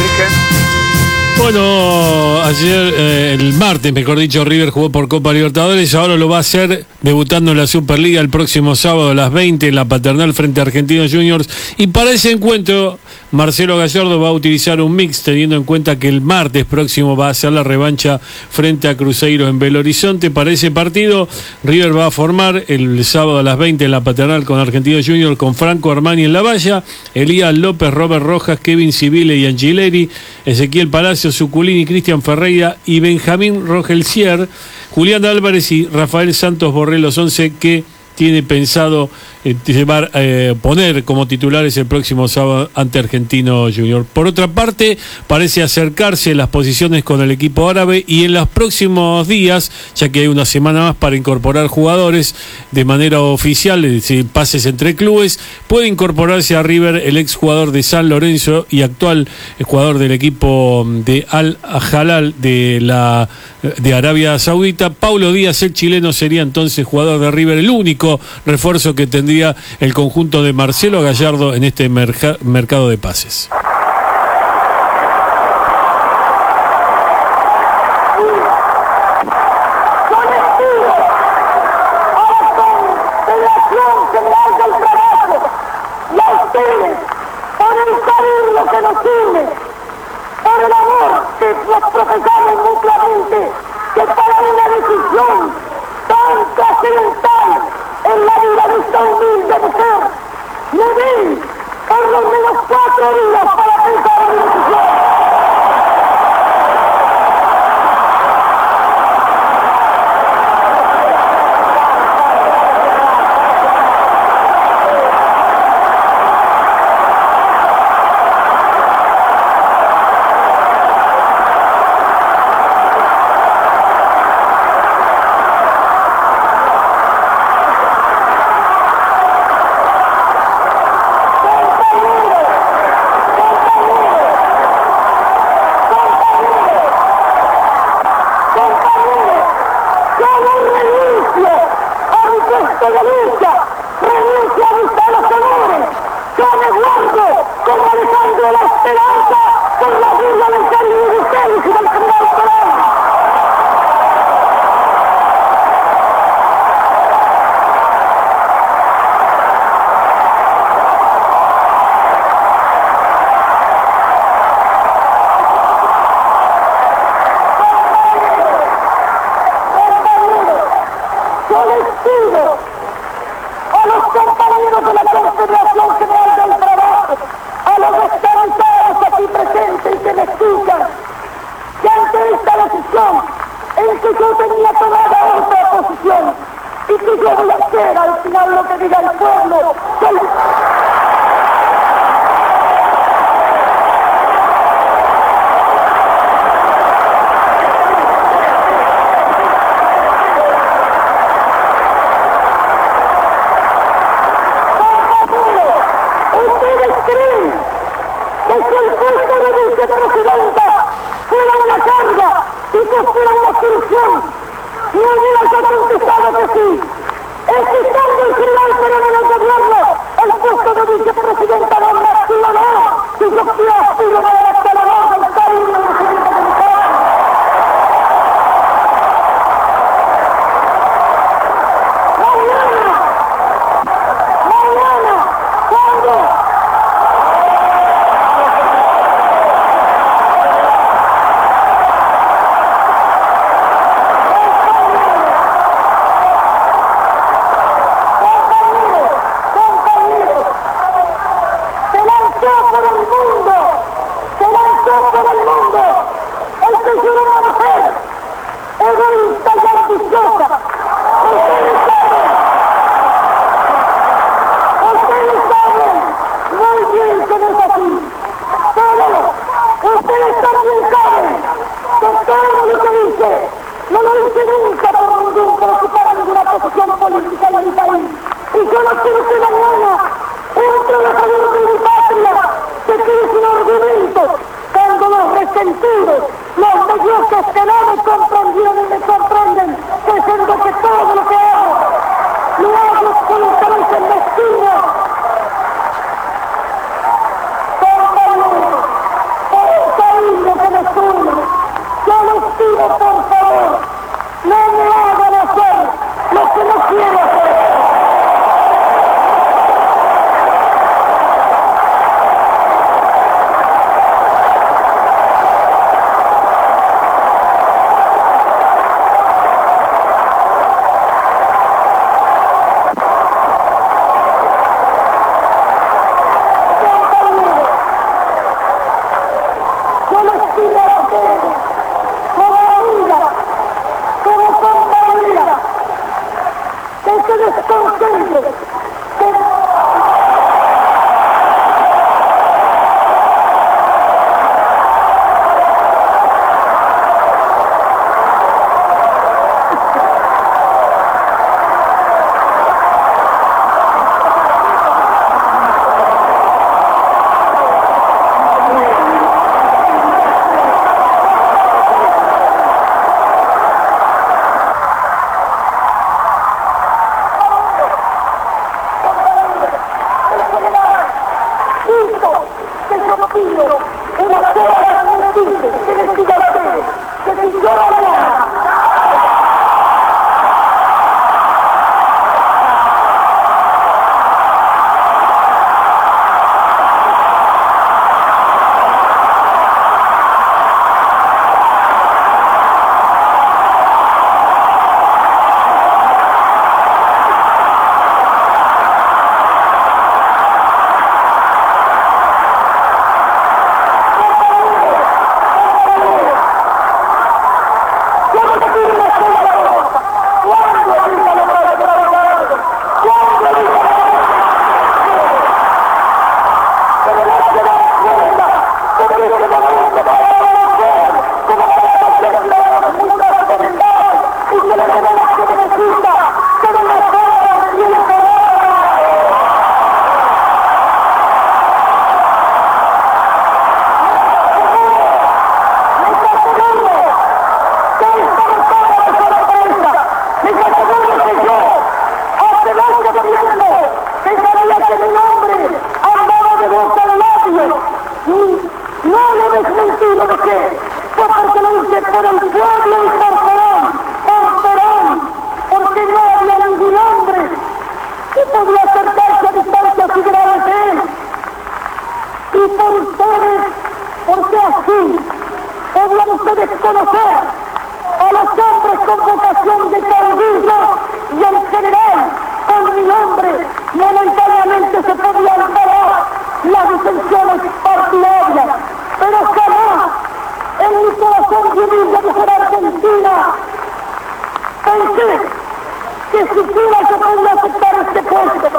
Bueno, ayer, el martes, mejor dicho, River jugó por Copa Libertadores, ahora lo va a hacer debutando en la Superliga el próximo sábado a las 20 en la Paternal frente a Argentinos Juniors, y para ese encuentro Marcelo Gallardo va a utilizar un mix, teniendo en cuenta que el martes próximo va a ser la revancha frente a Cruzeiro en Belo Horizonte. Para ese partido, River va a formar el sábado a las 20 en la Paternal con Argentinos Juniors, con Franco Armani en la valla, Elías López, Robert Rojas, Kevin Civile y Angileri, Ezequiel Palacio, Suculini, Cristian Ferreira y Benjamín Rogelsier, Julián Álvarez y Rafael Santos Borré, los 11 que tiene pensado poner como titulares el próximo sábado ante Argentino Junior. Por otra parte, parece acercarse las posiciones con el equipo árabe, y en los próximos días, ya que hay una semana más para incorporar jugadores de manera oficial, es decir, pases entre clubes, puede incorporarse a River el exjugador de San Lorenzo y actual jugador del equipo de Al Jalal de Arabia Saudita. Paulo Díaz, el chileno, sería entonces jugador de River, el único refuerzo que tendría el conjunto de Marcelo Gallardo en este mercado de pases. Por el amor que nos profesamos mutuamente, que para una decisión tan trascendental en la vida de esta humilde mujer de Galicia renuncia a mis los honores. Yo me guardo como Alejandro la Esperanza por la vida del Carlos de ustedes y del general Perón. A los compañeros de la Confederación General del Trabajo, a los estatutados aquí presentes y que me escuchan, que ante esta decisión en que yo tenía tomada otra posición y que yo voy a hacer al final lo que diga el pueblo, vicepresidenta fuera una carga y que fuera una solución. Y hubiera yo contestado que sí. Estando el general Perón en el gobierno, el puesto de vicepresidenta no me aspiro, no. Si yo quiero aspiro a la escalador del país de la República Dominicana. Mañana, ¿cuándo? Egoísta y ambiciosa. Ustedes saben muy bien que no es así. Pero ustedes también saben que todo lo que dice no lo dice nunca por ningún preocupar ninguna posición política en mi país. Y yo no quiero que mañana entre los amigos de mi patria se quede sin argumentos cuando los resentidos, los mediocres que no me comprendieron y me comprenden, diciendo que todo lo que hago, lo hago con intereses mezquinos. Compañeros, por el cariño que me une, yo les pido por favor, no me hagan hacer lo que no quiero hacer. por el pueblo y por Perón, porque no había ningún hombre que podía acercarse a distancias iguales de él. Y por ustedes, porque así podían ustedes conocer a los hombres con vocación de caudillo y en general con mi nombre momentáneamente se podían parar las disensiones partidarias, pero jamás en mi corazón de humilde mujer argentina pensé que siquiera yo podía aceptar este puesto.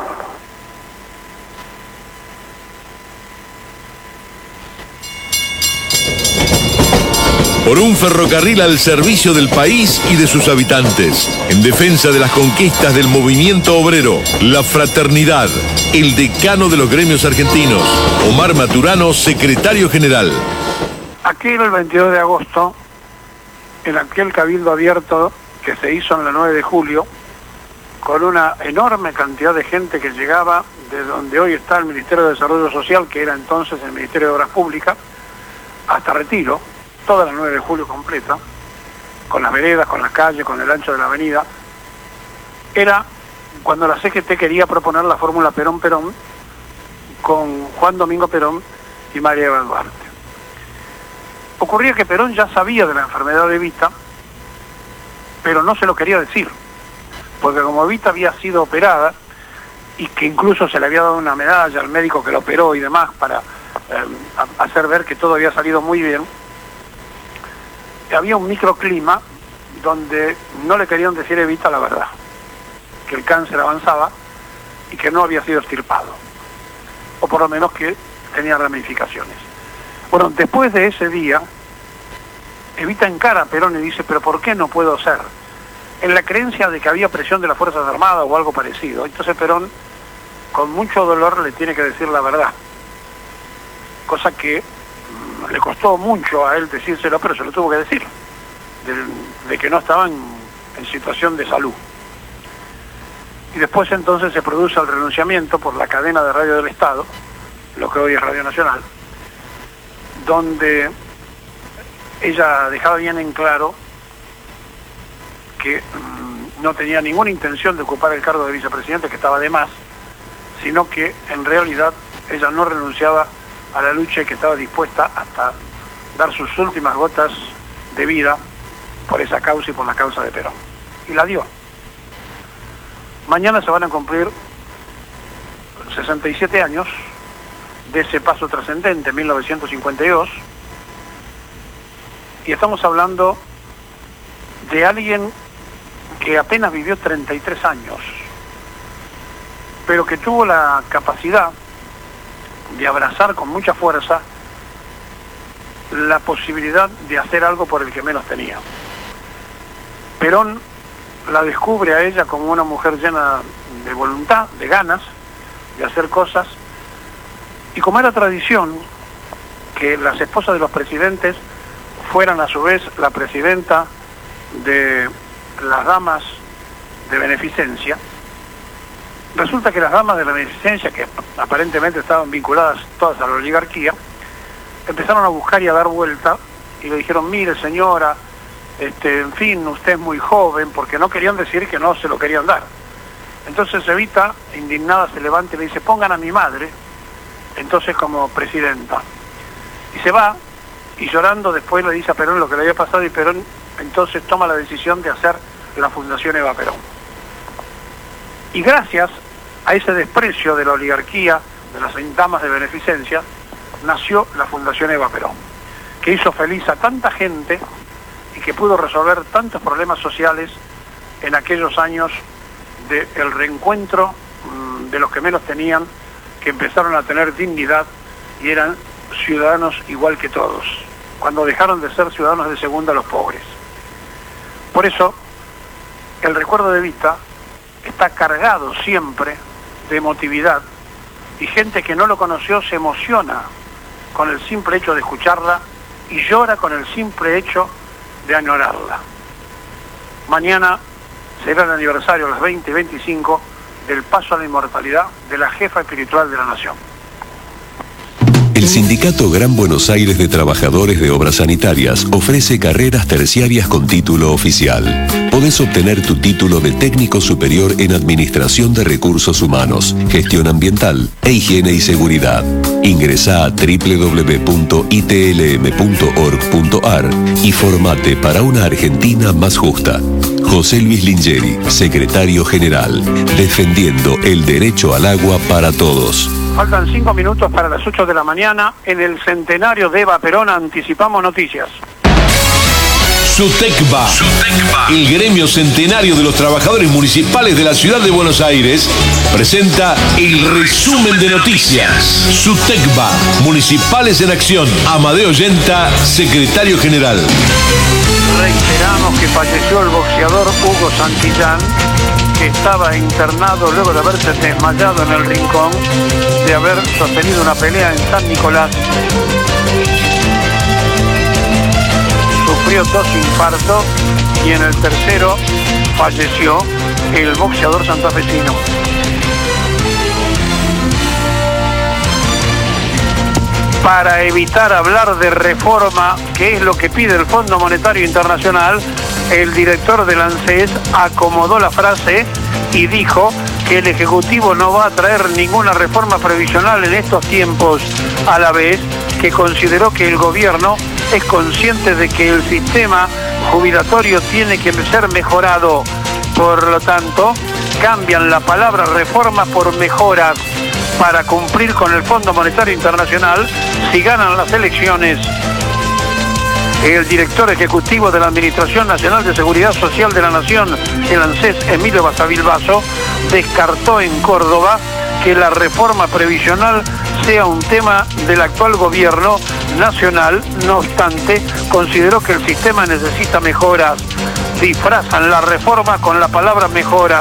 Por un ferrocarril al servicio del país y de sus habitantes, en defensa de las conquistas del movimiento obrero, la fraternidad, el decano de los gremios argentinos, Omar Maturano, secretario general. Aquel el 22 de agosto, en aquel cabildo abierto que se hizo en la 9 de julio, con una enorme cantidad de gente que llegaba de donde hoy está el Ministerio de Desarrollo Social, que era entonces el Ministerio de Obras Públicas, hasta Retiro, toda la 9 de julio completa, con las veredas, con las calles, con el ancho de la avenida, era cuando la CGT quería proponer la fórmula Perón-Perón con Juan Domingo Perón y María Eva Duarte. Ocurría que Perón ya sabía de la enfermedad de Evita, pero no se lo quería decir, porque como Evita había sido operada y que incluso se le había dado una medalla al médico que lo operó y demás para hacer ver que todo había salido muy bien, había un microclima donde no le querían decir a Evita la verdad, que el cáncer avanzaba y que no había sido extirpado, o por lo menos que tenía ramificaciones. Bueno, después de ese día, Evita encara a Perón y dice, pero ¿por qué no puedo ser? En la creencia de que había presión de las Fuerzas Armadas o algo parecido. Entonces Perón, con mucho dolor, le tiene que decir la verdad, cosa que le costó mucho a él decírselo, pero se lo tuvo que decir, de que no estaban en situación de salud. Y después entonces se produce el renunciamiento por la cadena de radio del Estado, lo que hoy es Radio Nacional, donde ella dejaba bien en claro que no tenía ninguna intención de ocupar el cargo de vicepresidente, que estaba de más, sino que en realidad ella no renunciaba a la lucha y que estaba dispuesta hasta dar sus últimas gotas de vida por esa causa y por la causa de Perón. Y la dio. Mañana se van a cumplir 67 años de ese paso trascendente, 1952, y estamos hablando de alguien que apenas vivió 33 años, pero que tuvo la capacidad de abrazar con mucha fuerza la posibilidad de hacer algo por el que menos tenía. Perón la descubre a ella como una mujer llena de voluntad, de ganas de hacer cosas, y como era tradición que las esposas de los presidentes fueran a su vez la presidenta de las damas de beneficencia, resulta que las damas de la beneficencia, que aparentemente estaban vinculadas todas a la oligarquía, empezaron a buscar y a dar vuelta y le dijeron, mire señora, en fin, usted es muy joven, porque no querían decir que no se lo querían dar. Entonces Evita, indignada, se levanta y le dice, pongan a mi madre, entonces como presidenta. Y se va, y llorando después le dice a Perón lo que le había pasado, y Perón entonces toma la decisión de hacer la Fundación Eva Perón. Y gracias a ese desprecio de la oligarquía, de las damas de beneficencia, nació la Fundación Eva Perón, que hizo feliz a tanta gente y que pudo resolver tantos problemas sociales en aquellos años del reencuentro de los que menos tenían, que empezaron a tener dignidad y eran ciudadanos igual que todos, cuando dejaron de ser ciudadanos de segunda los pobres. Por eso, el recuerdo de Evita está cargado siempre de emotividad, y gente que no lo conoció se emociona con el simple hecho de escucharla y llora con el simple hecho de añorarla. Mañana será el aniversario, a las 20:25, del paso a la inmortalidad de la jefa espiritual de la nación. El El Sindicato Gran Buenos Aires de Trabajadores de Obras Sanitarias ofrece carreras terciarias con título oficial. Podés obtener tu título de técnico superior en Administración de Recursos Humanos, Gestión Ambiental e Higiene y Seguridad. Ingresá a www.itlm.org.ar y formate para una Argentina más justa. José Luis Lingeri, Secretario General, defendiendo el derecho al agua para todos. Faltan 5 minutos para las 8 de la mañana. En el centenario de Eva Perón anticipamos noticias. SUTECBA, el gremio centenario de los trabajadores municipales de la ciudad de Buenos Aires, presenta el resumen de noticias. SUTECBA, Municipales en Acción. Amadeo Yenta, Secretario General. Reiteramos que falleció el boxeador Hugo Santillán, que estaba internado luego de haberse desmayado en el Rincón, de haber sostenido una pelea en San Nicolás. Sufrió 2 infartos y en el tercero falleció el boxeador santafesino. Para evitar hablar de reforma, que es lo que pide el Fondo Monetario Internacional, el director del ANSES acomodó la frase y dijo que el Ejecutivo no va a traer ninguna reforma previsional en estos tiempos, a la vez que consideró que el gobierno es consciente de que el sistema jubilatorio tiene que ser mejorado. Por lo tanto, cambian la palabra reforma por mejoras para cumplir con el Fondo Monetario Internacional si ganan las elecciones. El director ejecutivo de la Administración Nacional de Seguridad Social de la Nación, el ANSES, Emilio Basavilbaso, descartó en Córdoba que la reforma previsional sea un tema del actual gobierno nacional. No obstante, consideró que el sistema necesita mejoras. Disfrazan la reforma con la palabra mejoras.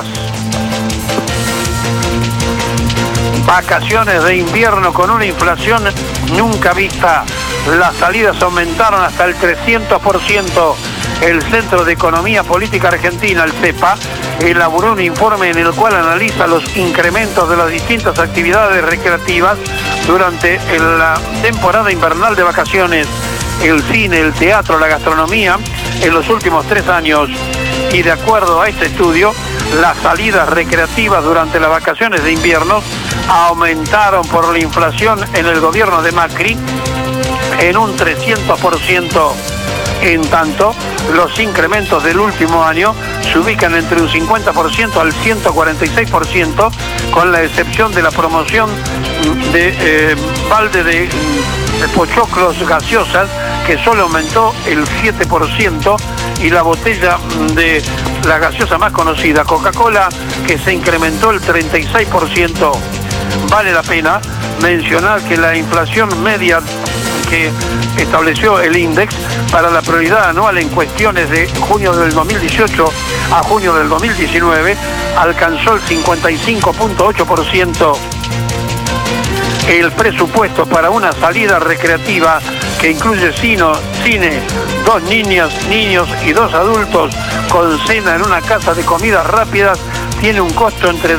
Vacaciones de invierno con una inflación nunca vista. Las salidas aumentaron hasta el 300%. El Centro de Economía Política Argentina, el CEPA, elaboró un informe en el cual analiza los incrementos de las distintas actividades recreativas durante la temporada invernal de vacaciones, el cine, el teatro, la gastronomía, en los últimos 3 años. Y de acuerdo a este estudio, las salidas recreativas durante las vacaciones de invierno aumentaron por la inflación en el gobierno de Macri en un 300%. En tanto, los incrementos del último año se ubican entre un 50% al 146%, con la excepción de la promoción de balde de pochoclos gaseosas, que solo aumentó el 7%, y la botella de la gaseosa más conocida, Coca-Cola, que se incrementó el 36%. Vale la pena mencionar que la inflación media que estableció el INDEX para la prioridad anual en cuestiones de junio del 2018 a junio del 2019 alcanzó el 55.8%. El presupuesto para una salida recreativa que incluye cine, 2 niñas, niños y 2 adultos con cena en una casa de comidas rápidas tiene un costo entre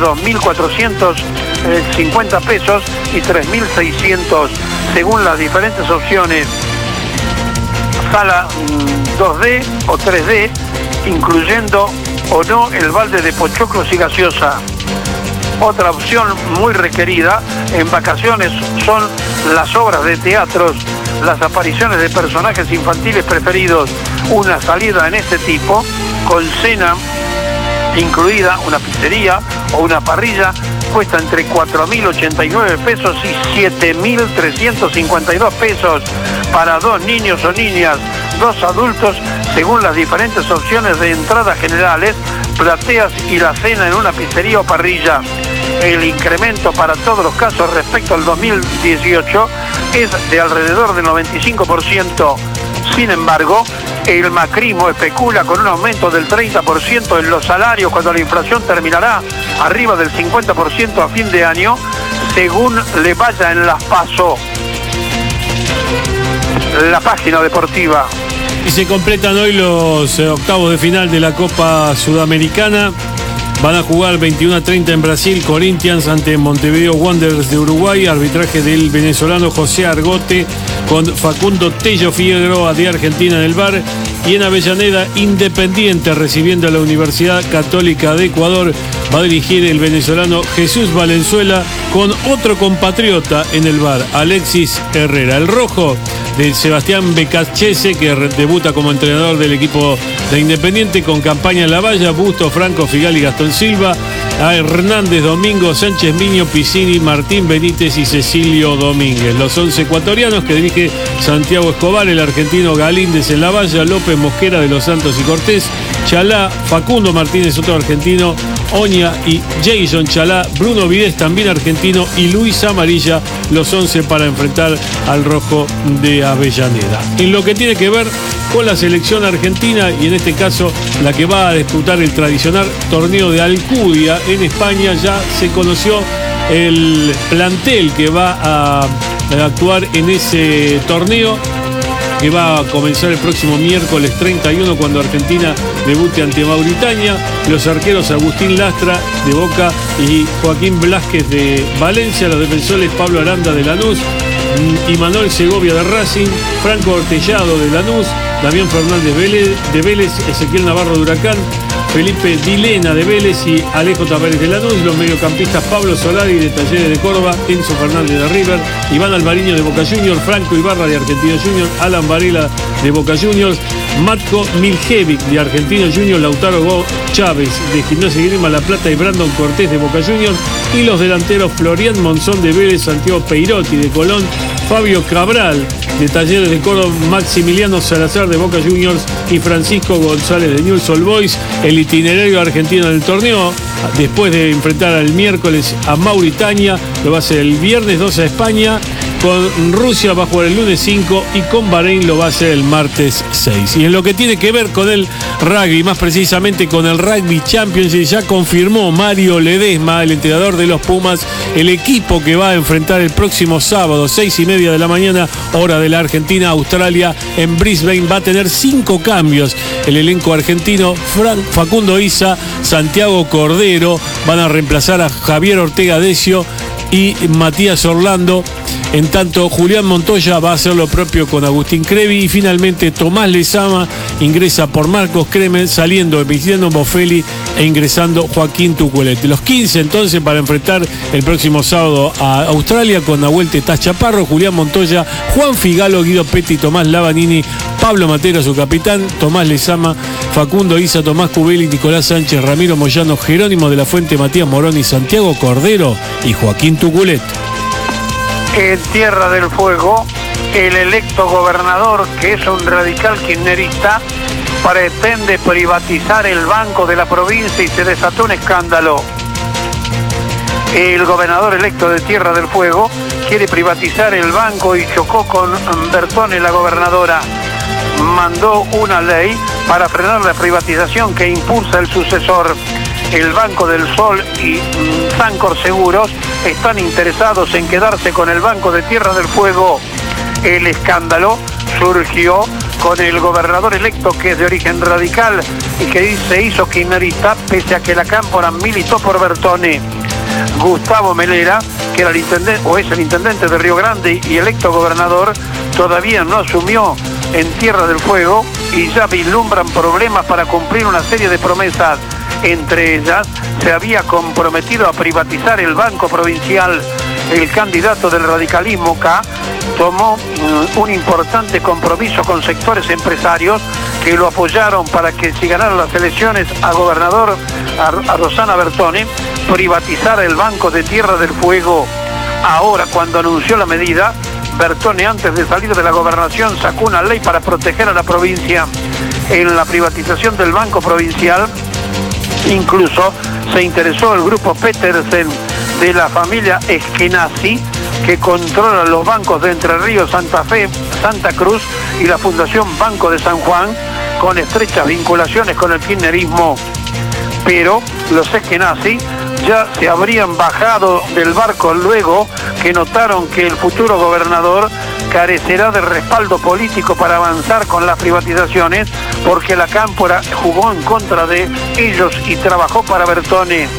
2.450 pesos y 3.600 según las diferentes opciones. Sala 2D o 3D, incluyendo o no el balde de pochoclos y gaseosa. Otra opción muy requerida en vacaciones son las obras de teatros, las apariciones de personajes infantiles preferidos. Una salida en este tipo, con cena incluida, una pizzería o una parrilla, cuesta entre 4.089 pesos y 7.352 pesos para 2 niños o niñas, 2 adultos, según las diferentes opciones de entradas generales, plateas y la cena en una pizzería o parrilla. El incremento para todos los casos respecto al 2018 es de alrededor del 95%. Sin embargo, el macrismo especula con un aumento del 30% en los salarios cuando la inflación terminará arriba del 50% a fin de año, según le vaya en las PASO. La página deportiva. Y se completan hoy los octavos de final de la Copa Sudamericana. Van a jugar 21:30 en Brasil, Corinthians ante Montevideo Wanderers de Uruguay, arbitraje del venezolano José Argote con Facundo Tello Figueroa de Argentina en el VAR. Y en Avellaneda, Independiente recibiendo a la Universidad Católica de Ecuador, va a dirigir el venezolano Jesús Valenzuela con otro compatriota en el VAR, Alexis Herrera. El rojo de Sebastián Becachese, que debuta como entrenador del equipo de Independiente con campaña en la valla, Busto, Franco, Figal y Gastón Silva, a Hernández, Domingo, Sánchez Miño, Piscini, Martín Benítez y Cecilio Domínguez. Los 11 ecuatorianos que dirige Santiago Escobar, el argentino Galíndez en la valla, López Mosquera de los Santos y Cortés, Chalá, Facundo Martínez, otro argentino, Oña y Jason Chalá, Bruno Vidés, también argentino, y Luis Amarilla, los 11 para enfrentar al rojo de Avellaneda. En lo que tiene que ver con la selección argentina, y en este caso la que va a disputar el tradicional torneo de Alcudia en España, ya se conoció el plantel que va a actuar en ese torneo, que va a comenzar el próximo miércoles 31 cuando Argentina debute ante Mauritania. Los arqueros Agustín Lastra de Boca y Joaquín Blázquez de Valencia, los defensores Pablo Aranda de Lanús y Manuel Segovia de Racing, Franco Ortellado de Lanús, Damián Fernández de Vélez, Ezequiel Navarro de Huracán, Felipe Dilena de Vélez y Alejo Tavares de Lanús. Los mediocampistas Pablo Solari de Talleres de Córdoba, Enzo Fernández de River, Iván Alvariño de Boca Juniors, Franco Ibarra de Argentinos Juniors, Alan Varela de Boca Juniors, Matko Miljevic de Argentinos Juniors, Lautaro Chávez de Gimnasia y Grima La Plata y Brandon Cortés de Boca Juniors, y los delanteros Florian Monzón de Vélez, Santiago Peirotti de Colón, Fabio Cabral de Talleres de Córdoba, Maximiliano Salazar de Boca Juniors y Francisco González de Newell's Old Boys. El itinerario argentino del torneo, después de enfrentar el miércoles a Mauritania, lo va a hacer el viernes 12 a España, con Rusia va a jugar el lunes 5 y con Bahrein lo va a hacer el martes 6. Y en lo que tiene que ver con el rugby, más precisamente con el Rugby Championship, ya confirmó Mario Ledesma, el entrenador de los Pumas, el equipo que va a enfrentar el próximo sábado, 6:30 de la mañana, hora de la Argentina, Australia, en Brisbane. Va a tener 5 cambios. El elenco argentino, Facundo Isa, Santiago Cordero, van a reemplazar a Javier Ortega Decio y Matías Orlando. En tanto, Julián Montoya va a hacer lo propio con Agustín Crevi, y finalmente Tomás Lezama ingresa por Marcos Kremer, saliendo Emiliano Boffelli e ingresando Joaquín Tucuelete. Los 15 entonces para enfrentar el próximo sábado a Australia, con Nahuel Tetaz Chaparro, Julián Montoya, Juan Figalo, Guido Petti, Tomás Lavanini, Pablo Matero, su capitán, Tomás Lezama, Facundo Isa, Tomás Cubeli, Nicolás Sánchez, Ramiro Moyano, Jerónimo de la Fuente, Matías Moroni, Santiago Cordero y Joaquín Tucuelete. En Tierra del Fuego, el electo gobernador, que es un radical kirchnerista, pretende privatizar el banco de la provincia y se desató un escándalo. El gobernador electo de Tierra del Fuego quiere privatizar el banco y chocó con Bertone, la gobernadora. Mandó una ley para frenar la privatización que impulsa el sucesor. El Banco del Sol y Sancor Seguros están interesados en quedarse con el Banco de Tierra del Fuego. El escándalo surgió con el gobernador electo, que es de origen radical y que se hizo kirchnerista pese a que la cámpora militó por Bertone. Gustavo Melera, que era el intendente, o es el intendente de Río Grande y electo gobernador, todavía no asumió en Tierra del Fuego y ya vislumbran problemas para cumplir una serie de promesas. Entre ellas, se había comprometido a privatizar el Banco Provincial. El candidato del radicalismo K tomó un importante compromiso con sectores empresarios que lo apoyaron para que, si ganaron las elecciones a gobernador, a Rosana Bertone, privatizara el Banco de Tierra del Fuego. Ahora, cuando anunció la medida, Bertone, antes de salir de la gobernación, sacó una ley para proteger a la provincia. En la privatización del Banco Provincial, incluso se interesó el grupo Petersen de la familia Eskenazi, que controla los bancos de Entre Ríos, Santa Fe, Santa Cruz y la Fundación Banco de San Juan, con estrechas vinculaciones con el kirchnerismo. Pero los Eskenazi ya se habrían bajado del barco luego que notaron que el futuro gobernador carecerá de respaldo político para avanzar con las privatizaciones, porque la Cámpora jugó en contra de ellos y trabajó para Bertone.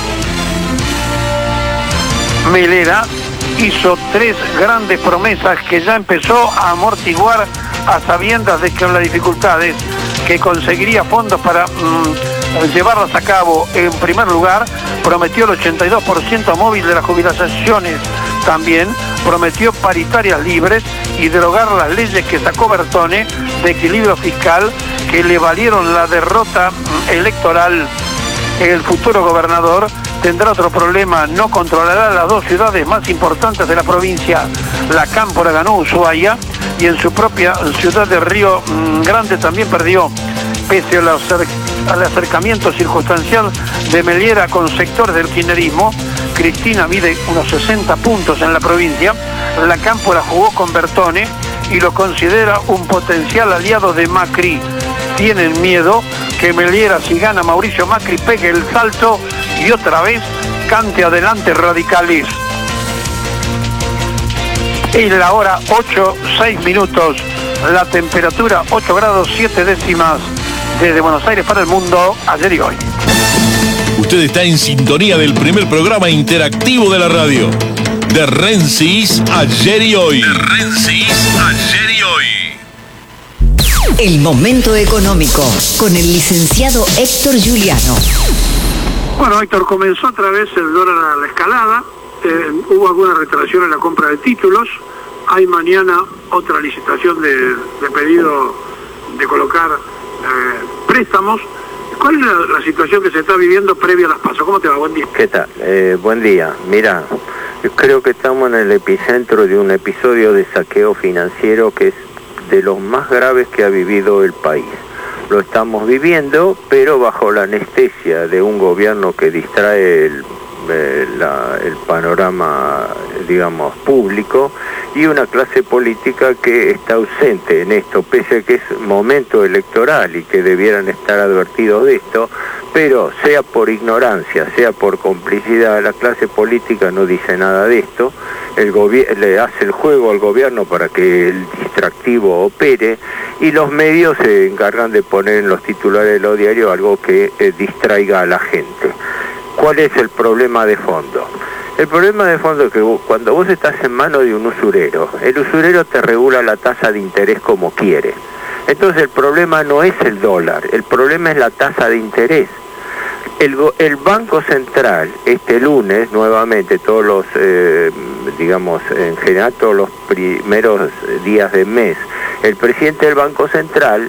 Melera hizo 3 grandes promesas que ya empezó a amortiguar a sabiendas de que las dificultades, que conseguiría fondos para llevarlas a cabo. En primer lugar, prometió el 82% móvil de las jubilaciones. También prometió paritarias libres y derogar las leyes que sacó Bertone de equilibrio fiscal, que le valieron la derrota electoral. El futuro gobernador tendrá otro problema: no controlará las 2 ciudades más importantes de la provincia. La Cámpora ganó Ushuaia y en su propia ciudad de Río Grande también perdió. Pese al acercamiento circunstancial de Melera con sectores del kirchnerismo, Cristina mide unos 60 puntos en la provincia. La Cámpora jugó con Bertone y lo considera un potencial aliado de Macri. Tienen miedo que Melera, si gana Mauricio Macri, pegue el salto y otra vez cante adelante radicales. En la hora 8:06, la temperatura 8 grados 7 décimas. Desde Buenos Aires para el mundo, ayer y hoy. Usted está en sintonía del primer programa interactivo de la radio. De Rensis, ayer y hoy. De Rensis, ayer y hoy. El momento económico, con el licenciado Héctor Giuliano. Bueno, Héctor, comenzó otra vez el dólar a la escalada. Hubo alguna retracción en la compra de títulos. Hay mañana otra licitación de pedido de colocar préstamos. ¿Cuál es la situación que se está viviendo previa a las PASO? ¿Cómo te va? Buen día. ¿Qué tal? Buen día. Mira, yo creo que estamos en el epicentro de un episodio de saqueo financiero que es de los más graves que ha vivido el país. Lo estamos viviendo, pero bajo la anestesia de un gobierno que distrae el panorama, digamos, público, y una clase política que está ausente en esto, pese a que es momento electoral y que debieran estar advertidos de esto, pero sea por ignorancia, sea por complicidad, la clase política no dice nada de esto. Le hace el juego al gobierno para que el distractivo opere, y los medios se encargan de poner en los titulares de los diarios algo que distraiga a la gente. ¿Cuál es el problema de fondo? El problema de fondo es que cuando vos estás en manos de un usurero, el usurero te regula la tasa de interés como quiere. Entonces el problema no es el dólar, el problema es la tasa de interés. El Banco Central, este lunes, nuevamente, todos los, digamos, en general todos los primeros días del mes, el presidente del Banco Central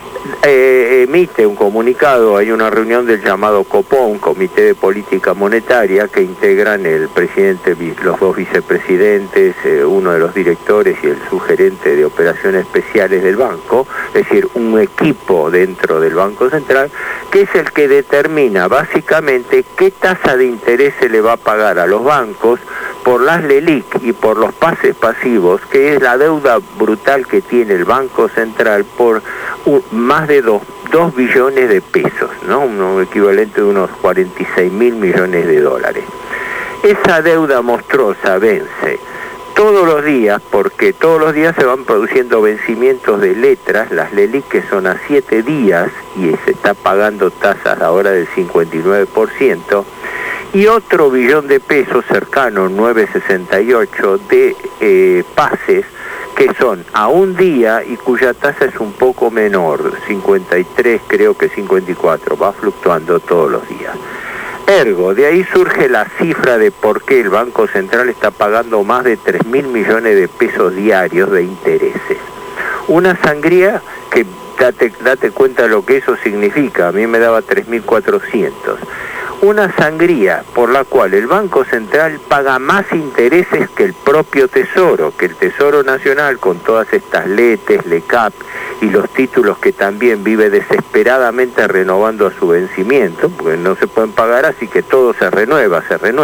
emite un comunicado. Hay una reunión del llamado COPON, Comité de Política Monetaria, que integran el presidente, los 2 vicepresidentes, uno de los directores y el subgerente de operaciones especiales del banco, es decir, un equipo dentro del Banco Central, que es el que determina básicamente qué tasa de interés se le va a pagar a los bancos por las LELIQ y por los pases pasivos, que es la deuda brutal que tiene el Banco Central por más de 2 billones de pesos, ¿no? Un equivalente de unos 46.000 millones de dólares. Esa deuda monstruosa vence todos los días, porque todos los días se van produciendo vencimientos de letras, las LELIQ, que son a 7 días, y se está pagando tasas ahora del 59%, y otro billón de pesos cercano, 968, de pases, que son a un día y cuya tasa es un poco menor, 53, creo que 54, va fluctuando todos los días. Ergo, de ahí surge la cifra de por qué el Banco Central está pagando más de 3.000 millones de pesos diarios de intereses. Una sangría que, date cuenta de lo que eso significa, a mí me daba 3.400. Una sangría por la cual el Banco Central paga más intereses que el propio Tesoro, que el Tesoro Nacional, con todas estas LETES, LECAP y los títulos que también vive desesperadamente renovando a su vencimiento, porque no se pueden pagar, así que todo se renueva.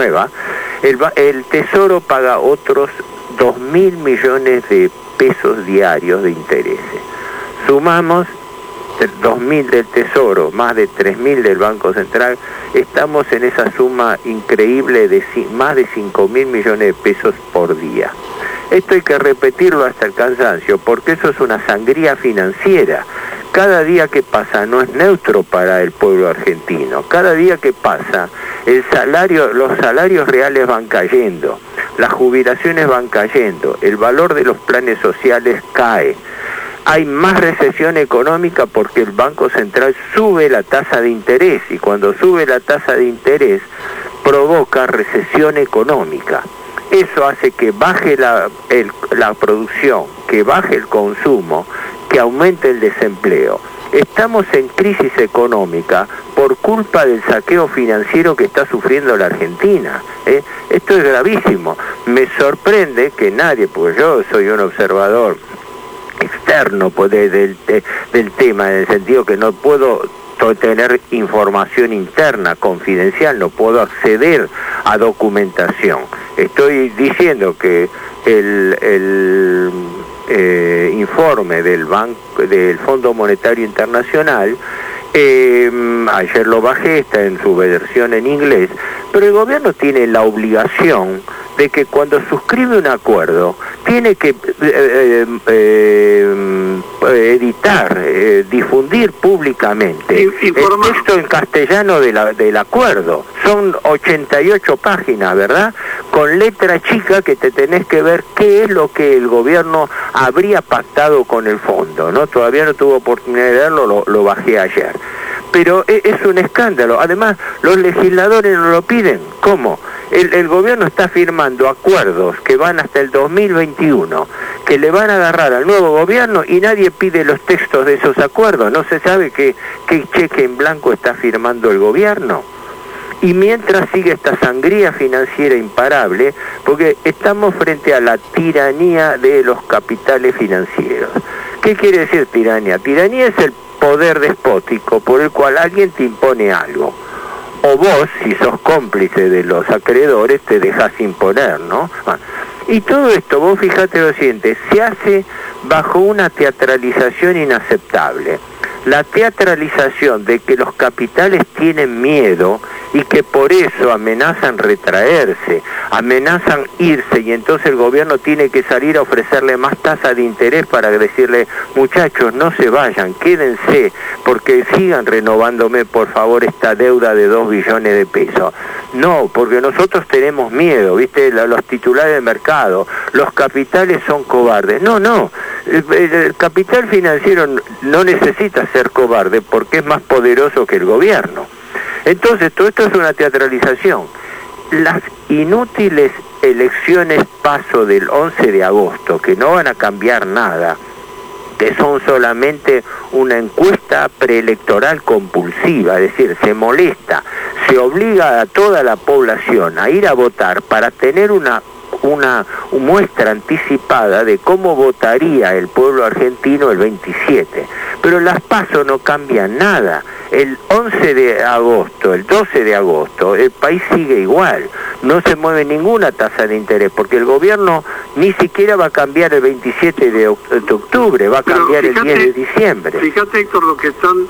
El Tesoro paga otros 2.000 millones de pesos diarios de intereses. Sumamos 2.000 del Tesoro, más de 3.000 del Banco Central, estamos en esa suma increíble de más de 5.000 millones de pesos por día. Esto hay que repetirlo hasta el cansancio, porque eso es una sangría financiera. Cada día que pasa no es neutro para el pueblo argentino. Cada día que pasa, los salarios reales van cayendo, las jubilaciones van cayendo, el valor de los planes sociales cae. Hay más recesión económica porque el Banco Central sube la tasa de interés, y cuando sube la tasa de interés provoca recesión económica. Eso hace que baje la producción, que baje el consumo, que aumente el desempleo. Estamos en crisis económica por culpa del saqueo financiero que está sufriendo la Argentina. Esto es gravísimo. Me sorprende que nadie, porque yo soy un observador externo del tema, en el sentido que no puedo tener información interna, confidencial, no puedo acceder a documentación. Estoy diciendo que el informe del Fondo Monetario Internacional, ayer lo bajé, está en su versión en inglés, pero el gobierno tiene la obligación de que cuando suscribe un acuerdo tiene que editar, difundir públicamente el texto en castellano del acuerdo. Son 88 páginas, ¿verdad? Con letra chica que te tenés que ver qué es lo que el gobierno habría pactado con el fondo, ¿no? Todavía no tuve oportunidad de leerlo, lo bajé ayer. Pero es un escándalo. Además, los legisladores no lo piden. ¿Cómo? El gobierno está firmando acuerdos que van hasta el 2021, que le van a agarrar al nuevo gobierno, y nadie pide los textos de esos acuerdos. No se sabe qué cheque en blanco está firmando el gobierno. Y mientras sigue esta sangría financiera imparable, porque estamos frente a la tiranía de los capitales financieros. ¿Qué quiere decir tiranía? Tiranía es el poder despótico por el cual alguien te impone algo. O vos, si sos cómplice de los acreedores, te dejás imponer, ¿no? Y todo esto, vos fijate lo siguiente, se hace bajo una teatralización inaceptable. La teatralización de que los capitales tienen miedo y que por eso amenazan retraerse, amenazan irse, y entonces el gobierno tiene que salir a ofrecerle más tasa de interés para decirle, muchachos, no se vayan, quédense, porque sigan renovándome por favor esta deuda de 2 billones de pesos. No, porque nosotros tenemos miedo, ¿viste? Los titulares de mercado, los capitales son cobardes. No, el capital financiero no necesita ser cobarde porque es más poderoso que el gobierno. Entonces, todo esto es una teatralización. Las inútiles elecciones paso del 11 de agosto, que no van a cambiar nada, que son solamente una encuesta preelectoral compulsiva, es decir, se molesta, se obliga a toda la población a ir a votar para tener una muestra anticipada de cómo votaría el pueblo argentino el 27. Pero las PASO no cambian nada. El 11 de agosto, el 12 de agosto, el país sigue igual. No se mueve ninguna tasa de interés, porque el gobierno ni siquiera va a cambiar el 27 de octubre, va a cambiar el 10 de diciembre. Fíjate, Héctor, lo que están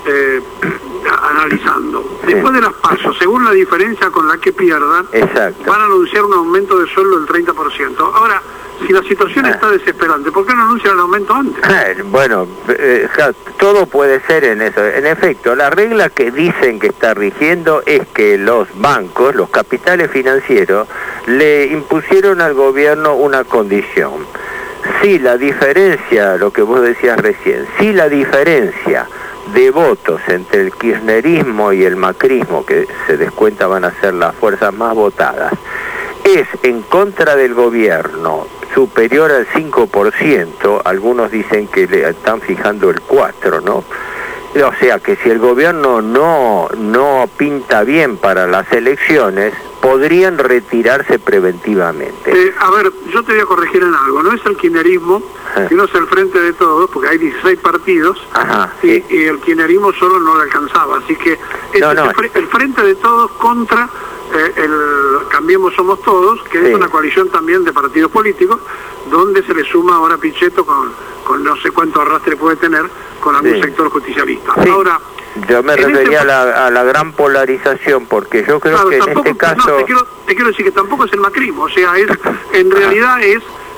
analizando. Después de las PASO, según la diferencia con la que pierdan, van a anunciar un aumento de sueldo del 30%. Ahora, si la situación está desesperante, ¿por qué no anuncian el aumento antes? Bueno, todo puede ser en eso. En efecto, la regla que dicen que está rigiendo es que los bancos, los capitales financieros, le impusieron al gobierno una condición. Si la diferencia, lo que vos decías recién, si la diferencia de votos entre el kirchnerismo y el macrismo, que se descuenta van a ser las fuerzas más votadas, es en contra del gobierno superior al 5%, algunos dicen que le están fijando el 4%, ¿no? O sea que si el gobierno no pinta bien para las elecciones, podrían retirarse preventivamente. A ver, yo te voy a corregir en algo, no es el kirchnerismo, sino es el Frente de Todos, porque hay 16 partidos, y el kirchnerismo solo no le alcanzaba, así que el Frente de Todos contra el Cambiemos Somos Todos, que es una coalición también de partidos políticos, donde se le suma ahora Pichetto con no sé cuánto arrastre puede tener con algún sector justicialista. Ahora, yo me refería a la gran polarización, porque yo creo que en este caso... te quiero decir que tampoco es el macrismo, o sea, en realidad es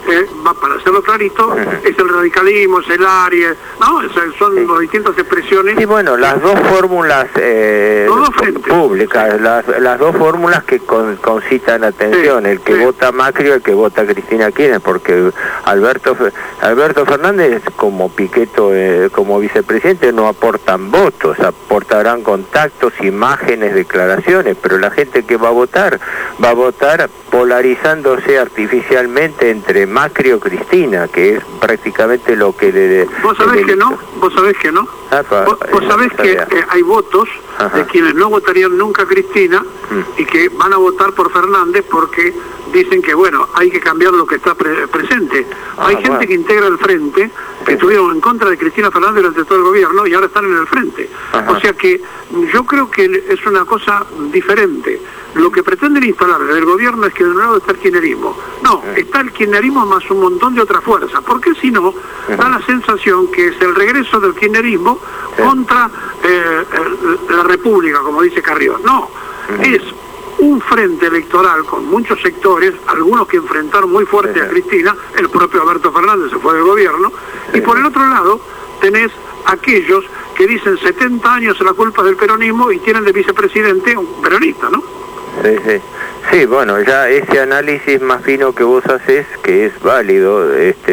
para hacerlo clarito, es el radicalismo, es el área, ¿no? Son las distintas expresiones. Y bueno, las dos fórmulas públicas, las dos fórmulas que concitan atención, el que vota Macri o el que vota Cristina Kirchner, porque Alberto Fernández como Piqueto, como vicepresidente, no aportan votos, aportarán contactos, imágenes, declaraciones, pero la gente que va a votar polarizándose artificialmente entre Macri o Cristina, que es prácticamente lo que le... ¿Vos sabés que no? ¿Vos sabés que no? ¿Vos sabés que hay votos de quienes no votarían nunca a Cristina y que van a votar por Fernández porque dicen que, bueno, hay que cambiar lo que está presente? Hay gente que integra el frente, que estuvieron en contra de Cristina Fernández durante todo el gobierno y ahora están en el frente. O sea que yo creo que es una cosa diferente. Lo que pretenden instalar desde el gobierno es que de un lado está el kirchnerismo. No, está el kirchnerismo más un montón de otras fuerzas, porque si no, da la sensación que es el regreso del kirchnerismo contra la República, como dice Carrió. No, es un frente electoral con muchos sectores, algunos que enfrentaron muy fuerte a Cristina, el propio Alberto Fernández se fue del gobierno, y por el otro lado tenés aquellos que dicen 70 años la culpa es del peronismo y tienen de vicepresidente un peronista, ¿no? Sí, bueno, ya ese análisis más fino que vos haces, que es válido,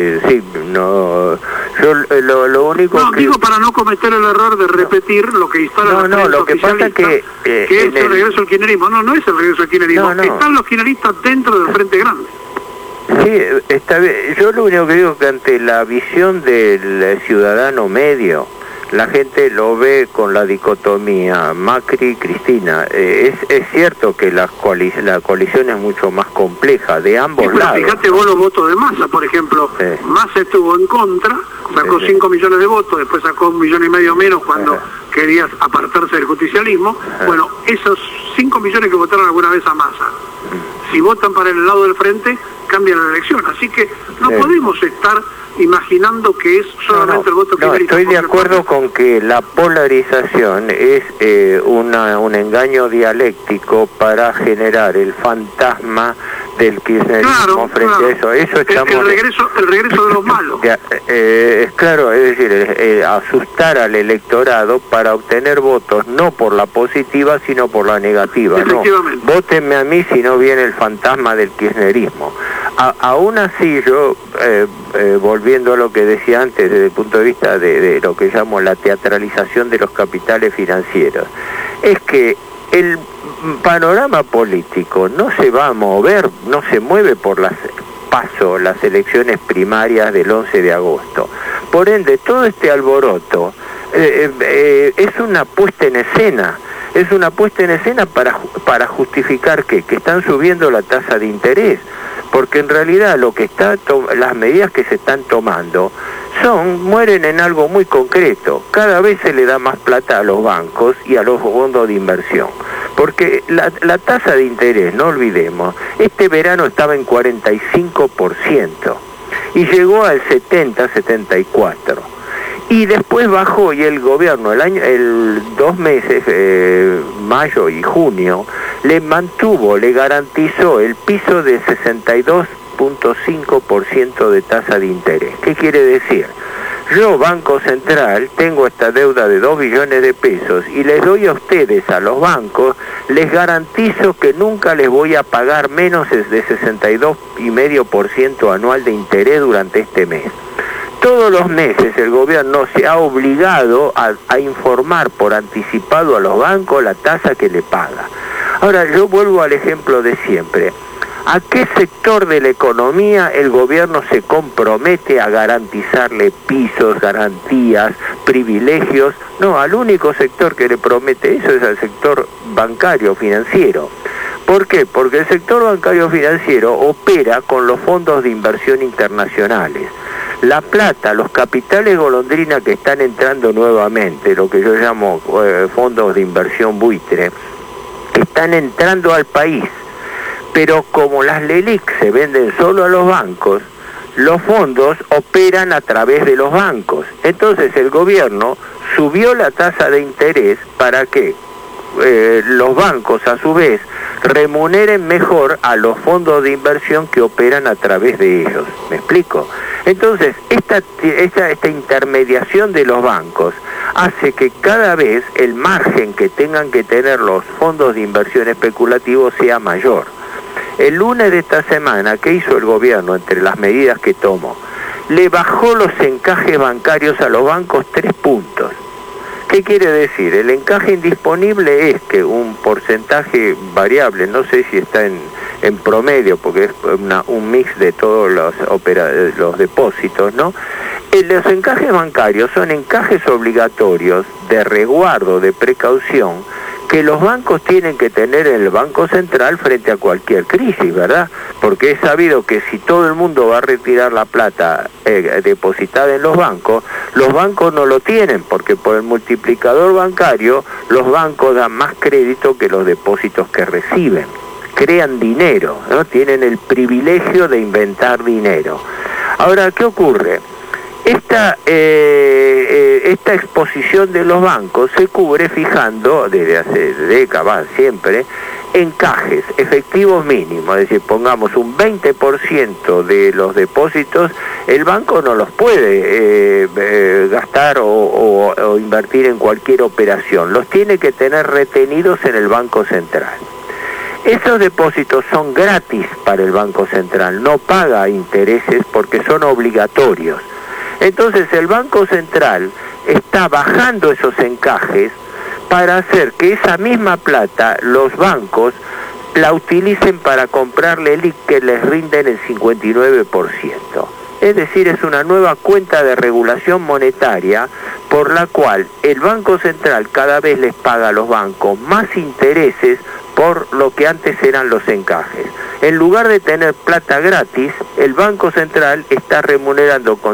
yo lo único que... digo para no cometer el error de repetir lo que instala la prensa lo que pasa es que es el regreso al kirchnerismo. No es el regreso al kirchnerismo, están los kirchneristas dentro del Frente Grande. Sí, está bien. Yo lo único que digo es que ante la visión del ciudadano medio, la gente lo ve con la dicotomía Macri-Cristina. Es cierto que la coalición es mucho más compleja de ambos lados. Fíjate vos los votos de Massa, por ejemplo. Massa estuvo en contra, sacó 5 millones de votos, después sacó 1,5 millones menos cuando quería apartarse del justicialismo. Bueno, esos 5 millones que votaron alguna vez a Massa, si votan para el lado del frente, cambian la elección. Así que no podemos estar imaginando que es solamente el voto kirchnerista. Estoy de acuerdo con que la polarización es un engaño dialéctico para generar el fantasma del kirchnerismo frente a eso. El regreso de los malos. Claro, es decir, asustar al electorado para obtener votos no por la positiva sino por la negativa. Efectivamente. No, vótenme a mí si no viene el fantasma del kirchnerismo. Aún así yo, volviendo a lo que decía antes desde el punto de vista de lo que llamo la teatralización de los capitales financieros, es que el panorama político no se va a mover, no se mueve por las elecciones primarias del 11 de agosto. Por ende, todo este alboroto es una puesta en escena. Es una puesta en escena para justificar que están subiendo la tasa de interés, porque en realidad las medidas que se están tomando mueren en algo muy concreto. Cada vez se le da más plata a los bancos y a los fondos de inversión, porque la tasa de interés, no olvidemos, este verano estaba en 45% y llegó al 70-74%. Y después bajó y el gobierno el 2 meses, mayo y junio, le garantizó el piso de 62.5% de tasa de interés. ¿Qué quiere decir? Yo, Banco Central, tengo esta deuda de 2 billones de pesos y les doy a ustedes, a los bancos, les garantizo que nunca les voy a pagar menos de 62,5% anual de interés durante este mes. Todos los meses el gobierno se ha obligado a informar por anticipado a los bancos la tasa que le paga. Ahora, yo vuelvo al ejemplo de siempre. ¿A qué sector de la economía el gobierno se compromete a garantizarle pisos, garantías, privilegios? No, al único sector que le promete eso es al sector bancario financiero. ¿Por qué? Porque el sector bancario financiero opera con los fondos de inversión internacionales. La plata, los capitales golondrina que están entrando nuevamente, lo que yo llamo fondos de inversión buitre, están entrando al país. Pero como las LELIQ se venden solo a los bancos, los fondos operan a través de los bancos. Entonces el gobierno subió la tasa de interés para que los bancos a su vez remuneren mejor a los fondos de inversión que operan a través de ellos. ¿Me explico? Entonces, esta intermediación de los bancos hace que cada vez el margen que tengan que tener los fondos de inversión especulativos sea mayor. El lunes de esta semana, ¿qué hizo el gobierno entre las medidas que tomó? Le bajó los encajes bancarios a los bancos 3 puntos. ¿Qué quiere decir? El encaje indisponible es que un porcentaje variable, no sé si está en promedio, porque es un mix de todos los depósitos, ¿no? Los encajes bancarios son encajes obligatorios de resguardo, de precaución, que los bancos tienen que tener en el Banco Central frente a cualquier crisis, ¿verdad? Porque es sabido que si todo el mundo va a retirar la plata depositada en los bancos no lo tienen, porque por el multiplicador bancario los bancos dan más crédito que los depósitos que reciben. Crean dinero, ¿no? Tienen el privilegio de inventar dinero. Ahora, ¿qué ocurre? Esta exposición de los bancos se cubre fijando, desde hace décadas siempre, encajes efectivos mínimos, es decir, pongamos un 20% de los depósitos, el banco no los puede gastar o invertir en cualquier operación, los tiene que tener retenidos en el Banco Central. Esos depósitos son gratis para el Banco Central, no paga intereses porque son obligatorios. Entonces el Banco Central está bajando esos encajes para hacer que esa misma plata los bancos la utilicen para comprarle LIC que les rinden el 59%. Es decir, es una nueva cuenta de regulación monetaria por la cual el Banco Central cada vez les paga a los bancos más intereses por lo que antes eran los encajes. En lugar de tener plata gratis, el Banco Central está remunerando con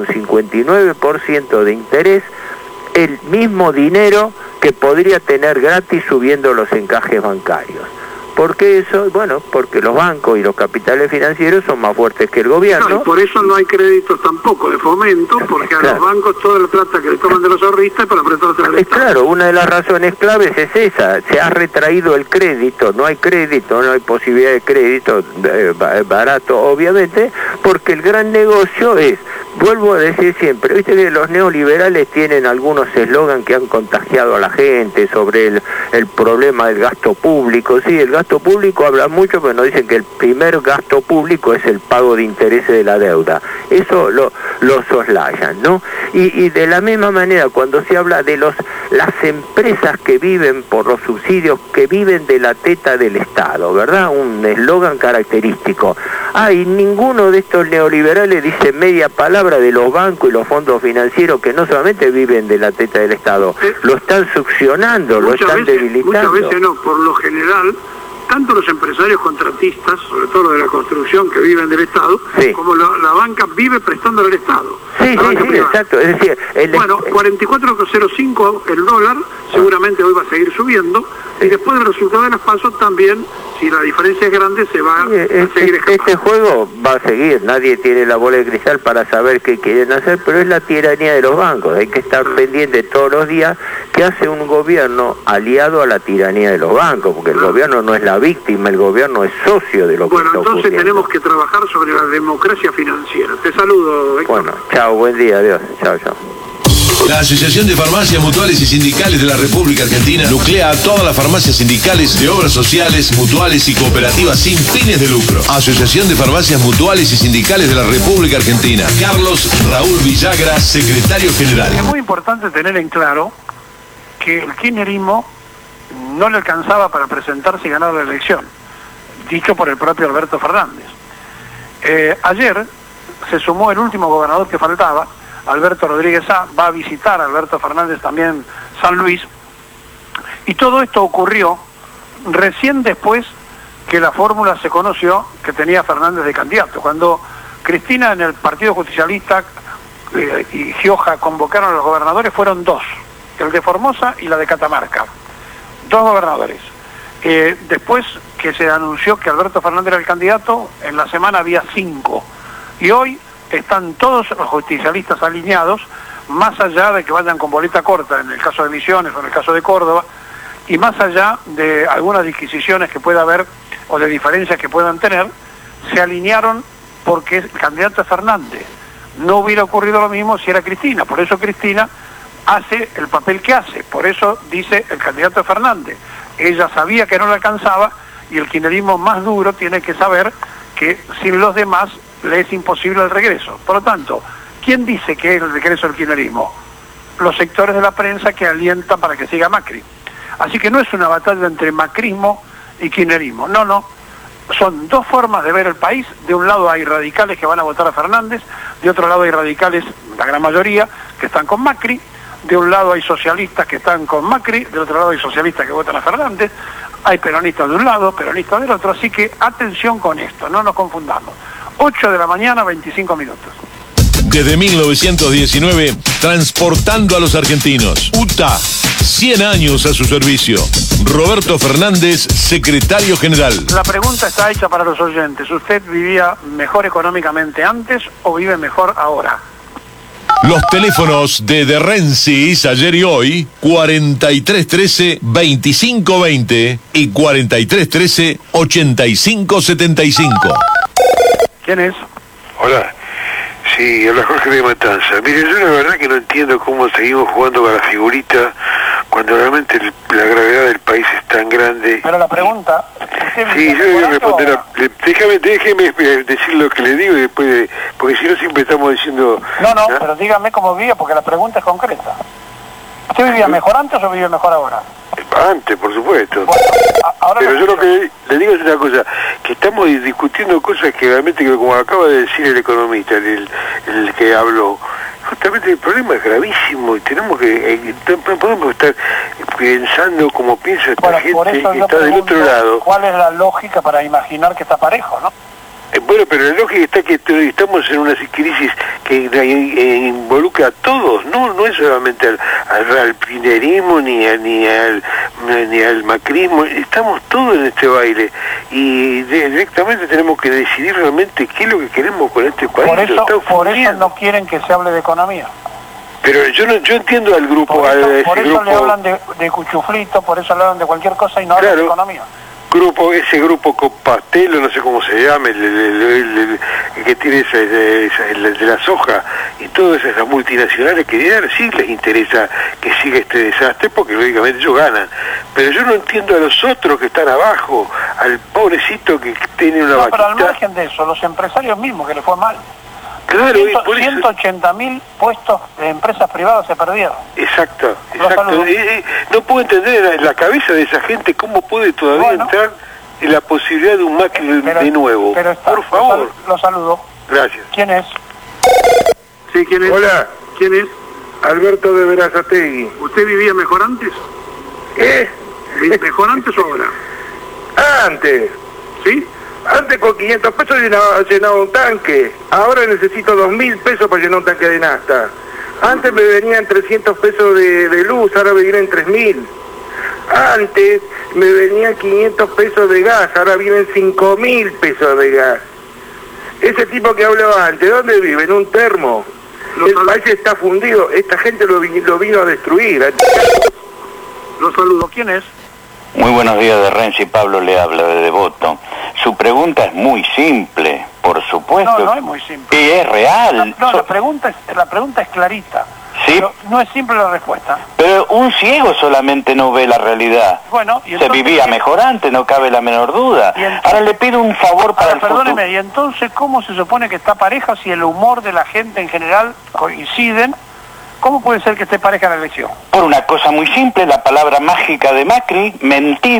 59% de interés el mismo dinero que podría tener gratis subiendo los encajes bancarios. ¿Por qué eso? Bueno, porque los bancos y los capitales financieros son más fuertes que el gobierno. No, y por eso no hay créditos tampoco de fomento, porque a los bancos toda la plata que le toman de los ahorristas para prestársela al Estado. Claro, una de las razones claves es esa, se ha retraído el crédito, no hay posibilidad de crédito barato, obviamente, porque el gran negocio es, vuelvo a decir siempre, viste que los neoliberales tienen algunos eslogan que han contagiado a la gente sobre el problema del gasto público, sí, el gasto público habla mucho, pero nos dicen que el primer gasto público es el pago de intereses de la deuda. Eso lo soslayan, ¿no? Y de la misma manera, cuando se habla de las empresas que viven por los subsidios, que viven de la teta del Estado, ¿verdad? Un eslogan característico. Y ninguno de estos neoliberales dice media palabra de los bancos y los fondos financieros que no solamente viven de la teta del Estado, lo están succionando, lo están debilitando. Muchas veces no, por lo general, tanto los empresarios contratistas, sobre todo los de la construcción que viven del Estado, sí, como la banca vive prestándole al Estado. Sí, exacto. Es decir, 44,05 el dólar, seguramente hoy va a seguir subiendo, y después del resultado de las PASO también, si la diferencia es grande, se va a seguir escapando. Este juego va a seguir, nadie tiene la bola de cristal para saber qué quieren hacer, pero es la tiranía de los bancos, hay que estar pendiente todos los días qué hace un gobierno aliado a la tiranía de los bancos, porque el gobierno no es la víctima, el gobierno es socio de lo que está ocurriendo. Bueno, entonces tenemos que trabajar sobre la democracia financiera. Te saludo, Héctor. Bueno, chao, buen día, adiós, chao. La Asociación de Farmacias Mutuales y Sindicales de la República Argentina nuclea a todas las farmacias sindicales de obras sociales, mutuales y cooperativas sin fines de lucro. Asociación de Farmacias Mutuales y Sindicales de la República Argentina. Carlos Raúl Villagra, secretario general. Es muy importante tener en claro que el kirchnerismo no le alcanzaba para presentarse y ganar la elección, dicho por el propio Alberto Fernández. Ayer se sumó el último gobernador que faltaba, Alberto Rodríguez A, va a visitar a Alberto Fernández también San Luis, y todo esto ocurrió recién después que la fórmula se conoció que tenía Fernández de candidato. Cuando Cristina en el Partido Justicialista y Gioja convocaron a los gobernadores, fueron dos, el de Formosa y la de Catamarca, dos gobernadores. Después que se anunció que Alberto Fernández era el candidato, en la semana había 5, y hoy están todos los justicialistas alineados, más allá de que vayan con boleta corta en el caso de Misiones o en el caso de Córdoba, y más allá de algunas disquisiciones que pueda haber o de diferencias que puedan tener, se alinearon porque el candidato es Fernández. No hubiera ocurrido lo mismo si era Cristina. Por eso Cristina hace el papel que hace. Por eso dice el candidato es Fernández. Ella sabía que no le alcanzaba y el kirchnerismo más duro tiene que saber que sin los demás le es imposible el regreso. Por lo tanto, ¿quién dice que es el regreso del kirchnerismo? Los sectores de la prensa que alientan para que siga Macri. Así que no es una batalla entre macrismo y kirchnerismo. No, no. Son dos formas de ver el país. De un lado hay radicales que van a votar a Fernández, de otro lado hay radicales, la gran mayoría, que están con Macri. De un lado hay socialistas que están con Macri, del otro lado hay socialistas que votan a Fernández. Hay peronistas de un lado, peronistas del otro. Así que atención con esto, no nos confundamos. 8 de la mañana, 25 minutos. Desde 1919, transportando a los argentinos. UTA, 100 años a su servicio. Roberto Fernández, secretario general. La pregunta está hecha para los oyentes. ¿Usted vivía mejor económicamente antes o vive mejor ahora? Los teléfonos de Rensis ayer y hoy, 4313-2520 y 4313-8575. ¿Quién es? Hola. Sí, habla Jorge de Matanza. Mire, yo la verdad que no entiendo cómo seguimos jugando con la figurita cuando realmente la gravedad del país es tan grande. Pero la pregunta... Sí, yo voy a responder. Déjeme decir lo que le digo y después... Porque si no siempre estamos diciendo... No, pero dígame cómo vivía, porque la pregunta es concreta. ¿Usted vivía mejor antes o vive mejor ahora? Antes, por supuesto. Bueno, pero yo lo que le digo es una cosa, que estamos discutiendo cosas que realmente, como acaba de decir el economista, el que habló, justamente el problema es gravísimo y tenemos que, no podemos estar pensando como piensa esta gente que está del otro lado. ¿Cuál es la lógica para imaginar que está parejo, no? Bueno, pero la lógica está que estamos en una crisis que involucra a todos, no es solamente al kirchnerismo ni al macrismo, estamos todos en este baile y directamente tenemos que decidir realmente qué es lo que queremos con este país. Por eso no quieren que se hable de economía. Pero yo entiendo al grupo... Por eso le hablan de cuchuflito, por eso le hablan de cualquier cosa y no hablan de economía. Ese grupo Copastelo, no sé cómo se llama, el que tiene el de la soja y todas esas multinacionales que sí les interesa que siga este desastre porque lógicamente ellos ganan. Pero yo no entiendo a los otros que están abajo, al pobrecito que tiene una vaquita. Pero al margen de eso, los empresarios mismos que les fue mal. Claro, 180.000 puestos de empresas privadas se perdieron. Exacto. No puedo entender en la cabeza de esa gente cómo puede todavía entrar en la posibilidad de un Macri de nuevo. Por favor. Lo saludo. Gracias. ¿Quién es? Sí, ¿quién es? Hola. ¿Quién es? Alberto de Verazategui. ¿Usted vivía mejor antes? ¿Mejor antes o ahora? Antes. ¿Sí? Antes con 500 pesos llenaba un tanque, ahora necesito 2.000 pesos para llenar un tanque de nafta. Antes me venían 300 pesos de luz, ahora me vienen 3.000. Antes me venían 500 pesos de gas, ahora vienen 5.000 pesos de gas. Ese tipo que hablaba antes, ¿dónde vive? En un termo. El país está fundido, esta gente lo vino a destruir. Lo saludo, ¿quién es? Muy buenos días, de Renzi, Pablo le habla de Devoto. Su pregunta es muy simple, por supuesto. No es muy simple. Y es real. La pregunta es clarita. Sí. Pero no es simple la respuesta. Pero un ciego solamente no ve la realidad. Bueno, y se vivía mejor antes, no cabe la menor duda. Ahora le pido un favor para el futuro. Perdóneme, ¿y entonces cómo se supone que está pareja si el humor de la gente en general coinciden? ¿Cómo puede ser que esté pareja la elección? Por una cosa muy simple, la palabra mágica de Macri, mentir.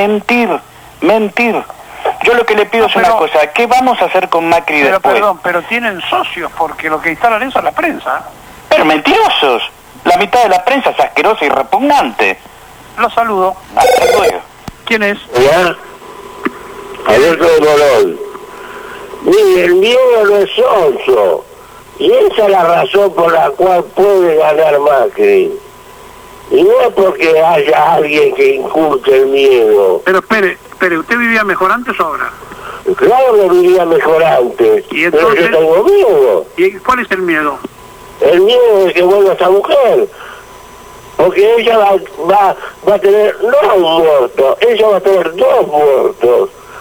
Yo lo que le pido es una cosa, ¿qué vamos a hacer con Macri después? Pero tienen socios, porque lo que instalan eso es la prensa. Pero mentirosos. La mitad de la prensa es asquerosa y repugnante. Lo saludo. Hasta luego. ¿Quién es? Hola. Alberto de Bolón. Mire, el miedo no es sonso. Y esa es la razón por la cual puede ganar Macri. Y no es porque haya alguien que inculque el miedo. Pero espere, ¿usted vivía mejor antes o ahora? Claro que vivía mejor antes. ¿Y entonces? Pero yo tengo miedo. ¿Y cuál es el miedo? El miedo de que vuelva esta mujer. Porque ella va a tener no un muerto, ella va a tener 2 muertos.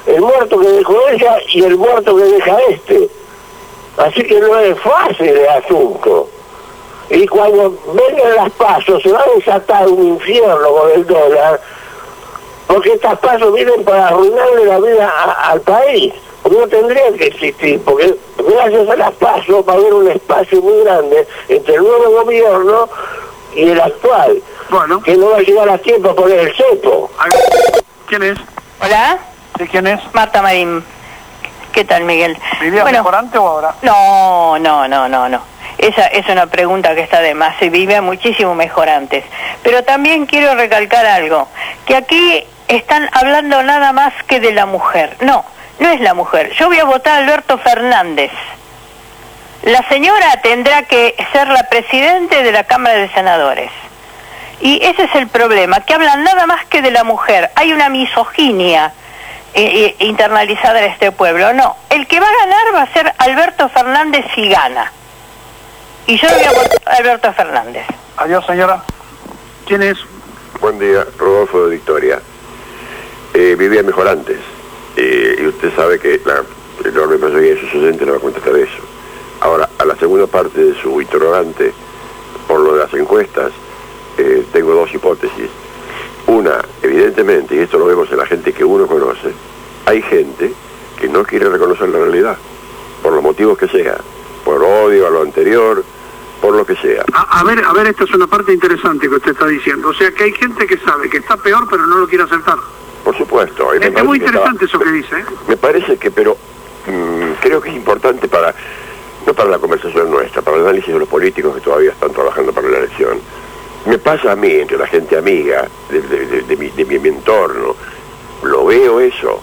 el muerto que dejó ella y el muerto que deja este. Así que no es fácil el asunto. Y cuando vengan las pasos se va a desatar un infierno con el dólar, porque estas pasos vienen para arruinarle la vida al país. Porque no tendrían que existir, porque gracias a las pasos va a haber un espacio muy grande entre el nuevo gobierno y el actual. Bueno. Que no va a llegar a tiempo a poner el cepo. ¿Quién es? Hola. ¿Sí, quién es? Marta Marín. ¿Qué tal, Miguel? ¿Vivías mejor antes o ahora? No. Esa es una pregunta que está de más. Se vivía muchísimo mejor antes. Pero también quiero recalcar algo. Que aquí están hablando nada más que de la mujer. No es la mujer. Yo voy a votar a Alberto Fernández. La señora tendrá que ser la presidente de la Cámara de Senadores. Y ese es el problema, que hablan nada más que de la mujer. Hay una misoginia internalizada en este pueblo. No, el que va a ganar va a ser Alberto Fernández si gana. Y yo le voy a votar a Alberto Fernández. Adiós, señora. ¿Quién es? Buen día, Rodolfo de Victoria. Vivía mejor antes. Y usted sabe que la enorme mayoría de sus oyentes le va a contestar eso. Ahora, a la segunda parte de su interrogante, por lo de las encuestas, tengo dos hipótesis. Una, evidentemente, y esto lo vemos en la gente que uno conoce, hay gente que no quiere reconocer la realidad, por los motivos que sea, por odio a lo anterior, por lo que sea. A ver, esta es una parte interesante que usted está diciendo. O sea, que hay gente que sabe que está peor, pero no lo quiere aceptar. Por supuesto. Es muy interesante eso que dice. Me parece que, pero creo que es importante no para la conversación nuestra, para el análisis de los políticos que todavía están trabajando para la elección. Me pasa a mí, entre la gente amiga, de mi entorno, lo veo,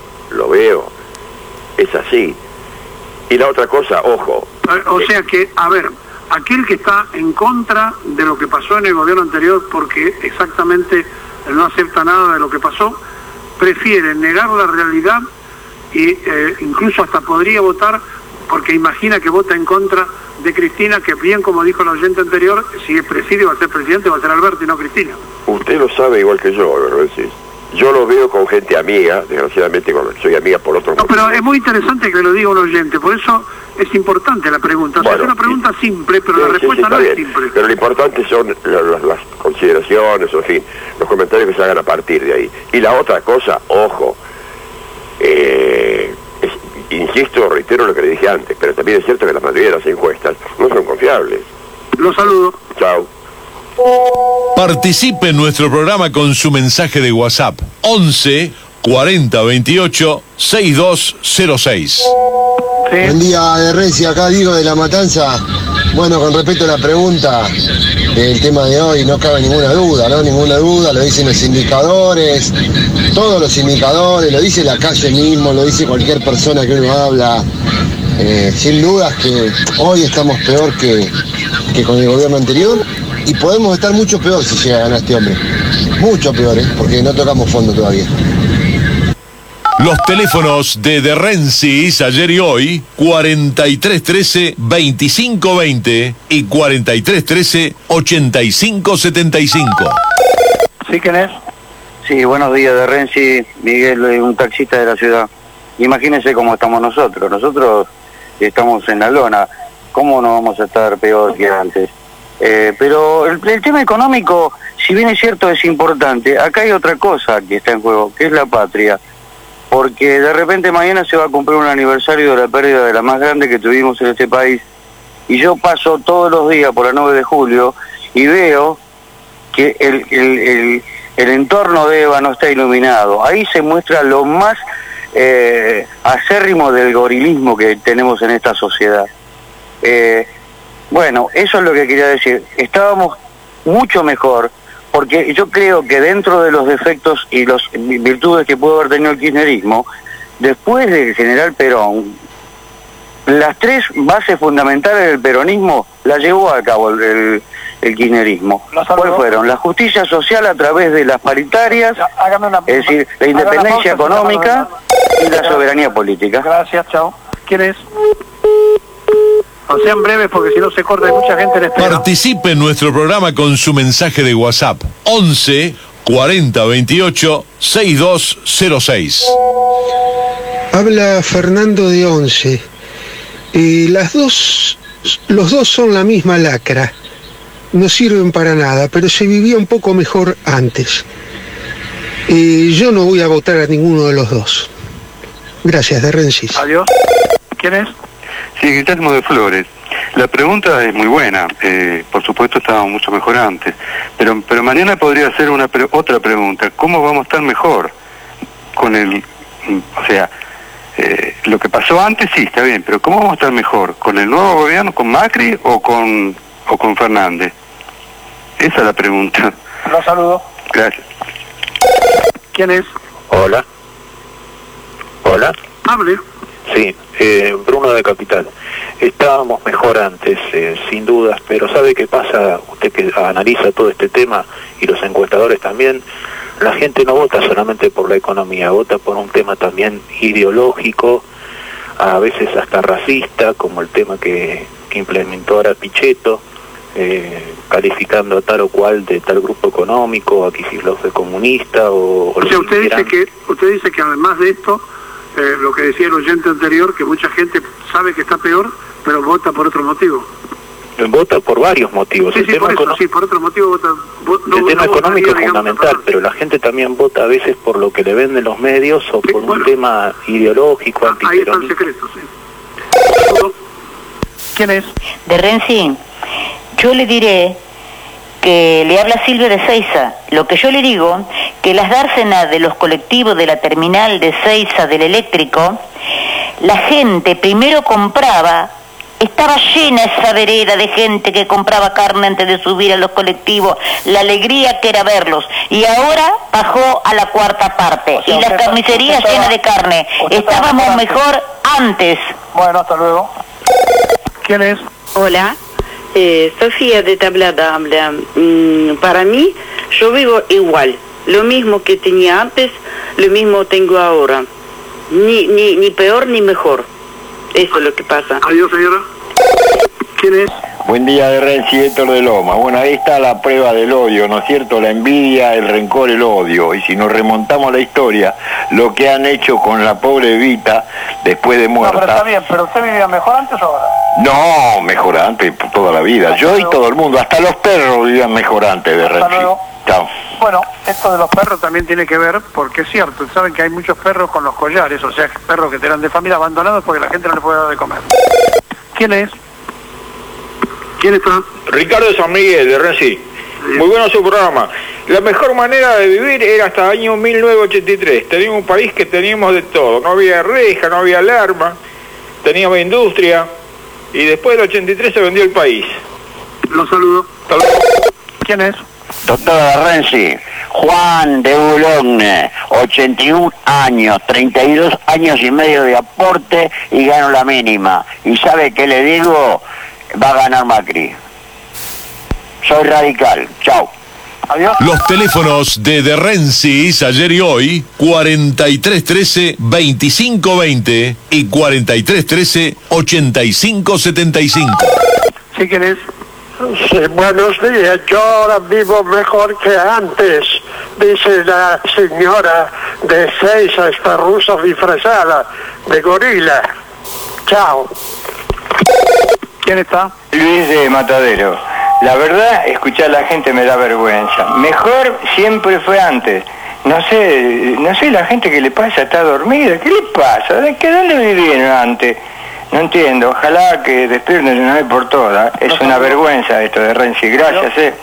es así. Y la otra cosa, ojo. O sea que, a ver, aquel que está en contra de lo que pasó en el gobierno anterior, porque exactamente no acepta nada de lo que pasó, prefiere negar la realidad e incluso hasta podría votar porque imagina que vota en contra de Cristina, que bien como dijo el oyente anterior, si es preside va a ser presidente, va a ser Alberto y no Cristina. Usted lo sabe igual que yo, ¿verdad? Yo lo veo con gente amiga, desgraciadamente soy amiga por otros motivos. Pero es muy interesante que lo diga un oyente, por eso es importante la pregunta. O sea, es una pregunta simple, pero la respuesta no es simple. Pero lo importante son las consideraciones, en fin, los comentarios que se hagan a partir de ahí. Y la otra cosa, ojo, insisto, reitero lo que le dije antes, pero también es cierto que la mayoría de las encuestas no son confiables. Los saludo. Chao. Participe en nuestro programa con su mensaje de WhatsApp 11 40 28 6206. Buen día, de Renzi, acá Diego de La Matanza. Bueno, con respecto a la pregunta del tema de hoy, no cabe ninguna duda, lo dicen los indicadores, todos los indicadores, lo dice la calle mismo, lo dice cualquier persona que uno habla. Sin dudas que hoy estamos peor que con el gobierno anterior y podemos estar mucho peor si llega a ganar este hombre. Mucho peor, porque no tocamos fondo todavía. Los teléfonos de Renzi, ayer y hoy, 4313-2520 y 4313-8575. ¿Sí, quién es? Sí, buenos días, de Renzi, Miguel, un taxista de la ciudad. Imagínense cómo estamos nosotros. Nosotros estamos en la lona. ¿Cómo no vamos a estar peor que antes? Pero el tema económico, si bien es cierto, es importante. Acá hay otra cosa que está en juego, que es la patria. Porque de repente mañana se va a cumplir un aniversario de la pérdida de la más grande que tuvimos en este país. Y yo paso todos los días por la 9 de julio y veo que el entorno de Eva no está iluminado. Ahí se muestra lo más acérrimo del gorilismo que tenemos en esta sociedad. Bueno, eso es lo que quería decir. Estábamos mucho mejor, porque yo creo que dentro de los defectos y las virtudes que pudo haber tenido el kirchnerismo, después del general Perón, las tres bases fundamentales del peronismo las llevó a cabo el kirchnerismo. ¿Cuáles fueron? La justicia social a través de las paritarias, es decir, la independencia económica y la soberanía política. Gracias, chao. ¿Quién es? O sean breves porque si no se corta, hay mucha gente en espera. Participe en nuestro programa con su mensaje de WhatsApp 11 40 28 6206. Habla Fernando de Once. Los dos son la misma lacra. No sirven para nada, pero se vivía un poco mejor antes. Yo no voy a votar a ninguno de los dos. Gracias, de Rensis. Adiós. ¿Quién es? Sí, Guillermo de Flores. La pregunta es muy buena. Por supuesto estábamos mucho mejor antes. Pero mañana podría hacer otra pregunta. ¿Cómo vamos a estar mejor con el... O sea, lo que pasó antes sí, está bien, pero ¿cómo vamos a estar mejor? ¿Con el nuevo gobierno, con Macri o con Fernández? Esa es la pregunta. Lo saludo. Gracias. ¿Quién es? Hola. Hola. Hable. Sí, Bruno de Capital. Estábamos mejor antes, sin dudas, pero ¿sabe qué pasa? Usted que analiza todo este tema y los encuestadores también, la gente no vota solamente por la economía, vota por un tema también ideológico, a veces hasta racista, como el tema que implementó ahora Pichetto, calificando a tal o cual de tal grupo económico, aquí si lo fue comunista o sea, usted dice que además de esto, lo que decía el oyente anterior, que mucha gente sabe que está peor, pero vota por otro motivo. Vota por varios motivos. Sí, por otro motivo vota. El tema económico es fundamental, pero la gente también vota a veces por lo que le venden los medios o por un tema ideológico, ahí está el secreto, sí. ¿Quién es? De Renzi, yo le diré que le habla Silvia de Seiza. Lo que yo le digo, que las dársenas de los colectivos de la terminal de Seiza del eléctrico, la gente primero compraba, estaba llena esa vereda de gente que compraba carne antes de subir a los colectivos, la alegría que era verlos, y ahora bajó a la cuarta parte, y las carnicerías llenas de carne. Estábamos mejor antes. Bueno, hasta luego. ¿Quién es? Hola, Sofía de Tablada habla. Para mí, yo vivo igual. Lo mismo que tenía antes, lo mismo tengo ahora. Ni peor ni mejor. Eso es lo que pasa. Adiós, señora. ¿Quién es? Buen día, de Renzi, Héctor de Loma. Bueno, ahí está la prueba del odio, ¿no es cierto? La envidia, el rencor, el odio. Y si nos remontamos a la historia, lo que han hecho con la pobre Evita después de muerta... No, pero está bien, ¿pero usted vivía mejor antes o ahora? No, mejor antes, toda la vida. Yo y todo el mundo, hasta los perros vivían mejor antes, de Renzi. Chao. Bueno, esto de los perros también tiene que ver, porque es cierto, saben que hay muchos perros con los collares, o sea, perros que eran de familia abandonados porque la gente no les puede dar de comer. ¿Quién es? ¿Quién está? Ricardo de San Miguel, de Renzi. Muy bueno su programa. La mejor manera de vivir era hasta el año 1983. Teníamos un país que teníamos de todo. No había reja, no había alarma, teníamos industria. Y después del 83 se vendió el país. Lo saludo. Hasta luego. ¿Quién es? Doctora Renzi, Juan de Boulogne, 81 años, 32 años y medio de aporte y gano la mínima. ¿Y sabe qué le digo? Va a ganar Macri. Soy radical. Chao. Adiós. Los teléfonos de Renzi, ayer y hoy, 4313-2520 y 4313-8575. ¿Sí, quién es? Sí, buenos días. Yo ahora vivo mejor que antes, dice la señora de Seiza, Esparruso disfrazada de gorila. Chao. ¿Quién está? Luis de Matadero. La verdad, escuchar a la gente me da vergüenza. Mejor siempre fue antes. No sé, la gente que le pasa, está dormida. ¿Qué le pasa? ¿Dónde vivieron antes? No entiendo. Ojalá que despierten de una vez por todas. Es una vergüenza esto de Renzi. Gracias,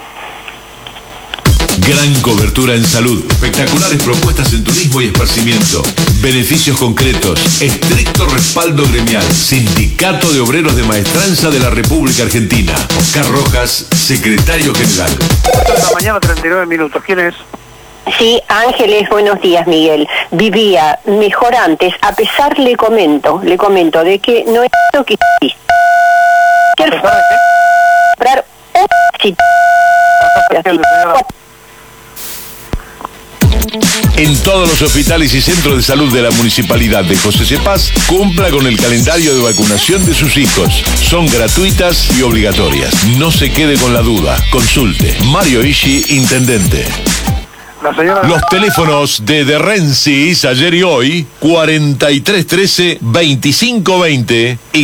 Gran cobertura en salud, espectaculares propuestas en turismo y esparcimiento, beneficios concretos, estricto respaldo gremial, Sindicato de Obreros de Maestranza de la República Argentina. Oscar Rojas, secretario general. 8 de la mañana, 39 minutos. ¿Quién es? Sí, Ángeles, buenos días, Miguel. Vivía mejor antes, a pesar le comento de que no es lo que hiciste. Comprar En todos los hospitales y centros de salud de la Municipalidad de José Cepaz, cumpla con el calendario de vacunación de sus hijos. Son gratuitas y obligatorias. No se quede con la duda. Consulte. Mario Ishi, Intendente. Los teléfonos de Rensis ayer y hoy, 4313-2520 y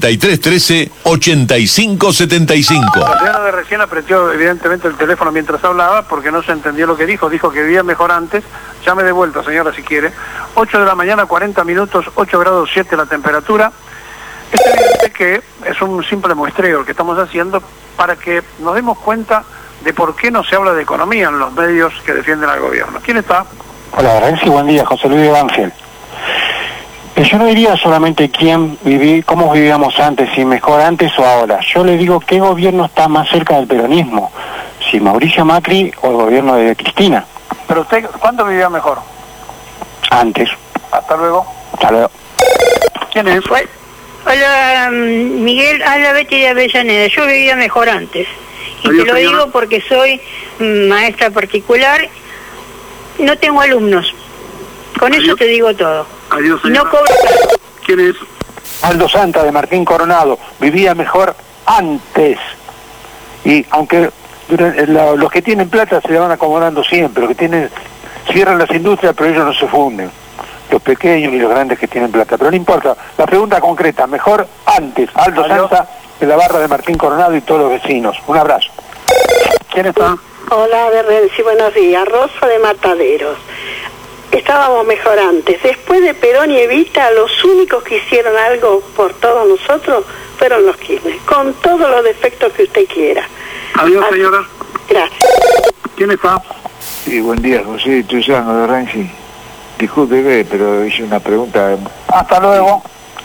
4313-8575. La señora de recién apretó evidentemente el teléfono mientras hablaba porque no se entendió lo que dijo. Dijo que vivía mejor antes. Llame de vuelta, señora, si quiere. 8 de la mañana, 40 minutos, 8 grados 7 la temperatura. Es evidente que es un simple muestreo el que estamos haciendo para que nos demos cuenta de por qué no se habla de economía en los medios que defienden al gobierno. ¿Quién está? Hola, Renzi, buen día, José Luis de Ángel. Yo no diría solamente cómo vivíamos antes, si mejor antes o ahora. Yo le digo qué gobierno está más cerca del peronismo, si Mauricio Macri o el gobierno de Cristina. Pero usted, ¿cuándo vivía mejor? Antes. Hasta luego. Hasta luego. ¿Quién es? Hola, Miguel, habla Betty de Avellaneda. Yo vivía mejor antes. Y Adiós, te lo señora. digo porque soy maestra particular, no tengo alumnos. Con eso te digo todo. Adiós, y no cobro. ¿Quién es? Aldo Santa de Martín Coronado. Vivía mejor antes. Y aunque los que tienen plata se la van acomodando siempre, los que tienen cierran las industrias, pero ellos no se funden. Los pequeños y los grandes que tienen plata. Pero no importa. La pregunta concreta, mejor antes. Aldo Santa de la barra de Martín Coronado y todos los vecinos. Un abrazo. ¿Quién está? Hola, de Renzi, buenos días. Rosa de Mataderos. Estábamos mejor antes. Después de Perón y Evita, los únicos que hicieron algo por todos nosotros fueron los Kirchner, con todos los defectos que usted quiera. Adiós, señora. Gracias. ¿Quién está? Sí, buen día, José Tuyano de Renzi. Discúlpeme, pero hice una pregunta. Hasta luego.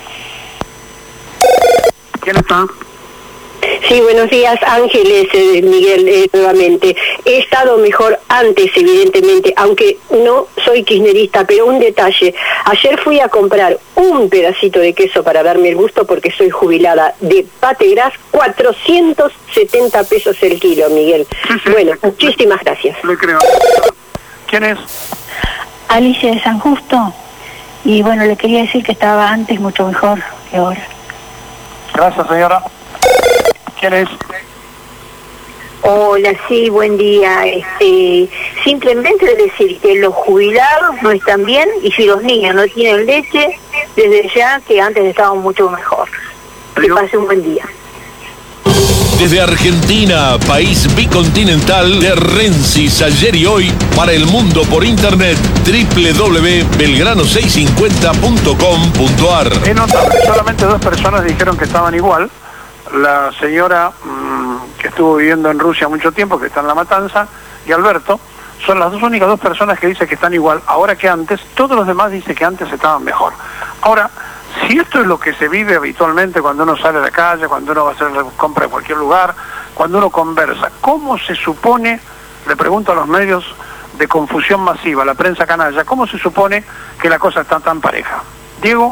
¿Quién está? Sí, buenos días, Ángeles, Miguel, nuevamente. He estado mejor antes, evidentemente, aunque no soy kirchnerista, pero un detalle. Ayer fui a comprar un pedacito de queso para darme el gusto porque soy jubilada de Pategras, 470 pesos el kilo, Miguel. Sí. Bueno, muchísimas gracias. Le creo. ¿Quién es? Alicia de San Justo. Y bueno, le quería decir que estaba antes mucho mejor que ahora. Gracias, señora. ¿Quién es? Hola, sí, buen día. Simplemente decir que los jubilados no están bien y si los niños no tienen leche, desde ya que antes estaban mucho mejor. Que pase un buen día. Desde Argentina, país bicontinental, de Rensis ayer y hoy para el mundo por internet, www.belgrano650.com.ar. Es notable, solamente 2 personas dijeron que estaban igual. La señora que estuvo viviendo en Rusia mucho tiempo, que está en La Matanza, y Alberto, son las únicas 2 personas que dicen que están igual ahora que antes. Todos los demás dicen que antes estaban mejor. Ahora, si esto es lo que se vive habitualmente cuando uno sale a la calle, cuando uno va a hacer la compra en cualquier lugar, cuando uno conversa, ¿cómo se supone, le pregunto a los medios de confusión masiva, la prensa canalla, cómo se supone que la cosa está tan pareja? Diego.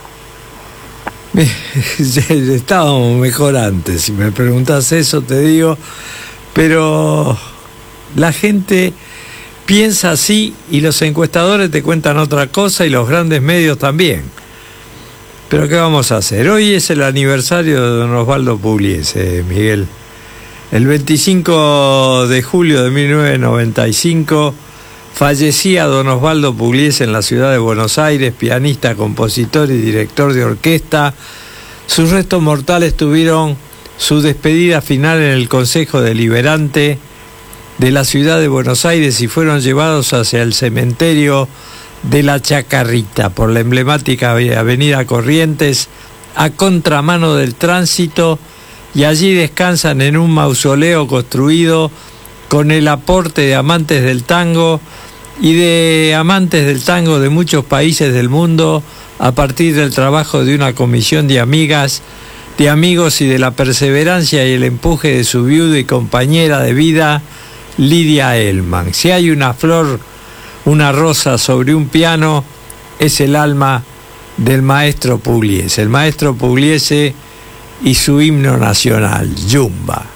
Estábamos mejor antes, si me preguntas eso te digo, pero la gente piensa así y los encuestadores te cuentan otra cosa y los grandes medios también. Pero ¿qué vamos a hacer? Hoy es el aniversario de don Osvaldo Pugliese, Miguel. El 25 de julio de 1995 fallecía don Osvaldo Pugliese en la ciudad de Buenos Aires, pianista, compositor y director de orquesta. Sus restos mortales tuvieron su despedida final en el Consejo Deliberante de la ciudad de Buenos Aires y fueron llevados hacia el cementerio de la Chacarrita por la emblemática avenida Corrientes a contramano del tránsito, y allí descansan en un mausoleo construido con el aporte de amantes del tango y de amantes del tango de muchos países del mundo a partir del trabajo de una comisión de amigas, de amigos y de la perseverancia y el empuje de su viuda y compañera de vida, Lidia Elman. Si hay una flor, una rosa sobre un piano, es el alma del maestro Pugliese. El maestro Pugliese y su himno nacional, Yumba.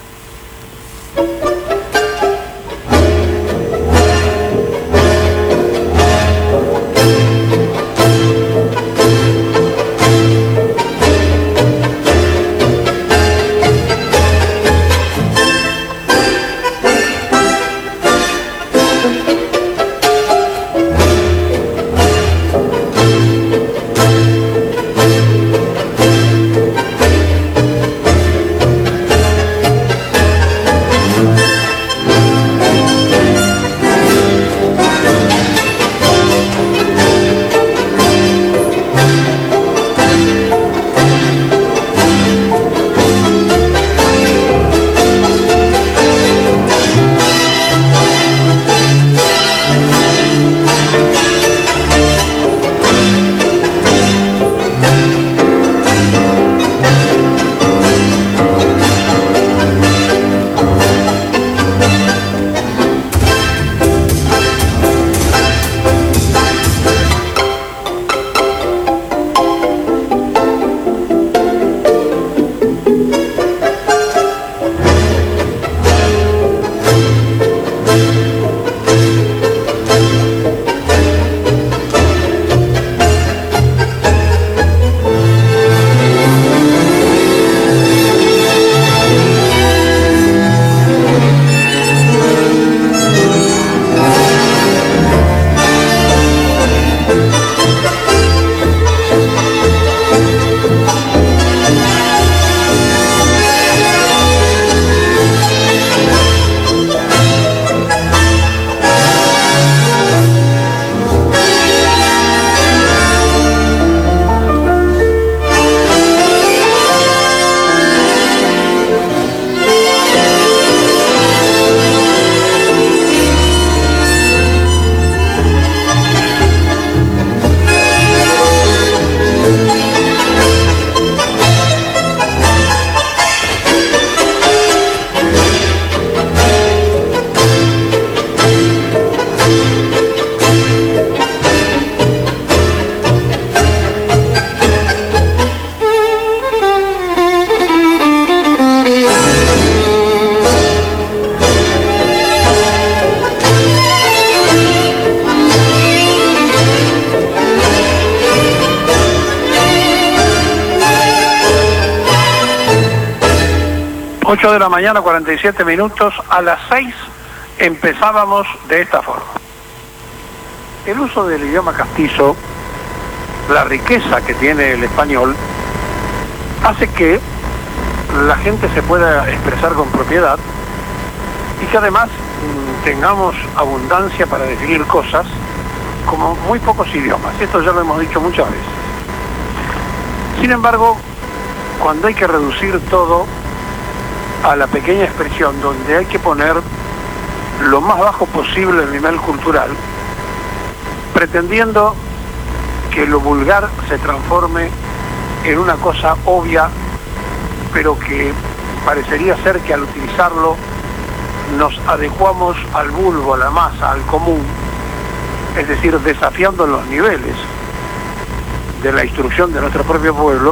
8 de la mañana, 47 minutos. A las 6 empezábamos de esta forma. El uso del idioma castizo, la riqueza que tiene el español, hace que la gente se pueda expresar con propiedad y que además tengamos abundancia para definir cosas como muy pocos idiomas. Esto ya lo hemos dicho muchas veces. Sin embargo, cuando hay que reducir todo a la pequeña expresión, donde hay que poner lo más bajo posible el nivel cultural, pretendiendo que lo vulgar se transforme en una cosa obvia, pero que parecería ser que al utilizarlo nos adecuamos al vulgo, a la masa, al común, es decir, desafiando los niveles de la instrucción de nuestro propio pueblo,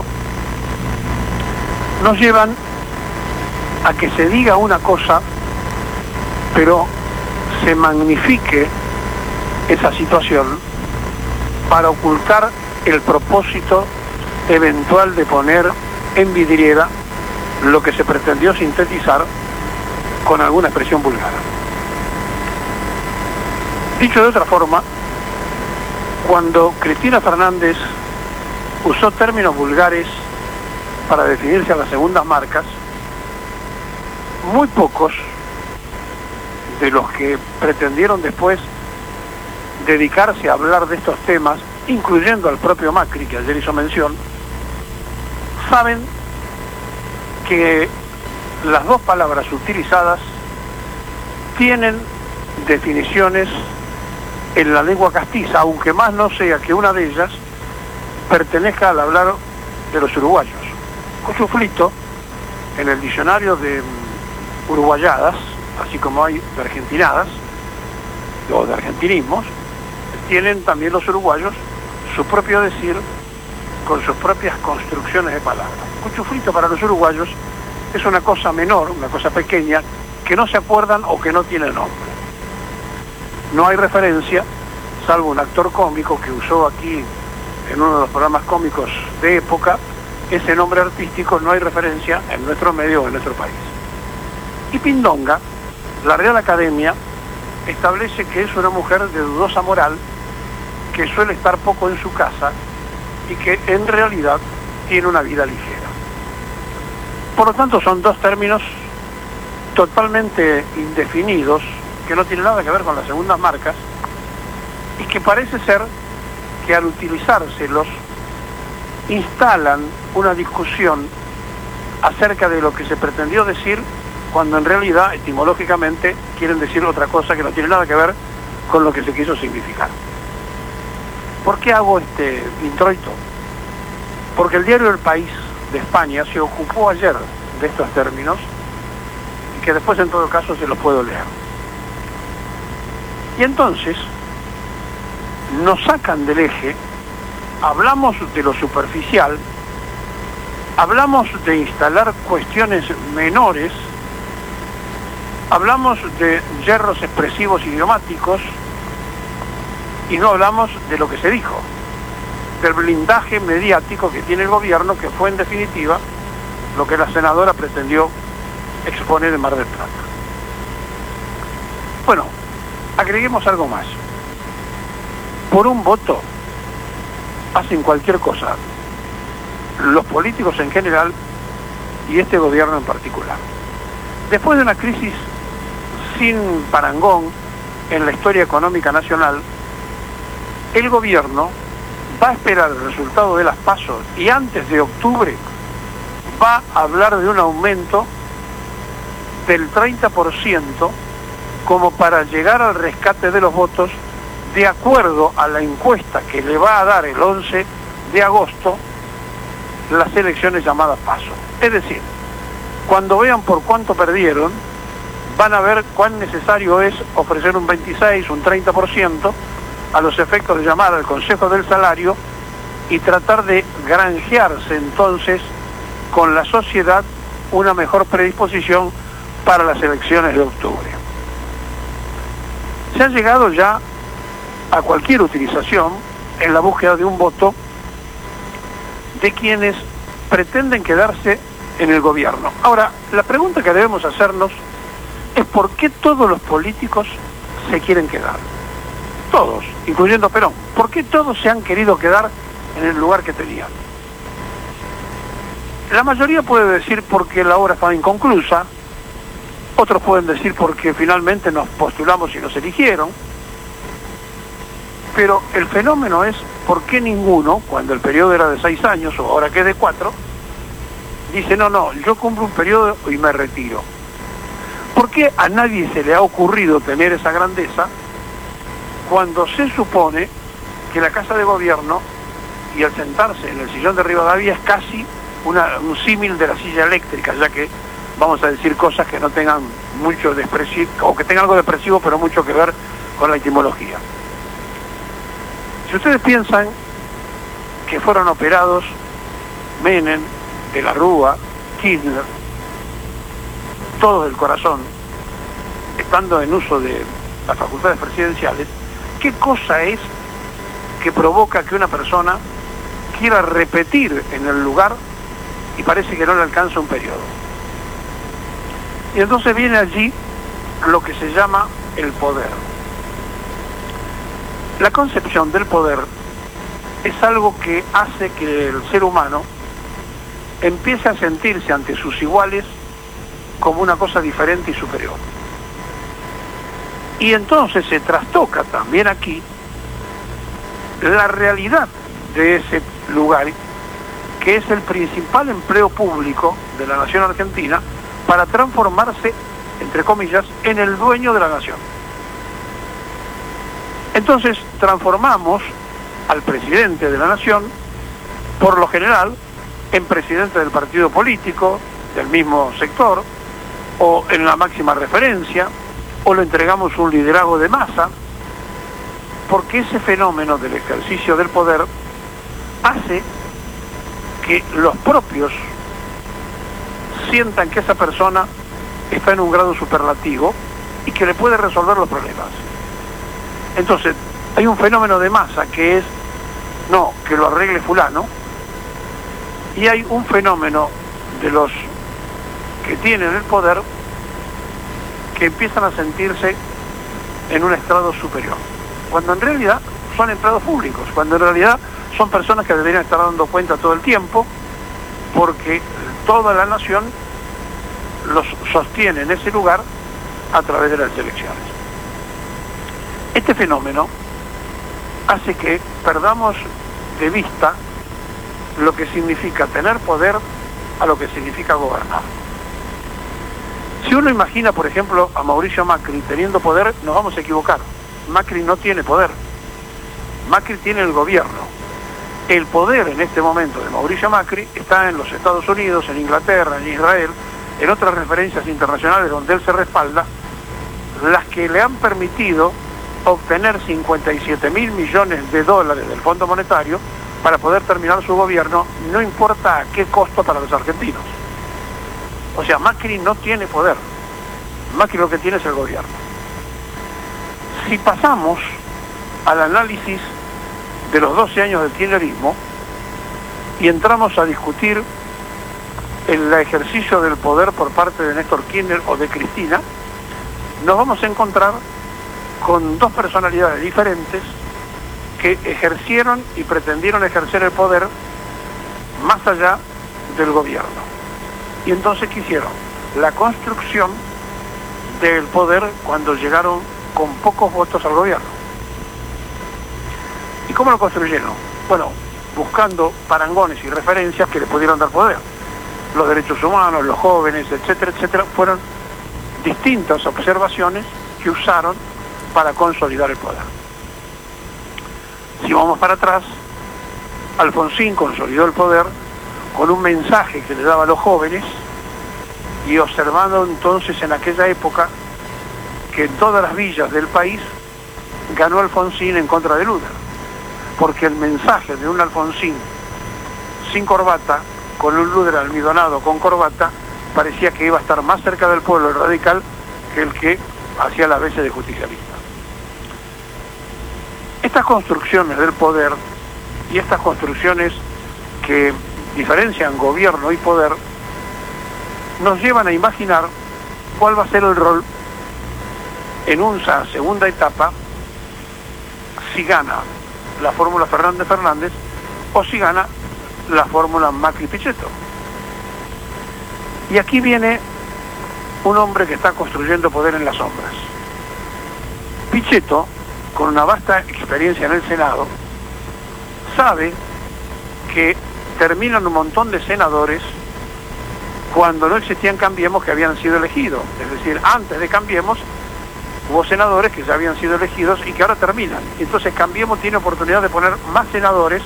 nos llevan a que se diga una cosa, pero se magnifique esa situación para ocultar el propósito eventual de poner en vidriera lo que se pretendió sintetizar con alguna expresión vulgar. Dicho de otra forma, cuando Cristina Fernández usó términos vulgares para definirse a las segundas marcas, muy pocos de los que pretendieron después dedicarse a hablar de estos temas, incluyendo al propio Macri, que ayer hizo mención, saben que las dos palabras utilizadas tienen definiciones en la lengua castiza, aunque más no sea que una de ellas pertenezca al hablar de los uruguayos. Cuchuflito, en el diccionario de uruguayadas, así como hay de argentinadas o de argentinismos, tienen también los uruguayos su propio decir con sus propias construcciones de palabras. Cuchuflito para los uruguayos es una cosa menor, una cosa pequeña, que no se acuerdan o que no tiene nombre. No hay referencia, salvo un actor cómico que usó aquí en uno de los programas cómicos de época, ese nombre artístico no hay referencia en nuestro medio o en nuestro país. Y Pindonga, la Real Academia, establece que es una mujer de dudosa moral, que suele estar poco en su casa y que en realidad tiene una vida ligera. Por lo tanto, son dos términos totalmente indefinidos, que no tienen nada que ver con las segundas marcas, y que parece ser que al utilizárselos instalan una discusión acerca de lo que se pretendió decir, cuando en realidad, etimológicamente, quieren decir otra cosa que no tiene nada que ver con lo que se quiso significar. ¿Por qué hago este introito? Porque el diario El País de España se ocupó ayer de estos términos, y que después en todo caso se los puedo leer. Y entonces nos sacan del eje, hablamos de lo superficial, hablamos de instalar cuestiones menores, hablamos de yerros expresivos idiomáticos y no hablamos de lo que se dijo, del blindaje mediático que tiene el gobierno, que fue en definitiva lo que la senadora pretendió exponer en Mar del Plata. Bueno, agreguemos algo más. Por un voto hacen cualquier cosa, los políticos en general y este gobierno en particular. Después de una crisis sin parangón en la historia económica nacional, el gobierno va a esperar el resultado de las PASO y antes de octubre va a hablar de un aumento del 30% como para llegar al rescate de los votos, de acuerdo a la encuesta que le va a dar el 11 de agosto las elecciones llamadas PASO. Es decir, cuando vean por cuánto perdieron, van a ver cuán necesario es ofrecer un 26, un 30% a los efectos de llamar al Consejo del Salario y tratar de granjearse entonces con la sociedad una mejor predisposición para las elecciones de octubre. Se ha llegado ya a cualquier utilización en la búsqueda de un voto de quienes pretenden quedarse en el gobierno. Ahora, la pregunta que debemos hacernos es por qué todos los políticos se quieren quedar. Todos, incluyendo Perón. ¿Por qué todos se han querido quedar en el lugar que tenían? La mayoría puede decir porque la obra estaba inconclusa, otros pueden decir porque finalmente nos postulamos y nos eligieron, pero el fenómeno es por qué ninguno, cuando el periodo era de 6 años o ahora que es de 4, dice no, yo cumplo un periodo y me retiro. ¿Por qué a nadie se le ha ocurrido tener esa grandeza cuando se supone que la Casa de Gobierno y al sentarse en el sillón de Rivadavia es casi un símil de la silla eléctrica, ya que vamos a decir cosas que no tengan mucho depresivo, o que tengan algo depresivo pero mucho que ver con la etimología? Si ustedes piensan que fueron operados Menem, de la Rúa, Kirchner, todos del corazón, estando en uso de las facultades presidenciales, ¿qué cosa es que provoca que una persona quiera repetir en el lugar y parece que no le alcanza un periodo? Y entonces viene allí lo que se llama el poder. La concepción del poder es algo que hace que el ser humano empiece a sentirse ante sus iguales como una cosa diferente y superior. Y entonces se trastoca también aquí la realidad de ese lugar, que es el principal empleo público de la nación argentina, para transformarse, entre comillas, en el dueño de la nación. Entonces transformamos al presidente de la nación, por lo general, en presidente del partido político, del mismo sector, o en la máxima referencia, o le entregamos un liderazgo de masa, porque ese fenómeno del ejercicio del poder hace que los propios sientan que esa persona está en un grado superlativo y que le puede resolver los problemas. Entonces, hay un fenómeno de masa que es, no, que lo arregle fulano, y hay un fenómeno de los que tienen el poder que empiezan a sentirse en un estrado superior, cuando en realidad son empleados públicos, cuando en realidad son personas que deberían estar dando cuenta todo el tiempo, porque toda la nación los sostiene en ese lugar a través de las elecciones. Este fenómeno hace que perdamos de vista lo que significa tener poder a lo que significa gobernar. Si uno imagina, por ejemplo, a Mauricio Macri teniendo poder, nos vamos a equivocar. Macri no tiene poder. Macri tiene el gobierno. El poder en este momento de Mauricio Macri está en los Estados Unidos, en Inglaterra, en Israel, en otras referencias internacionales donde él se respalda, las que le han permitido obtener 57.000 millones de dólares del Fondo Monetario para poder terminar su gobierno, no importa a qué costo para los argentinos. O sea, Macri no tiene poder. Macri lo que tiene es el gobierno. Si pasamos al análisis de los 12 años del kirchnerismo y entramos a discutir el ejercicio del poder por parte de Néstor Kirchner o de Cristina, nos vamos a encontrar con dos personalidades diferentes que ejercieron y pretendieron ejercer el poder más allá del gobierno. Y entonces quisieron la construcción del poder cuando llegaron con pocos votos al gobierno. ¿Y cómo lo construyeron? Bueno, buscando parangones y referencias que le pudieran dar poder. Los derechos humanos, los jóvenes, etcétera, etcétera, fueron distintas observaciones que usaron para consolidar el poder. Si vamos para atrás, Alfonsín consolidó el poder con un mensaje que le daba a los jóvenes y observando entonces en aquella época que en todas las villas del país ganó Alfonsín en contra de Lula, porque el mensaje de un Alfonsín sin corbata, con un Lula almidonado con corbata, parecía que iba a estar más cerca del pueblo radical que el que hacía las veces de justicialista. Estas construcciones del poder y estas construcciones que diferencian gobierno y poder nos llevan a imaginar cuál va a ser el rol en una segunda etapa si gana la fórmula Fernández-Fernández o si gana la fórmula Macri-Pichetto. Y aquí viene un hombre que está construyendo poder en las sombras. Pichetto, con una vasta experiencia en el Senado, sabe que terminan un montón de senadores cuando no existían Cambiemos que habían sido elegidos. Es decir, antes de Cambiemos hubo senadores que ya habían sido elegidos y que ahora terminan. Entonces Cambiemos tiene oportunidad de poner más senadores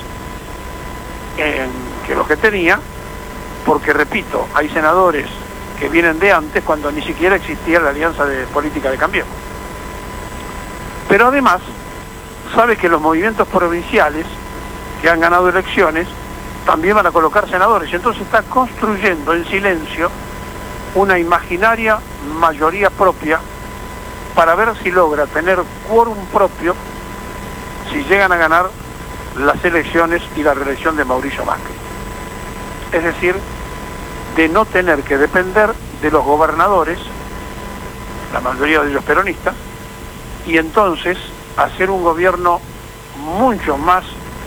que los que tenía, porque repito, hay senadores que vienen de antes cuando ni siquiera existía la alianza de política de Cambiemos. Pero además sabe que los movimientos provinciales que han ganado elecciones también van a colocar senadores, y entonces está construyendo en silencio una imaginaria mayoría propia para ver si logra tener quórum propio si llegan a ganar las elecciones y la reelección de Mauricio Macri. Es decir, de no tener que depender de los gobernadores, la mayoría de ellos peronistas, y entonces hacer un gobierno mucho más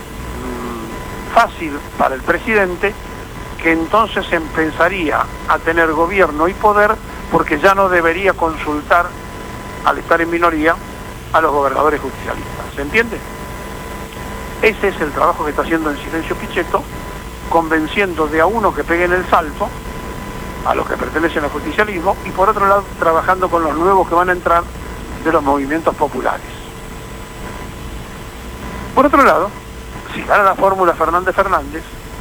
fácil para el presidente, que entonces empezaría a tener gobierno y poder porque ya no debería consultar, al estar en minoría, a los gobernadores justicialistas. ¿Se entiende? Ese es el trabajo que está haciendo en silencio Pichetto, convenciendo de a uno que peguen el salto, a los que pertenecen al justicialismo, y por otro lado trabajando con los nuevos que van a entrar de los movimientos populares. Por otro lado, si gana la fórmula Fernández-Fernández,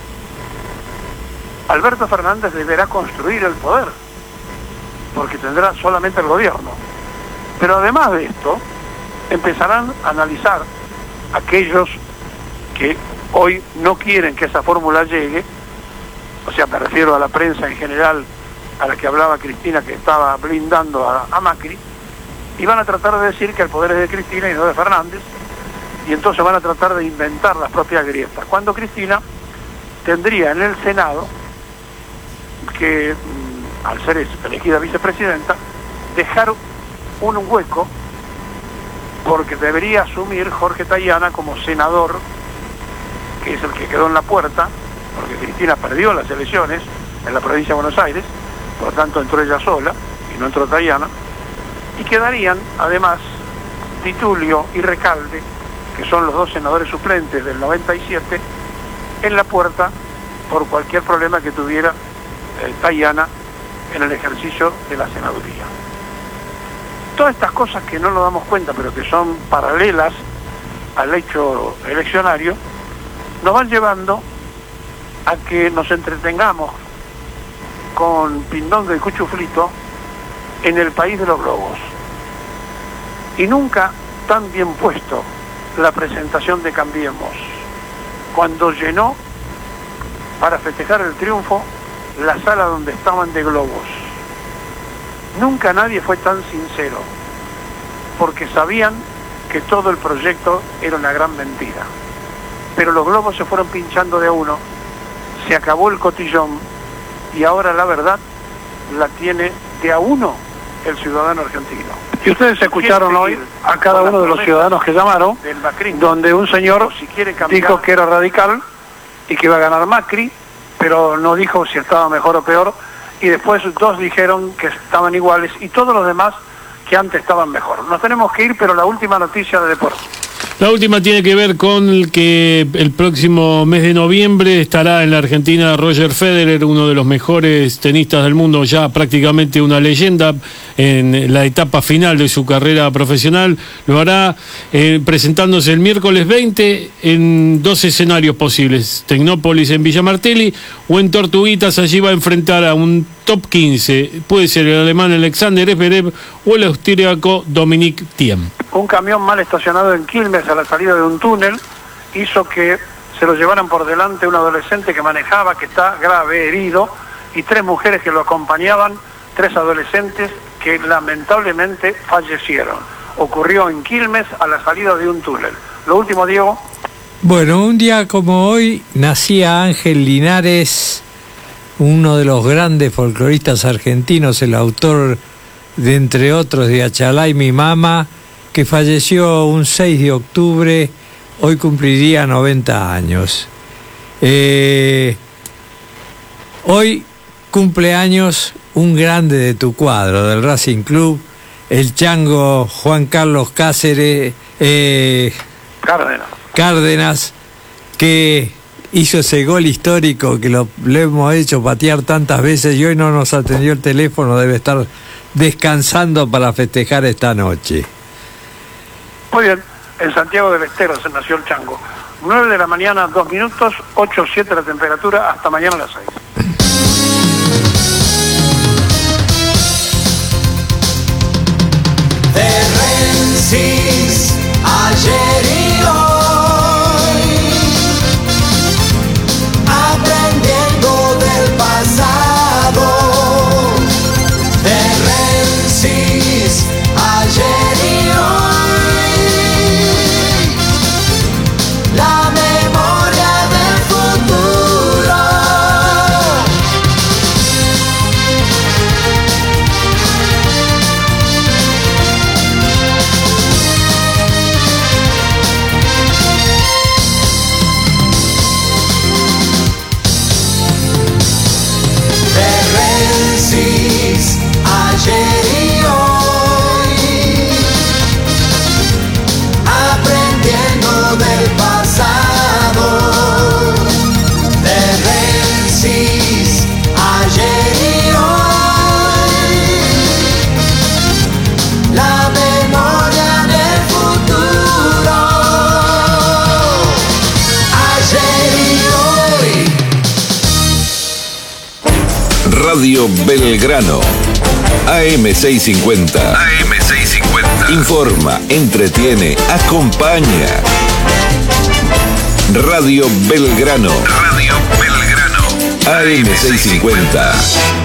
Alberto Fernández deberá construir el poder, porque tendrá solamente el gobierno. Pero además de esto, empezarán a analizar aquellos que hoy no quieren que esa fórmula llegue, o sea, me refiero a la prensa en general, a la que hablaba Cristina, que estaba blindando a Macri, y van a tratar de decir que el poder es de Cristina y no de Fernández, y entonces van a tratar de inventar las propias grietas, cuando Cristina tendría en el Senado que, al ser elegida vicepresidenta, dejar un hueco, porque debería asumir Jorge Tayana como senador, que es el que quedó en la puerta, porque Cristina perdió las elecciones en la provincia de Buenos Aires, por lo tanto entró ella sola y no entró Tayana, y quedarían además Titulio y Recalde, que son los dos senadores suplentes del 97, en la puerta por cualquier problema que tuviera Tayana en el ejercicio de la senaduría. Todas estas cosas que no nos damos cuenta, pero que son paralelas al hecho eleccionario, nos van llevando a que nos entretengamos con pindonga y cuchuflito en el país de los globos. Y nunca tan bien puesto la presentación de Cambiemos, cuando llenó, para festejar el triunfo, la sala donde estaban de globos. Nunca nadie fue tan sincero, porque sabían que todo el proyecto era una gran mentira. Pero los globos se fueron pinchando de a uno, se acabó el cotillón, y ahora la verdad la tiene de a uno el ciudadano argentino. Y ustedes escucharon hoy a cada uno de los ciudadanos que llamaron, donde un señor dijo que era radical y que iba a ganar Macri, pero no dijo si estaba mejor o peor, y después dos dijeron que estaban iguales, y todos los demás que antes estaban mejor. Nos tenemos que ir, pero la última noticia de deporte. La última tiene que ver con que el próximo mes de noviembre estará en la Argentina Roger Federer, uno de los mejores tenistas del mundo, ya prácticamente una leyenda en la etapa final de su carrera profesional. Lo hará presentándose el miércoles 20 en dos escenarios posibles: Tecnópolis en Villa Martelli o en Tortuguitas. Allí va a enfrentar a un top 15, puede ser el alemán Alexander Zverev o el austríaco Dominic Thiem. Un camión mal estacionado en Quilmes a la salida de un túnel hizo que se lo llevaran por delante un adolescente que manejaba, que está grave, herido, y tres mujeres que lo acompañaban, tres adolescentes que lamentablemente fallecieron. Ocurrió en Quilmes a la salida de un túnel. Lo último, Diego. Bueno, un día como hoy nacía Ángel Linares, uno de los grandes folcloristas argentinos, el autor de, entre otros, de Achalá y Mi Mama, que falleció un 6 de octubre, hoy cumpliría 90 años. Hoy cumpleaños un grande de tu cuadro, del Racing Club, el chango Juan Carlos Cárdenas, que hizo ese gol histórico que lo hemos hecho patear tantas veces y hoy no nos atendió el teléfono, debe estar descansando para festejar esta noche. Muy bien, en Santiago del Estero se nació el chango. 9 de la mañana, 2 minutos, 8:07 la temperatura, hasta mañana a las 6. Rensis, ayer y hoy, aprendiendo del pasado. De Rensis, ayer y hoy, la memoria del futuro. Ayer y hoy, aprendiendo del pasado. De Rensis, ayer y hoy, la memoria del futuro. Ayer y hoy. Radio Belgrano. AM650. AM650. Informa, entretiene, acompaña. Radio Belgrano. Radio Belgrano. AM650.